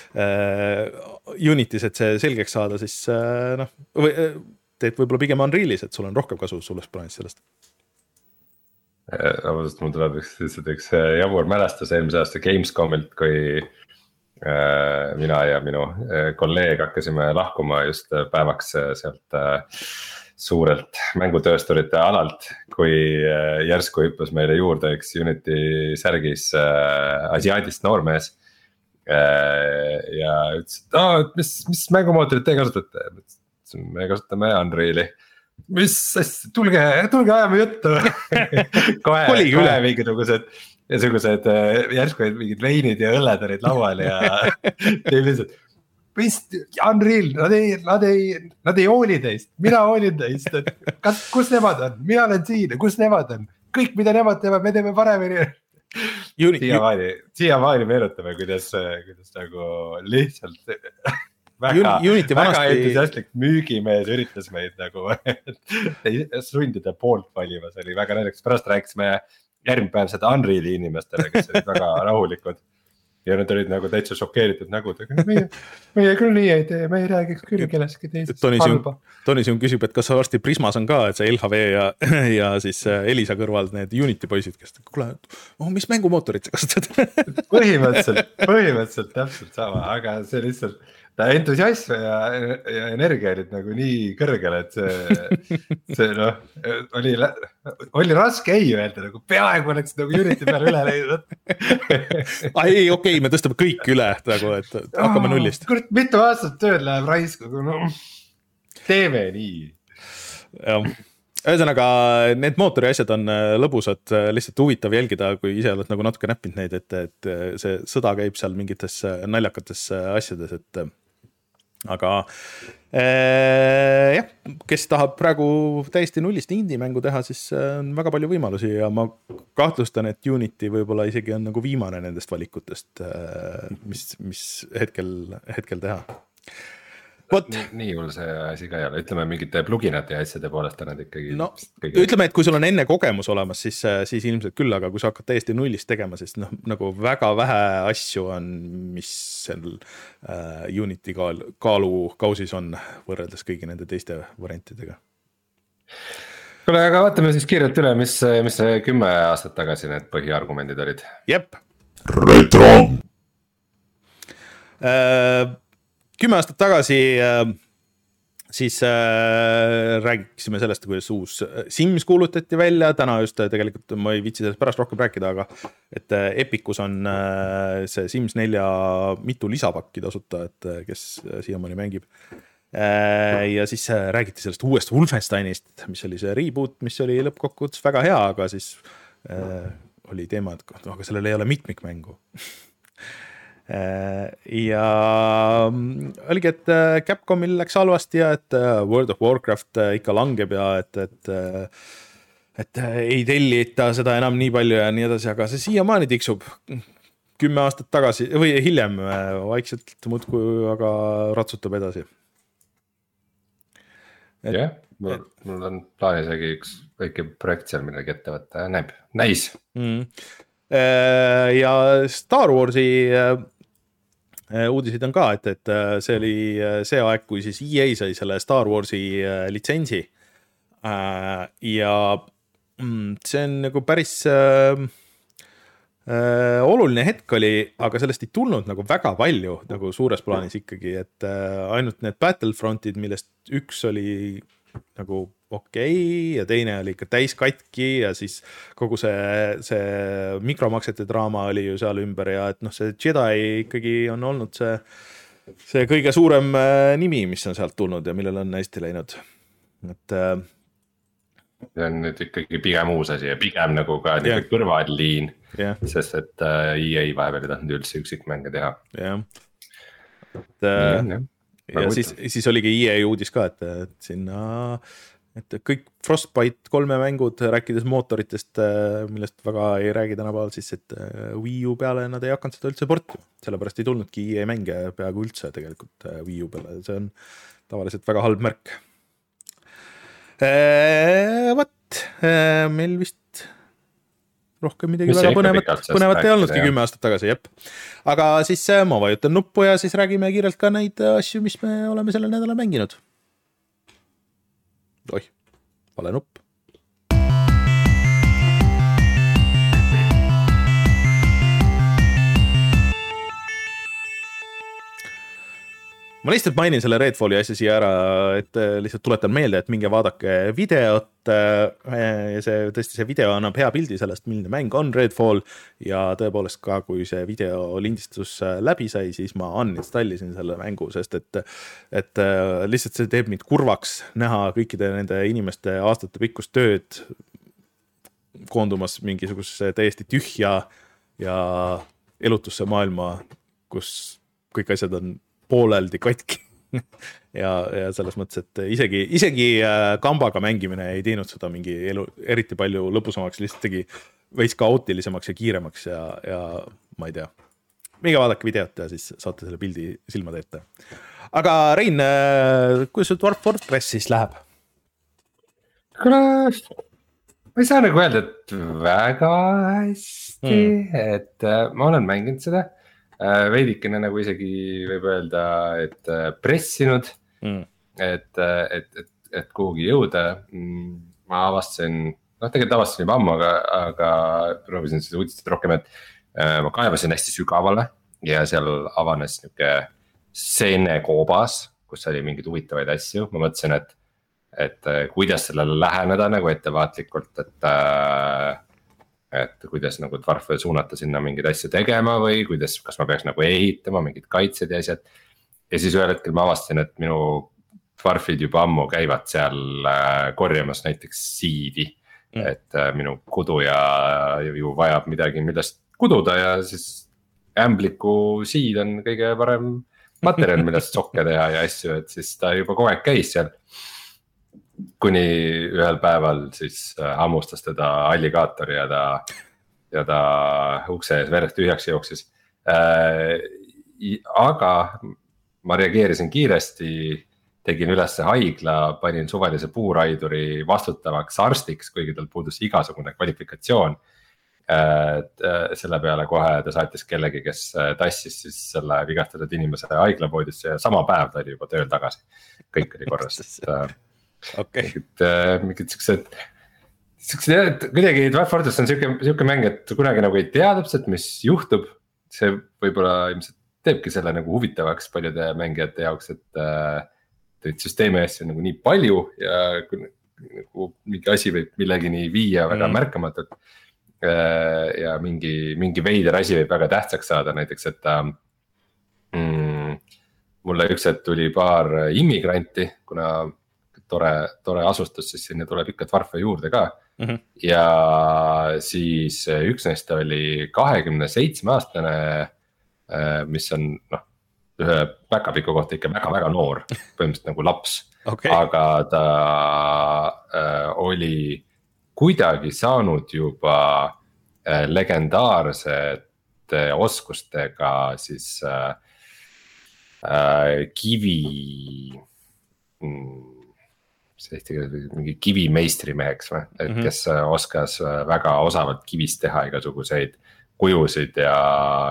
Unitis, et see selgeks saada, siis noh, teed võib-olla pigem Unrealis, et sul on rohkem kasu sullest plaanist sellest. Vabandust, mul tuleb üks, üks jabur mälestus eelmise aasta Gamescomilt, kui äh, mina ja minu kolleeg hakkasime lahkuma just päevaks sealt äh, suurelt mängutöösturite alalt, kui äh, järsku hüppas meile juurde üks Unity särgis äh, asiaadist noormees äh, ja ütles, et oh, mis, mis mängumootorit te kasutate? Me kasutame Unreali. Mis, tulge, tulge ajame juttu. kohe, kohe mingisugused, mingisugused järsku mingid veinid ja õlled olid laual ja teeb lihtsalt, mis Unreal, nad ei, nad ei, nad ei hooli teist, mina hoolin teist, et kas, kus nemad on, mina olen siin, kus nemad on, kõik mida nemad teevad, me teeme paremini. Siiamaani, siiamaani meenutame, kuidas, kuidas nagu lihtsalt väga, Unity väga vanasti... entusiastlik müügimees üritas meid nagu sundida poolt valima, see oli väga näiteks, pärast rääkisime järgmine päev seda Unreali inimestele, kes olid väga rahulikud ja nad olid nagu täitsa šokeeritud nägudega, meie, meie küll nii ei tee, me ei räägiks küll kelleski teisest halba. Toni Siun küsib, et kas varsti Prismas on ka, et see L H V ja, ja siis Elisa kõrval need Unity poisid, kes kuule, oh, mis mängumootorit sa kasutad? põhimõtteliselt, põhimõtteliselt täpselt sama, aga see lihtsalt ta entusiasm ja, ja energia olid nagu nii kõrgel, et see, see noh, oli, oli raske ei öelda, nagu peaaegu oleks nagu Unity peale üle leidnud. ei, okei, okay, me tõstame kõik üle, nagu, et hakkame oh, nullist. Kurat, mitu aastat tööd läheb raisku, no, teeme nii. Jah. Ühesõnaga, need mootori asjad on lõbusad, lihtsalt huvitav jälgida, kui ise oled nagu natuke näppinud neid, et, et see sõda käib seal mingites naljakates asjades, et aga äh, jah, kes tahab praegu täiesti nullist indie-mängu teha, siis on väga palju võimalusi ja ma kahtlustan, et Unity võib-olla isegi on nagu viimane nendest valikutest, mis, mis hetkel, hetkel teha. What? Nii hull see asi ka ei ole, ütleme mingite pluginate ja asjade poolest on nad ikkagi no, kõige... ütleme, et kui sul on enne kogemus olemas, siis, siis ilmselt küll, aga kui sa hakkad täiesti nullist tegema, siis noh, nagu väga vähe asju on, mis seal uh, Unity kaal, kaalu kausis on võrreldes kõigi nende teiste variantidega. Kuule, aga vaatame siis kiirelt üle, mis, mis kümme aastat tagasi need põhiargumendid olid. Jep. Retro. Uh, Kümme aastat tagasi äh, siis äh, räägiksime sellest, kuidas uus Sims kuulutati välja, täna just tegelikult ma ei viitsi sellest pärast rohkem rääkida, aga et äh, Epicus on äh, see Sims nelja mitu lisapakki tasuta, et äh, kes siiamaani mängib. Äh, ja siis äh, räägiti sellest uuest Wolfensteinist, mis oli see reboot, mis oli lõppkokkuvõttes väga hea, aga siis äh, oli teema, et aga sellel ei ole mitmikmängu. Ja oligi, et Capcomil läks halvasti ja et World of Warcraft ikka langeb ja et, et, et ei tellita seda enam nii palju ja nii edasi, aga see siiamaani tiksub kümme aastat tagasi või hiljem vaikselt muudkui aga ratsutab edasi. Jah, yeah, mul, mul on plaanis isegi üks väike projekt seal midagi ette võtta, näeb, näis. Mm. Ja Star Warsi uudisid on ka, et, et see oli see aeg, kui siis E A sai selle Star Warsi litsentsi ja see on nagu päris äh, äh, oluline hetk oli, aga sellest ei tulnud nagu väga palju nagu suures plaanis ikkagi, et äh, ainult need Battlefrontid, millest üks oli nagu okei okay, ja teine oli ikka täis katki ja siis kogu see, see mikromaksete draama oli ju seal ümber ja et noh, see Jedi ikkagi on olnud see, see kõige suurem nimi, mis on sealt tulnud ja millel on hästi läinud. Et äh, see on nüüd ikkagi pigem uus asi ja pigem nagu ka yeah. kõrvalliin, yeah. sest et äh, E A vahepeal ei tahtnud üldse üksikmänge teha. jah, et äh, ja, ja siis, siis oligi E A uudis ka, et, et sinna et kõik Frostbite kolme mängud, rääkides mootoritest, millest väga ei räägi tänapäeval, siis et Wii U peale nad ei hakanud seda üldse portima, sellepärast ei tulnudki E A mänge peaaegu üldse tegelikult Wii U peale, see on tavaliselt väga halb märk. Eee, võt, meil vist rohkem midagi väga põnevat, põnevat ei olnudki kümme aastat tagasi, jep. Aga siis ma vajutan nuppu ja siis räägime kiirelt ka neid asju, mis me oleme selle nädala mänginud. Oih, vale nupp. Ma lihtsalt mainin selle Redfalli asja siia ära, et lihtsalt tuletan meelde, et minge vaadake videot. See, tõesti see video annab hea pildi sellest, milline mäng on Redfall ja tõepoolest ka, kui see video lindistus läbi sai, siis ma uninstallisin selle mängu, sest et, et lihtsalt see teeb mind kurvaks näha kõikide nende inimeste aastate pikkust tööd koondumas mingisugusesse täiesti tühja ja elutusse maailma, kus kõik asjad on pooleldi katki ja, ja selles mõttes, et isegi, isegi kambaga mängimine ei teinud seda mingi elu eriti palju lõpusamaks, lihtsalt tegi veits kaootilisemaks ja kiiremaks ja, ja ma ei tea. Minge vaadake videot ja siis saate selle pildi silmade ette. Aga Rein, kuidas see Dwarf Fortress siis läheb? Kuule, ma ei saa nagu öelda, et väga hästi, mm. et ma olen mänginud seda. Veidikene nagu isegi võib öelda, et pressinud, mm. et, et, et, et kuhugi jõuda. Ma avastasin, noh tegelikult avastasin juba ammu, aga, aga proovisin seda uudistada rohkem, et ma kaevasin hästi sügavale ja seal avanes niuke seenekoobas, kus oli mingid huvitavaid asju. Ma mõtlesin, et, et kuidas sellele läheneda nagu ettevaatlikult, et et kuidas nagu dwarfe suunata sinna mingid asju tegema või kuidas, kas ma peaks nagu ehitama mingid kaitsed ja asjad. Ja siis ühel hetkel ma avastasin, et minu dwarfid juba ammu käivad seal korjamas näiteks siidi. Mm. Et minu kudu ja ju vajab midagi, millest kududa ja siis ämbliku siid on kõige parem materjal, millest sokke teha ja asju, et siis ta juba kogu aeg käis seal. Kuni ühel päeval siis hammustas teda alligaator ja ta, ja ta ukse ees verest tühjaks jooksis äh,. Aga ma reageerisin kiiresti, tegin üles haigla, panin suvalise puuraiduri vastutavaks arstiks, kuigi tal puudus igasugune kvalifikatsioon. Et selle peale kohe ta saatis kellegi, kes tassis siis selle vigastatud inimese haiglapoodisse ja sama päev ta oli juba tööl tagasi. Kõik oli korras. Okay. Mingid, mingid siuksed, siuksed, kuidagi Dwarf Fortress on siuke, siuke mäng, et kunagi nagu ei tea täpselt, mis juhtub. See võib-olla ilmselt teebki selle nagu huvitavaks paljude mängijate jaoks, et äh, süsteemi asju nagu nii palju ja nagu mingi asi võib millegini viia väga mm. märkamatult. Ja mingi, mingi veider asi võib väga tähtsaks saada, näiteks, et mm, mulle üks hetk tuli paar immigranti, kuna tore, tore asustus, siis sinna tuleb ikka dwarfe juurde ka. Mm-hmm. Ja siis üks neist oli kahekümne seitsme aastane, mis on noh, ühe päkapiku kohta ikka väga-väga noor, põhimõtteliselt nagu laps, okay. Aga ta äh, oli kuidagi saanud juba äh, legendaarsete oskustega siis äh, äh, kivi, see eesti keeles mingi kivimeistrimeheks või, et mm-hmm. kes oskas väga osavalt kivist teha igasuguseid kujusid ja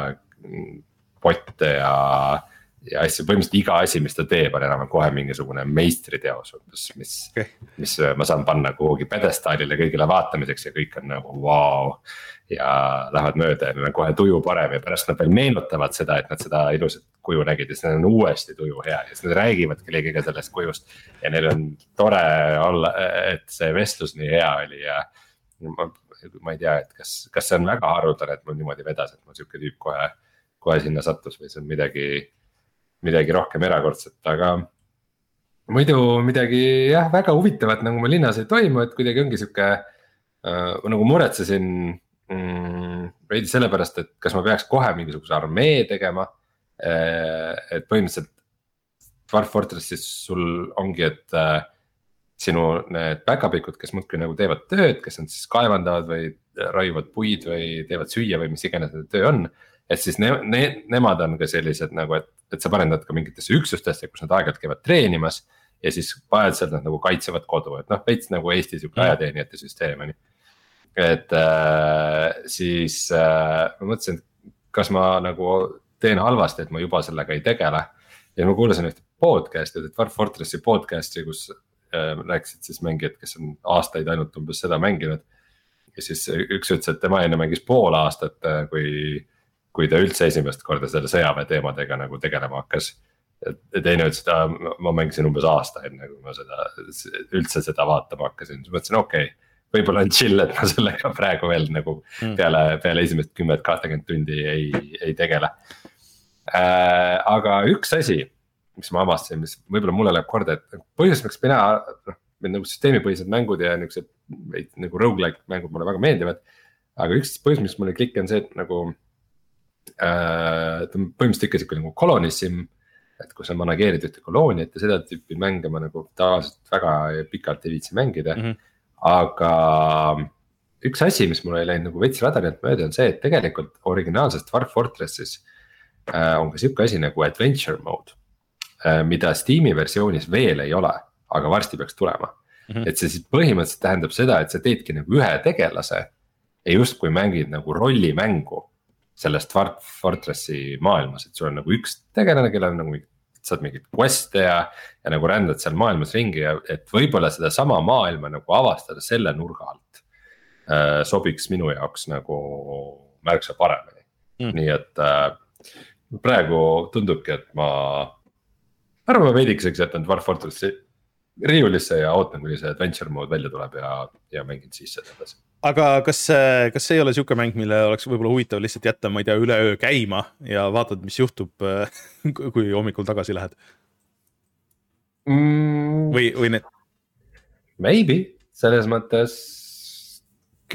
potte ja, ja asju, põhimõtteliselt iga asi, mis ta teeb, on enam kohe mingisugune meistriteos, mis, okay. mis ma saan panna kuhugi pedestaalile kõigile vaatamiseks ja kõik on nagu vau. Ja lähevad mööda ja neil on kohe tuju parem ja pärast nad veel meenutavad seda, et nad seda ilusat kuju nägid ja siis neil on uuesti tuju hea ja siis nad räägivad kellegiga sellest kujust. Ja neil on tore olla, et see vestlus nii hea oli ja ma, ma ei tea, et kas, kas see on väga haruldane, et mul niimoodi vedas, et mul siuke tüüp kohe kohe sinna sattus või see on midagi, midagi rohkem erakordset, aga muidu midagi jah, väga huvitavat nagu ma linnas ei toimu, et kuidagi ongi siuke äh, nagu muretsesin mm, veidi sellepärast, et kas ma peaks kohe mingisuguse armee tegema, äh, et põhimõtteliselt Dwarf Fortressis sul ongi, et äh, sinu need päkapikud, kes muudkui nagu teevad tööd, kes on siis kaevandavad või raiuvad puid või teevad süüa või mis iganes nende töö on. Et siis ne, ne, nemad on ka sellised nagu, et, et sa paned nad ka mingitesse üksustesse, kus nad aeg-ajalt käivad treenimas ja siis vajadselt nad nagu kaitsevad kodu, et noh, veits nagu Eestis juba ajateenijate süsteem on. Et äh, siis äh, ma mõtlesin, kas ma nagu teen halvasti, et ma juba sellega ei tegele ja ma kuulasin ühte podcast'i, et Dwarf Fortressi podcast'i, kus äh, rääkisid siis mängijad, kes on aastaid ainult umbes seda mänginud ja siis üks ütles, et tema enne mängis pool aastat, kui kui ta üldse esimest korda selle sõjaväe teemadega nagu tegelema hakkas. Teine ütles, et ma mängisin umbes aasta enne, kui ma seda, üldse seda vaatama hakkasin. Siis mõtlesin, okei, okay, võib-olla on chill, et ma sellega praegu veel nagu peale, peale esimest kümmet kakskümmend tundi ei, ei tegele. Äh, aga üks asi, mis ma avastasin, mis võib-olla mulle läheb korda, et põhjus, miks mina, nagu süsteemipõhised mängud ja niisugused nagu roguelike mängud mulle väga meeldivad. Aga üks põhjus, mis mulle klikk on see, et nagu Äh, põhimõtteliselt ikka siuke nagu kolonissim, et kui sa manageerid ühte kolooniat ja seda tüüpi mänge ma nagu tavaliselt väga pikalt ei viitsi mängida mm. -hmm. Aga üks asi, mis mul ei läinud nagu veits radarilt mööda on see, et tegelikult originaalses Dwarf Fortressis äh, on ka siuke asi nagu adventure mode, äh, mida Steam'i versioonis veel ei ole, aga varsti peaks tulema mm. -hmm. Et see siis põhimõtteliselt tähendab seda, et sa teedki nagu ühe tegelase ja just kui mängid nagu rollimängu sellest Dwarf Fortressi maailmas, et sul on nagu üks tegelane, kellel on nagu saad mingit quest'e ja, ja nagu rändad seal maailmas ringi ja et võib-olla seda sama maailma nagu avastada selle nurga alt äh, sobiks minu jaoks nagu märksa paremini mm.. Nii et äh, praegu tundubki, et ma arvan, ma veidikeseks jätan Dwarf Fortressi riiulisse ja ootan, kuni see adventure mode välja tuleb ja, ja mängin siis seda edasi. Aga kas, kas see ei ole siuke mäng, mille oleks võib-olla huvitav lihtsalt jätta, ma ei tea, üle öö käima ja vaatad, mis juhtub, kui hommikul tagasi lähed? Mm. Või, või need? Maybe, selles mõttes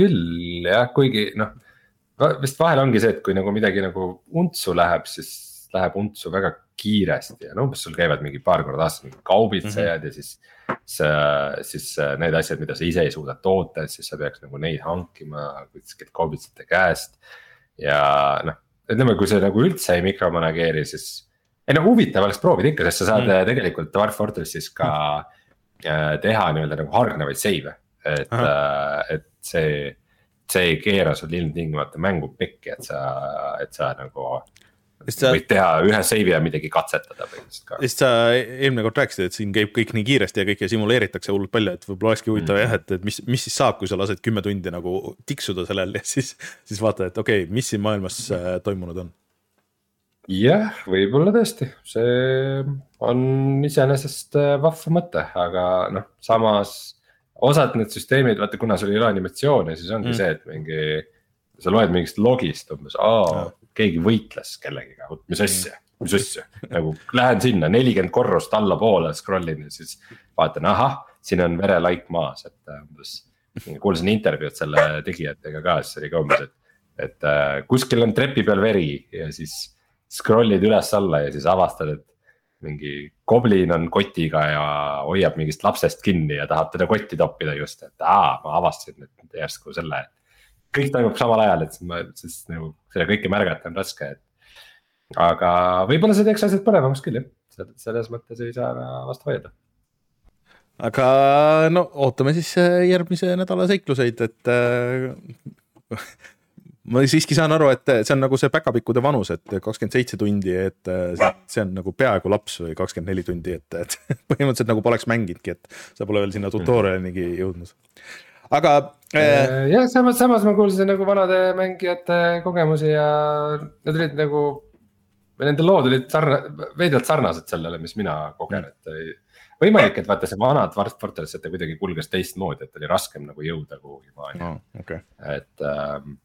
küll jah, kuigi noh, vist vahel ongi see, et kui nagu midagi nagu untsu läheb, siis läheb untsu väga kiiresti ja no umbes sul käivad mingi paar korda aastas mingi kaubitsejad mm -hmm. ja siis, siis, siis need asjad, mida sa ise ei suuda toota, siis sa peaks nagu neid hankima kuskilt kaubitsejate käest. Ja noh, ütleme, kui sa nagu üldse ei mikromanageeri, siis ei no huvitav oleks proovida ikka, sest sa saad mm. tegelikult Dwarf Fortressis ka mm. teha nii-öelda nagu hargnevaid seive, et, et see, see ei keera sul ilmtingimata mängu pekki, et sa, et sa nagu sa... võid teha ühe seivi ja midagi katsetada. Sest sa eelmine kord rääkisid, et siin käib kõik nii kiiresti ja kõike simuleeritakse hullult palju, et võib-olla olekski huvitav mm. jah, et, et mis, mis siis saab, kui sa lased kümme tundi nagu tiksuda sellel ja siis, siis vaata, et okei okay,, mis siin maailmas toimunud on. Jah, võib-olla tõesti, see on iseenesest vahva mõte, aga noh, samas osad need süsteemid, vaata kuna sul ei ole animatsioone, siis ongi mm. see, et mingi, sa loed mingist logist umbes, aa, keegi võitles kellegiga, mis asja, mis asja, nagu lähen sinna nelikümmend korrust alla poole scrollin ja siis vaatan, ahah, siin on verelaik maas, et umbes, kuulsin intervjuud selle tegijatega ka, siis oli ka umbes, et, et kuskil on trepi peal veri ja siis scrollid üles alla ja siis avastad, et mingi goblin on kotiga ja hoiab mingist lapsest kinni ja tahab teda kotti toppida just, et aa, ma avastasin nüüd järsku selle, et kõik toimub samal ajal, et ma, sest nagu selle kõike märgata on raske, et aga võib-olla see teeks asjad põnevamaks küll, jah, selles mõttes ei saa vastu vaielda. Aga no ootame siis järgmise nädala seikluseid, et ma siiski saan aru, et see on nagu see päkapikkude vanus, et kakskümmend seitse tundi, et see on nagu peaaegu laps või kakskümmend neli tundi, et, et põhimõtteliselt nagu poleks mängidki, et sa pole veel sinna tutorialinigi jõudnud. Aga äh, jah, samas, samas ma kuulsin nagu vanade mängijate kogemusi ja need olid nagu, nende lood olid sarna, veidalt sarnased sellele, mis mina kogen, et ei, võimalik, et vaata see vanad Dwarf Fortress, et ta kuidagi kulges teistmoodi, et oli raskem nagu jõuda kuhugi maani oh, okay. et ähm,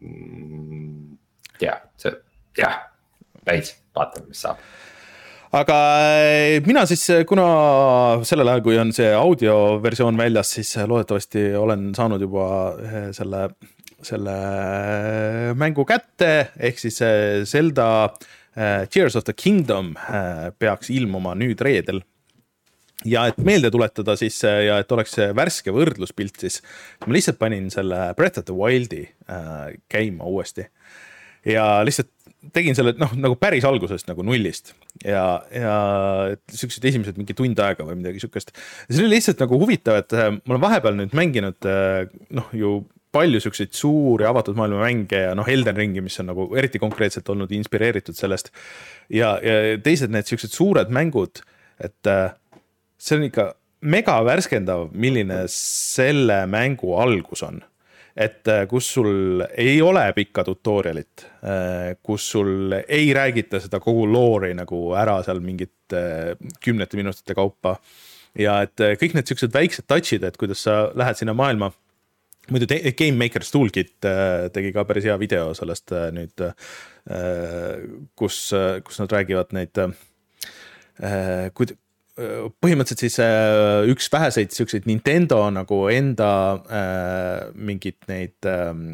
jah, see, jah, väits, vaatame, mis saab. Aga mina siis, kuna sellel ajal, kui on see audioversioon väljas, siis loodetavasti olen saanud juba selle, selle mängu kätte, ehk siis Zelda Tears of the Kingdom peaks ilmuma nüüd reedel. Ja et meelde tuletada siis ja et oleks värske võrdluspilt, siis ma lihtsalt panin selle Breath of the Wildi käima uuesti. Ja lihtsalt tegin selle noh, nagu päris algusest nagu nullist ja, ja sellised esimesed mingi tund aega või midagi sükest. See oli lihtsalt nagu huvitav, et ma olen vahepeal nüüd mänginud noh, ju palju selliseid suuri avatud maailma mänge ja noh, Elden Ringi, mis on nagu eriti konkreetselt olnud inspireeritud sellest ja, ja teised need sellised suured mängud, et see on ikka mega värskendav, milline selle mängu algus on. Et kus sul ei ole pikka tutorialit, kus sul ei räägita seda kogu loori nagu ära seal mingit kümnete minutite kaupa. Ja et kõik need sellised väiksed touchid, et kuidas sa lähed sinna maailma. Muidu Game Maker's Toolkit tegi ka päris hea video sellest nüüd, kus, kus nad räägivad neid, kui põhimõtteliselt siis äh, üks väheseid selliseid Nintendo nagu enda äh, mingit neid ähm,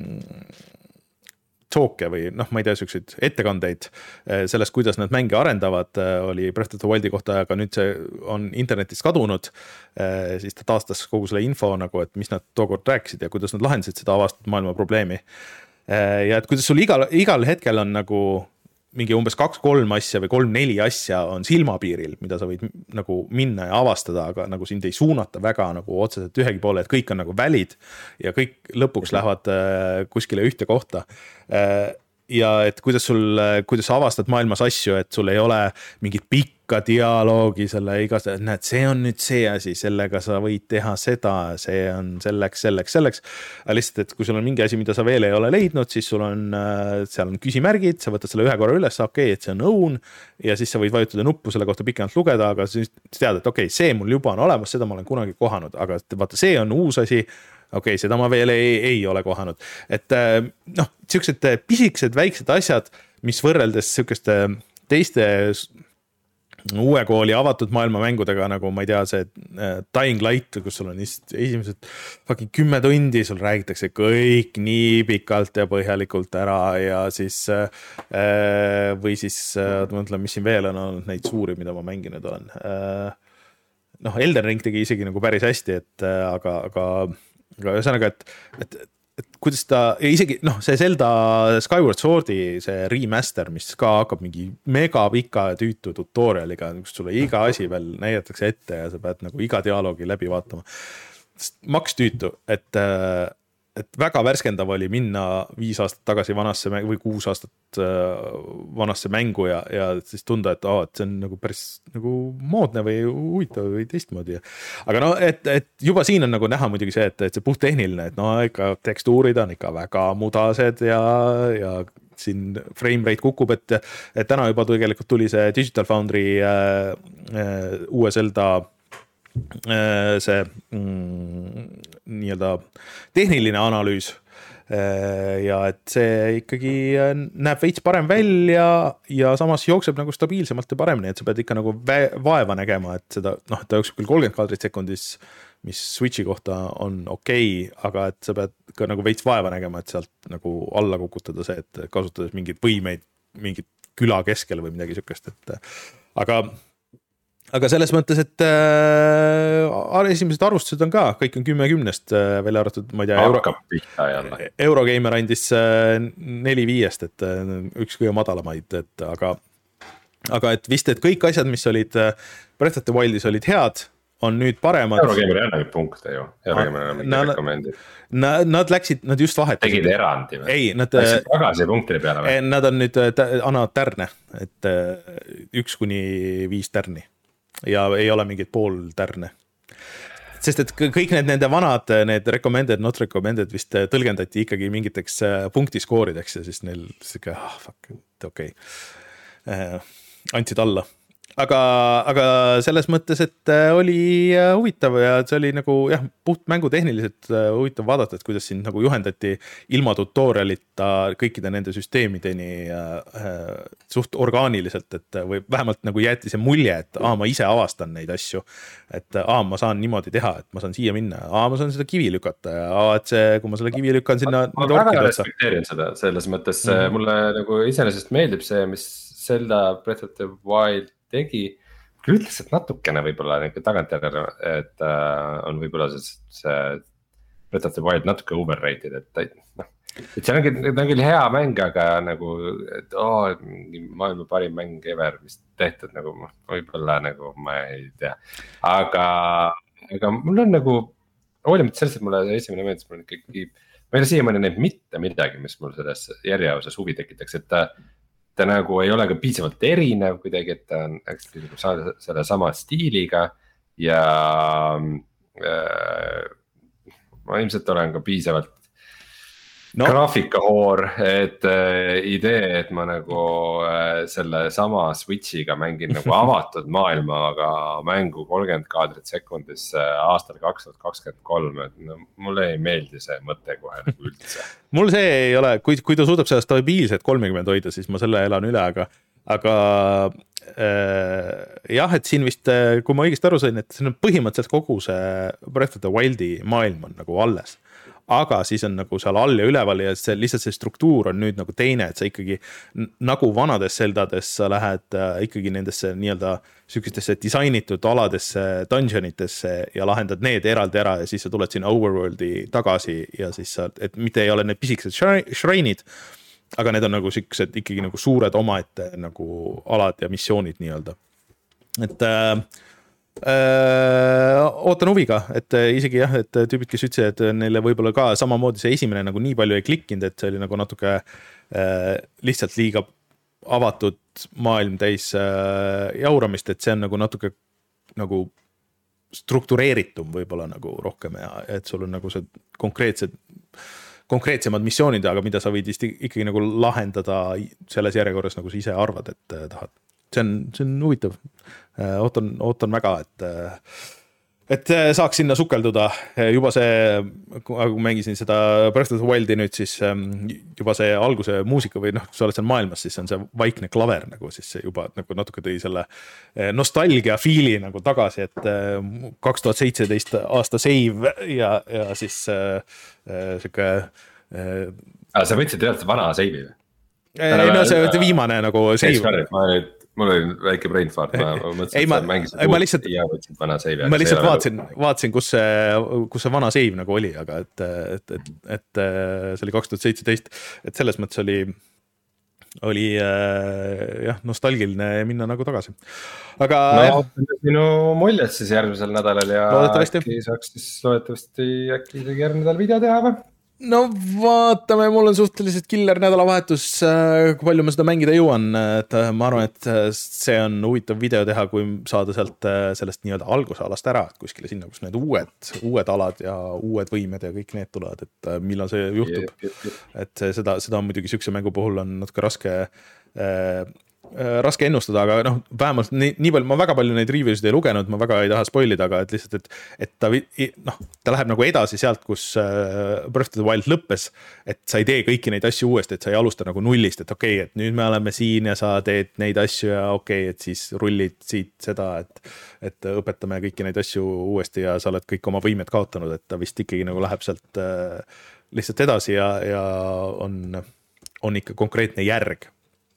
talk'e või noh, ma ei tea, selliseid ettekandeid äh, sellest, kuidas nad mänge arendavad, äh, oli Breath of the Wildi kohta, aga nüüd see on internetis kadunud, äh, siis ta taastas kogu selle info nagu, et mis nad tookord rääkisid ja kuidas nad lahendasid seda avastatud maailma probleemi. Äh, ja et kuidas sul igal, igal hetkel on nagu mingi umbes kaks-kolm asja või kolm-neli asja on silmapiiril, mida sa võid nagu minna ja avastada, aga nagu sind ei suunata väga nagu otseselt ühegi poole, et kõik on nagu välid ja kõik lõpuks lähevad kuskile ühte kohta. Ja et kuidas sul, kuidas sa avastad maailmas asju, et sul ei ole mingit pikka dialoogi selle igas, näed, see on nüüd see asi, sellega sa võid teha seda, see on selleks, selleks, selleks. Aga lihtsalt, et kui sul on mingi asi, mida sa veel ei ole leidnud, siis sul on, seal on küsimärgid, sa võtad selle ühe korra üles, okei, okay, et see on õun ja siis sa võid vajutada nuppu selle kohta pikemalt lugeda, aga siis tead, et okei, okay, see mul juba on olemas, seda ma olen kunagi kohanud, aga vaata, see on uus asi, okei, okay, seda ma veel ei, ei ole kohanud. Et noh, sellised pisikesed väiksed asjad, mis võrreldes selliseste teiste uue kooli avatud maailma mängudega, nagu ma ei tea, see Dying Light, kus sul on esimesed fucking kümme tundi, sul räägitakse kõik nii pikalt ja põhjalikult ära ja siis või siis, ma mõtlen, mis siin veel on olnud neid suuri, mida ma mänginud olen. Noh, Elden Ring tegi isegi nagu päris hästi, et aga, aga, aga ühesõnaga, et, et et kuidas ta, isegi noh, see Zelda Skyward Swordi see remaster, mis ka hakkab mingi mega pika ja tüütu tutorialiga, kus sulle iga asi veel näidatakse ette ja sa pead nagu iga dialoogi läbi vaatama. Maks tüütu, et, et väga värskendav oli minna viis aastat tagasi vanasse või kuus aastat vanasse mängu ja, ja siis tunda, et, oh, et see on nagu päris nagu moodne või huvitav või teistmoodi. Aga no, et, et juba siin on nagu näha muidugi see, et, et see puht tehniline, et no ikka tekstuurid on ikka väga mudased ja, ja siin frame rate kukub, et, et täna juba tegelikult tuli see Digital Foundry äh, äh, uue Zelda see mm, nii-öelda tehniline analüüs ja et see ikkagi näeb veits parem välja ja samas jookseb nagu stabiilsemalt ja paremini, et sa pead ikka nagu vaeva nägema, et seda, noh, ta jookseb küll kolmkümmend kaadrit sekundis, mis Switchi kohta on okei, okay, aga et sa pead ka nagu veits vaeva nägema, et sealt nagu alla kukutada see, et kasutades mingeid võimeid, mingit küla keskel või midagi sükest, et aga Aga selles mõttes, et äh, esimesed arvustused on ka, kõik on kümme kümnest äh, välja arvatud, ma ei tea, Euro, Eurogeimer andis äh, neli viiest, et äh, üks kõige madalamaid, et aga, aga et vist, et kõik asjad, mis olid äh, Breath of the Wildis olid head, on nüüd paremad. Eurogeimer ei anna nüüd punkte ju, Eurogeimer ei anna mitte rekomendid. Nad, nad läksid, nad just vahetasid. Tegid erandi või? Ei, nad läksid tagasi punktide peale või? Nad on nüüd, annavad tärne, et üks kuni viis tärni. Ja ei ole mingid pool tärne. Sest et kõik need nende vanad, need recommended, not recommended vist tõlgendati ikkagi mingiteks punktiskoorideks ja siis neil siuke, ah, fuck, okei. Okay. Andsid alla. Aga, aga selles mõttes, et oli huvitav ja see oli nagu jah, puht mängutehniliselt huvitav vaadata, et kuidas siin nagu juhendati ilma tutorialita kõikide nende süsteemideni suht orgaaniliselt, et või vähemalt nagu jäeti see mulje, et aa, ma ise avastan neid asju, et aa, ma saan niimoodi teha, et ma saan siia minna, aa, ma saan seda kivi lükata ja aa, et see, kui ma selle kivi lükkan sinna ma, ma väga respekteerin seda, selles mõttes mm-hmm. mulle nagu iseenesest meeldib see, mis Zelda Breath of the Wild tegi, küll ütles, et natukene võib-olla tagantjärele, et äh, on võib-olla see, see Breath of the Wild natuke overrated, et noh, et see ongi, on küll hea mäng, aga nagu, et oo, oh, maailma parim mäng ever vist tehtud, nagu võib-olla nagu ma ei tea, aga, aga mul on nagu, hoolimata sellest, et mulle esimene meeldis, mul ikkagi, ma ei ole siiamaani näinud mitte midagi, mis mul selles järjeosas huvi tekitaks, et ta ta nagu ei ole ka piisavalt erinev kuidagi, et ta on selle sama stiiliga ja äh, ma ilmselt olen ka piisavalt no. graafikahoor, et äh, idee, et ma nagu äh, selle sama Switchiga mängin nagu avatud maailmaga mängu kolmkümmend kaadrit sekundis äh, aastal kaks tuhat kakskümmend kolm, et no, mulle ei meeldi see mõte kohe nagu üldse. Mul see ei ole, kui, kui ta suudab seda stabiilset kolmkümmend hoida, siis ma selle elan üle, aga, aga äh, jah, et siin vist, kui ma õigesti aru sain, et see on põhimõtteliselt kogu see Breath of the Wildi maailm on nagu alles. Aga siis on nagu seal all ja üleval ja see, lihtsalt see struktuur on nüüd nagu teine, et sa ikkagi nagu vanades Zeldades sa lähed äh, ikkagi nendesse nii-öelda sükestesse disainitud aladesse, dungeonitesse ja lahendad need eraldi ära ja siis sa tuled sinna overworldi tagasi ja siis sa, et mitte ei ole need pisikesed shrine'id, aga need on nagu sükesed ikkagi nagu suured omaette nagu alad ja missioonid nii-öelda. Et äh, Öö, ootan huviga, et isegi jah, et tüübid, kes ütlesid, et neile võib-olla ka samamoodi see esimene nagu nii palju ei klikkinud, et see oli nagu natuke öö, lihtsalt liiga avatud maailm täis öö, jauramist, et see on nagu natuke nagu struktureeritum võib-olla nagu rohkem ja et sul on nagu see konkreetsed konkreetsemad missioonid, aga mida sa võid ikkagi nagu lahendada selles järjekorras, nagu sa ise arvad, et tahad. See on, see on huvitav. Ootan, ootan väga, et et saaks sinna sukelduda, juba see, kui mängisin seda Breath of the Wildi nüüd, siis juba see alguse muusika või noh, kui sa oled seal maailmas, siis on see vaikne klaver nagu, siis see juba nagu natuke tõi selle nostalgia fiili nagu tagasi, et kaks tuhat seitseteist aasta save ja, ja siis siuke aga sa võtsid tegelikult vana save'i või? Ei, no see äh, viimane nagu save. Ma nüüd mul oli väike brain fart, ma mõtlesin, ei, ma, et sa mängisid ma lihtsalt, ja võtsid vana save. Ma lihtsalt vaatasin, vaatasin kus, see, kus see vana save nagu oli, aga et, et, et, et see oli kaks tuhat seitseteist, et selles mõttes oli, oli jah, nostalgiline minna nagu tagasi. Aga no, minu muljed siis järgmisel nädalal ja äkki saaks siis loodetavasti äkki isegi järgmine nädal video teha või? No vaatame, mul on suhteliselt killer nädalavahetus, kui palju ma seda mängida jõuan, et ma arvan, et see on huvitav video teha, kui saada sealt sellest nii-öelda algusalast ära, et kuskile sinna, kus need uued, uued alad ja uued võimed ja kõik need tulevad, et millal see juhtub. Jep, jep, jep. Et seda, seda on muidugi sükse mängu puhul on natuke raske äh, raske ennustada, aga noh, vähemalt nii, nii palju, ma väga palju neid review'sid ei lugenud, ma väga ei taha spoilida, aga et lihtsalt, et, et ta, noh, ta läheb nagu edasi sealt, kus Breath of the Wild lõppes, et sa ei tee kõiki neid asju uuesti, et sa ei alusta nagu nullist, et okei, okay, et nüüd me oleme siin ja sa teed neid asju ja okei, okay, et siis rullid siit seda, et, et õpetame kõiki neid asju uuesti ja sa oled kõik oma võimed kaotanud, et ta vist ikkagi nagu läheb sealt äh, lihtsalt edasi ja, ja on, on ikka konkreetne järg.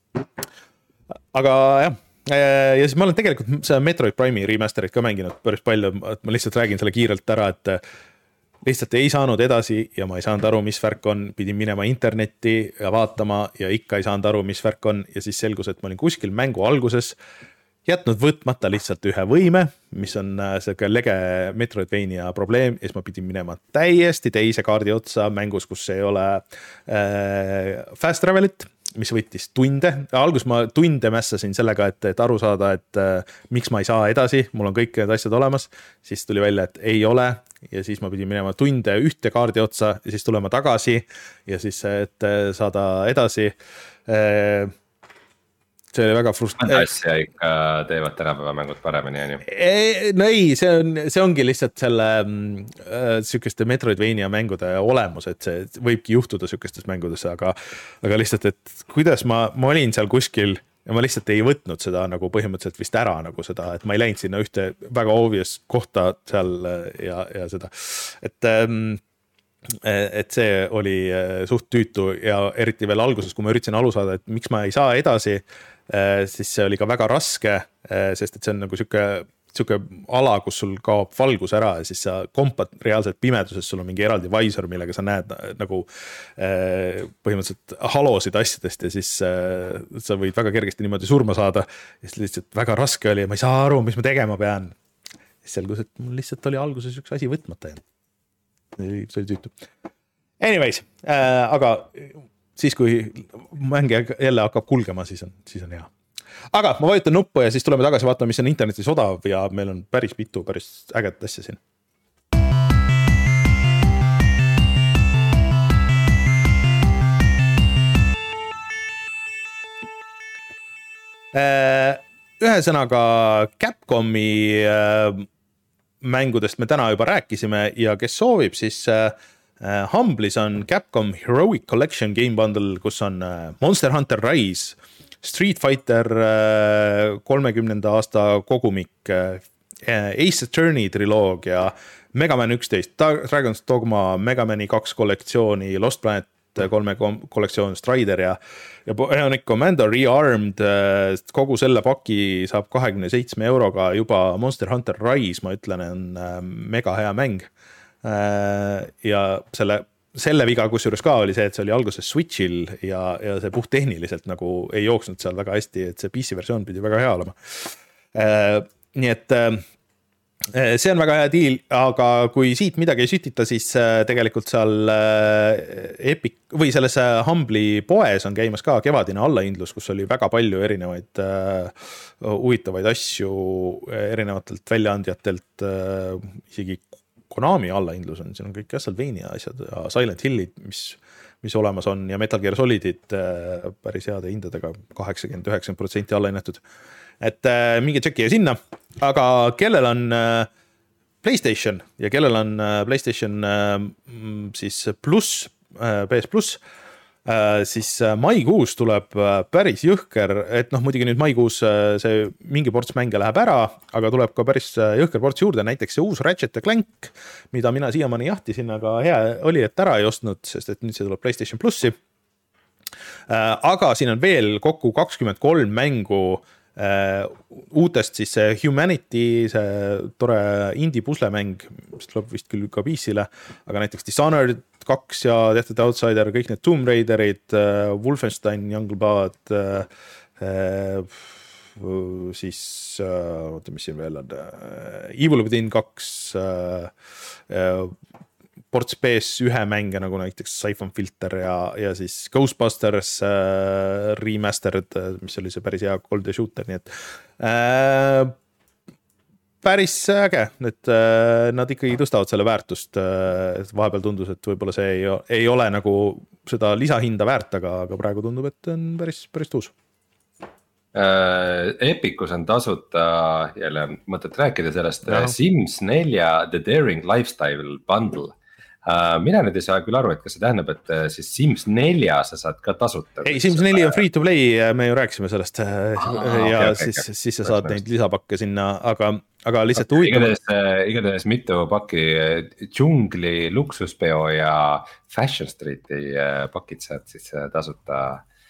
Aga jah, ja siis ma olen tegelikult see Metroid Prime'i remasterit ka mänginud päris palju, et ma lihtsalt räägin selle kiirelt ära, et lihtsalt ei saanud edasi ja ma ei saanud aru, mis värk on, pidin minema internetti ja vaatama ja ikka ei saanud aru, mis värk on ja siis selgus, et ma olin kuskil mängu alguses jätnud võtmata lihtsalt ühe võime, mis on see lege Metroidvania probleem ja siis ma pidin minema täiesti teise kaardi otsa mängus, kus ei ole äh, fast travelit, mis võttis tunde. Algus ma tunde mässasin sellega, et, et aru saada, et äh, miks ma ei saa edasi, mul on kõik need asjad olemas, siis tuli välja, et ei ole ja siis ma pidin minema tunde ühte kaardi otsa ja siis tulema tagasi ja siis, et saada edasi. Äh, see oli väga frustreeriv. Asja ikka teevad tänapäeva mängud paremini, on ju? No ei, see, on, see ongi lihtsalt selle äh, sükeste Metroidvania mängude olemus, et see võibki juhtuda sükestes mängudes, aga, aga lihtsalt, et kuidas ma, ma olin seal kuskil ja ma lihtsalt ei võtnud seda nagu põhimõtteliselt vist ära nagu seda, et ma ei läinud sinna ühte väga obvious kohta seal ja, ja seda, et ähm, et see oli suht tüütu ja eriti veel alguses, kui ma üritasin alu saada, et miks ma ei saa edasi, siis see oli ka väga raske, sest et see on nagu siuke, siuke ala, kus sul kaob valgus ära ja siis sa kompad reaalselt pimeduses, sul on mingi eraldi visor, millega sa näed nagu põhimõtteliselt halosid asjadest ja siis sa võid väga kergesti niimoodi surma saada ja siis lihtsalt väga raske oli ja ma ei saa aru, mis ma tegema pean. Siis selgus, et mul lihtsalt oli alguses üks asi võtmata jäänud. See oli tüütu. Anyways, äh, aga siis kui mängija jälle hakkab kulgema, siis on, siis on hea. Aga ma vajutan nuppu ja siis tuleme tagasi vaatama, mis on internetis odav ja meil on päris mitu, päris ägedat asja siin. Äh, ühesõnaga Capcomi äh, mängudest me täna juba rääkisime ja kes soovib, siis äh, Humble'is on Capcom Heroic Collection Game Bundle, kus on äh, Monster Hunter Rise, Street Fighter äh, kolmekümnenda aasta kogumik, äh, Ace Attorney triloogia, Mega Man üksteist, Dragon's Dogma, Mega Mani kaks kollektsiooni, Lost Planet kolme kollektsioon, Strider ja, ja Bionic Commando Rearmed, kogu selle paki saab kahekümne seitsme euroga juba Monster Hunter Rise, ma ütlen, on mega hea mäng. Ja selle, selle viga kusjuures ka oli see, et see oli alguses Switchil ja, ja see puht tehniliselt nagu ei jooksnud seal väga hästi, et see P C versioon pidi väga hea olema. Nii et see on väga hea deal, aga kui siit midagi ei sütita, siis tegelikult seal Epic või selles Humble'i poes on käimas ka kevadine allahindlus, kus oli väga palju erinevaid uh, huvitavaid asju erinevatelt väljaandjatelt, uh, isegi Konami allahindlus on, siin on kõik Castlevania asjad ja Silent Hillid, mis, mis olemas on ja Metal Gear Solidid uh, päris heade hindadega kaheksakümmend üheksa protsenti allahinnatud. Et äh, mingi tšeki ja sinna, aga kellel on äh, PlayStation ja kellel on PlayStation siis pluss, P S pluss, siis maikuus tuleb päris jõhker, et noh, muidugi nüüd maikuus see mingi ports mänge läheb ära, aga tuleb ka päris jõhker ports juurde, näiteks see uus Ratchet ja Clank, mida mina siiamaani jahtisin, aga hea oli, et ära ei ostnud, sest et nüüd see tuleb PlayStation plussi. Aga siin on veel kokku kakskümmend kolm mängu Uh, uutest siis see Humanity, see tore indie puslemäng, mis tuleb vist küll ka P C-le, aga näiteks Dishonored kaks ja Death Outsider, kõik need Tomb Raiderid, uh, Wolfenstein, Youngblood, uh, uh, siis uh, oota, mis siin veel on, uh, Evil Within kaks, uh, uh, ports P S ühe mänge nagu näiteks Siphon Filter ja, ja siis Ghostbusters äh, remastered, mis oli see päris hea kolm D shooter, nii et äh, päris äge, et äh, nad ikkagi tõstavad selle väärtust, äh, vahepeal tundus, et võib-olla see ei, ei ole nagu seda lisahinda väärt, aga, aga praegu tundub, et on päris, päris tuus. Uh, Epicus on tasuta, jälle on mõtet rääkida sellest, no. Sims nelja The Daring Lifestyle Bundle. Uh, mina nüüd ei saa küll aru, et kas see tähendab, et uh, siis Sims nelja sa saad ka tasuta. Ei, Sims neli on free to play, me ju rääkisime sellest ah, ja okay, siis, okay. siis sa saad neid lisapakke sinna, aga, aga lihtsalt okay, huvitav. Igatahes, igatahes mitu pakki džungli, luksuspeo ja Fashion Streeti pakid saad siis tasuta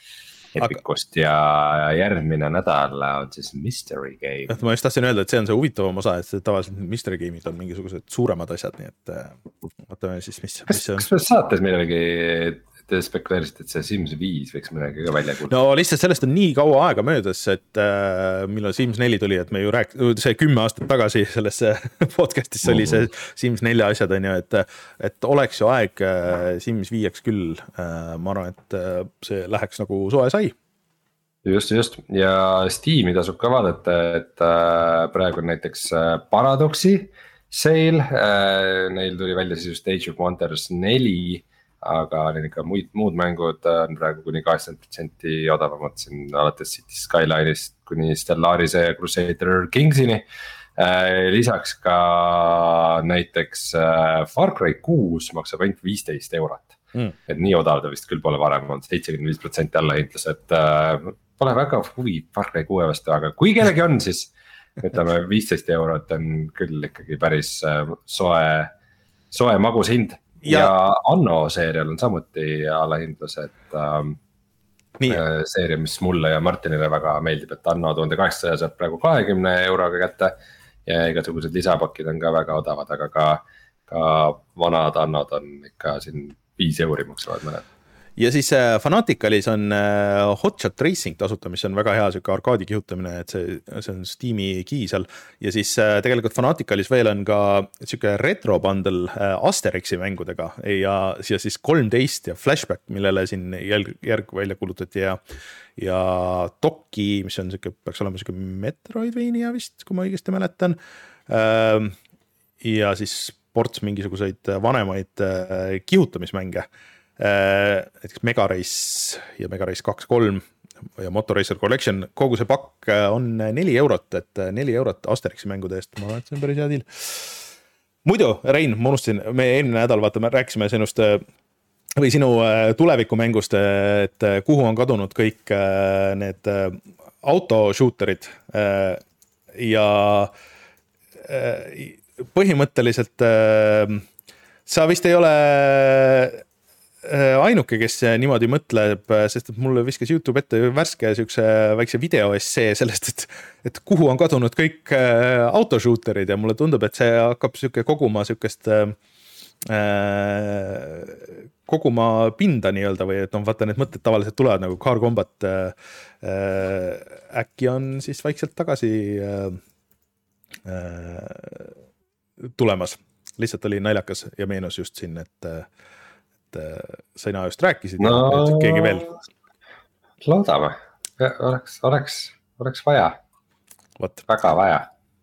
Epicust aga... ja järgmine nädal on siis Mystery Game. Ma just tahtsin öelda, et see on see huvitavam osa, et tavaliselt Mystery Game'id on mingisugused suuremad asjad, nii et vaatame siis, mis, mis see on. Kas me saates midagi te spekuleerisite, et see Sims viis võiks midagi ka välja kuulda? No lihtsalt sellest on nii kaua aega möödas, et äh, millal Sims neli tuli, et me ju rääk-, see kümme aastat tagasi selles podcastis oli see Sims nelja asjad, on ju, et, et oleks ju aeg Sims viieks küll, äh, ma arvan, et see läheks nagu soe sai. Just, just ja Steam'i tasub ka vaadata, et äh, praegu on näiteks Paradoxi sale, äh, neil tuli välja siis just Age of Wonders neli, aga neil ikka muid, muud mängud on praegu kuni kaheksakümmend protsenti odavamad siin alates City Skyline'ist kuni Stellarise ja Crusader Kingsini. Lisaks ka näiteks Far Cry kuus maksab ainult viisteist eurot. Mm. Et nii odav ta vist küll pole varem on seitsekümmend viis protsenti alla hindlus, et äh, pole väga huvi Far Cry kuue vastu, aga kui kellegi on, siis ütleme viisteist eurot on küll ikkagi päris soe, soe magus hind. Ja, ja Anno seerial on samuti alahindlus, et ähm, seeria, mis mulle ja Martinile väga meeldib, et Anno tuhat kaheksasada saab praegu kahekümne euroga kätte ja igasugused lisapakid on ka väga odavad, aga ka, ka vanad Annod on ikka siin viis euri maksavad mõned. Ja siis äh, Fanaticalis on äh, Hotshot Racing tasuta, mis on väga hea siuke arkaadi kihutamine, et see, see on Steam'i key seal. Ja siis äh, tegelikult Fanaticalis veel on ka siuke retro bundle äh, Asterixi mängudega ja, ja siis kolmteist ja Flashback, millele siin jälg, järg välja kulutati ja, ja Toki, mis on siuke, peaks olema siuke Metroidvania vist, kui ma õigesti mäletan. Äh, ja siis ports mingisuguseid vanemaid äh, kihutamismänge. Näiteks Mega Race ja Mega Race kaks kolm ja Motoracer Collection, kogu see pakk on neli eurot, et neli eurot Asterixi mängude eest, ma arvan, et see on päris hea deal. Muidu, Rein, ma unustasin, me eelmine nädal vaata, me rääkisime sinust või sinu tulevikumängust, et kuhu on kadunud kõik need autoshooterid ja põhimõtteliselt sa vist ei ole ainuke, kes niimoodi mõtleb, sest et mulle viskas YouTube ette värske siukse väikse video essee sellest, et, et kuhu on kadunud kõik autoshooterid ja mulle tundub, et see hakkab siuke koguma siukest äh, koguma pinda nii-öelda või et noh, vaata need mõtted tavaliselt tulevad nagu Car Combat äh, äkki on siis vaikselt tagasi äh, äh, tulemas. Lihtsalt oli naljakas ja meenus just siin, et sina just rääkisid no, ja keegi veel. Loodame, oleks, oleks, oleks vaja. What? Väga vaja.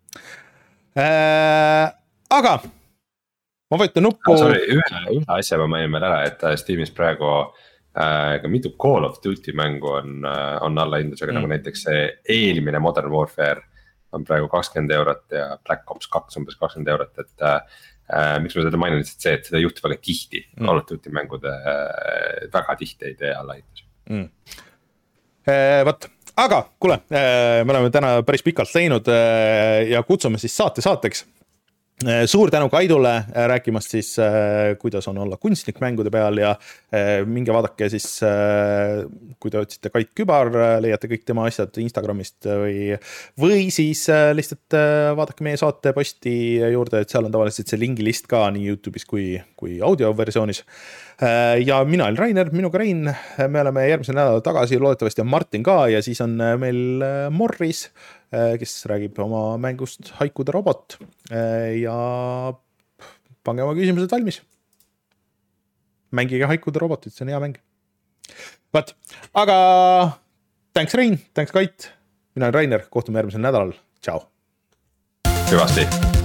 Äh, aga ma võitan nuppu. Ah, sorry, ühe, ühe asja ma mainin meil ära, et Steamis praegu äh, mitu Call of Duty mängu on, on alla hindlusega, mm. nagu näiteks see eelmine Modern Warfare on praegu kakskümmend eurot ja Black Ops kaks umbes kakskümmend eurot, et äh, miks ma seda mainin lihtsalt see, et seda ei juhtu väga tihti mm. Call of Duty mängude äh, väga tihti ei tee allahitus mm. e,. Vot, aga kuule, me oleme täna päris pikalt teinud ja kutsume siis saate saateks. Suur tänu Kaidule rääkimast siis, kuidas on olla kunstnik mängude peal ja minge vaadake siis, kui te otsite Kait Kübar, leiate kõik tema asjad Instagramist või, või siis lihtsalt vaadake meie saate posti juurde, et seal on tavaliselt see lingilist ka nii YouTube'is kui, kui audioversioonis. Ja mina olen Rainer, minuga Rein, me oleme järgmisel nädalal tagasi, loodetavasti on Martin ka ja siis on meil Morris, kes räägib oma mängust Haikude robot ja pange oma küsimused valmis. Mängige Haikude robotit, see on hea mäng. Vaat, aga thanks Rein, thanks Kait, mina olen Rainer, kohtume järgmisel nädalal, tšau. Hüvasti.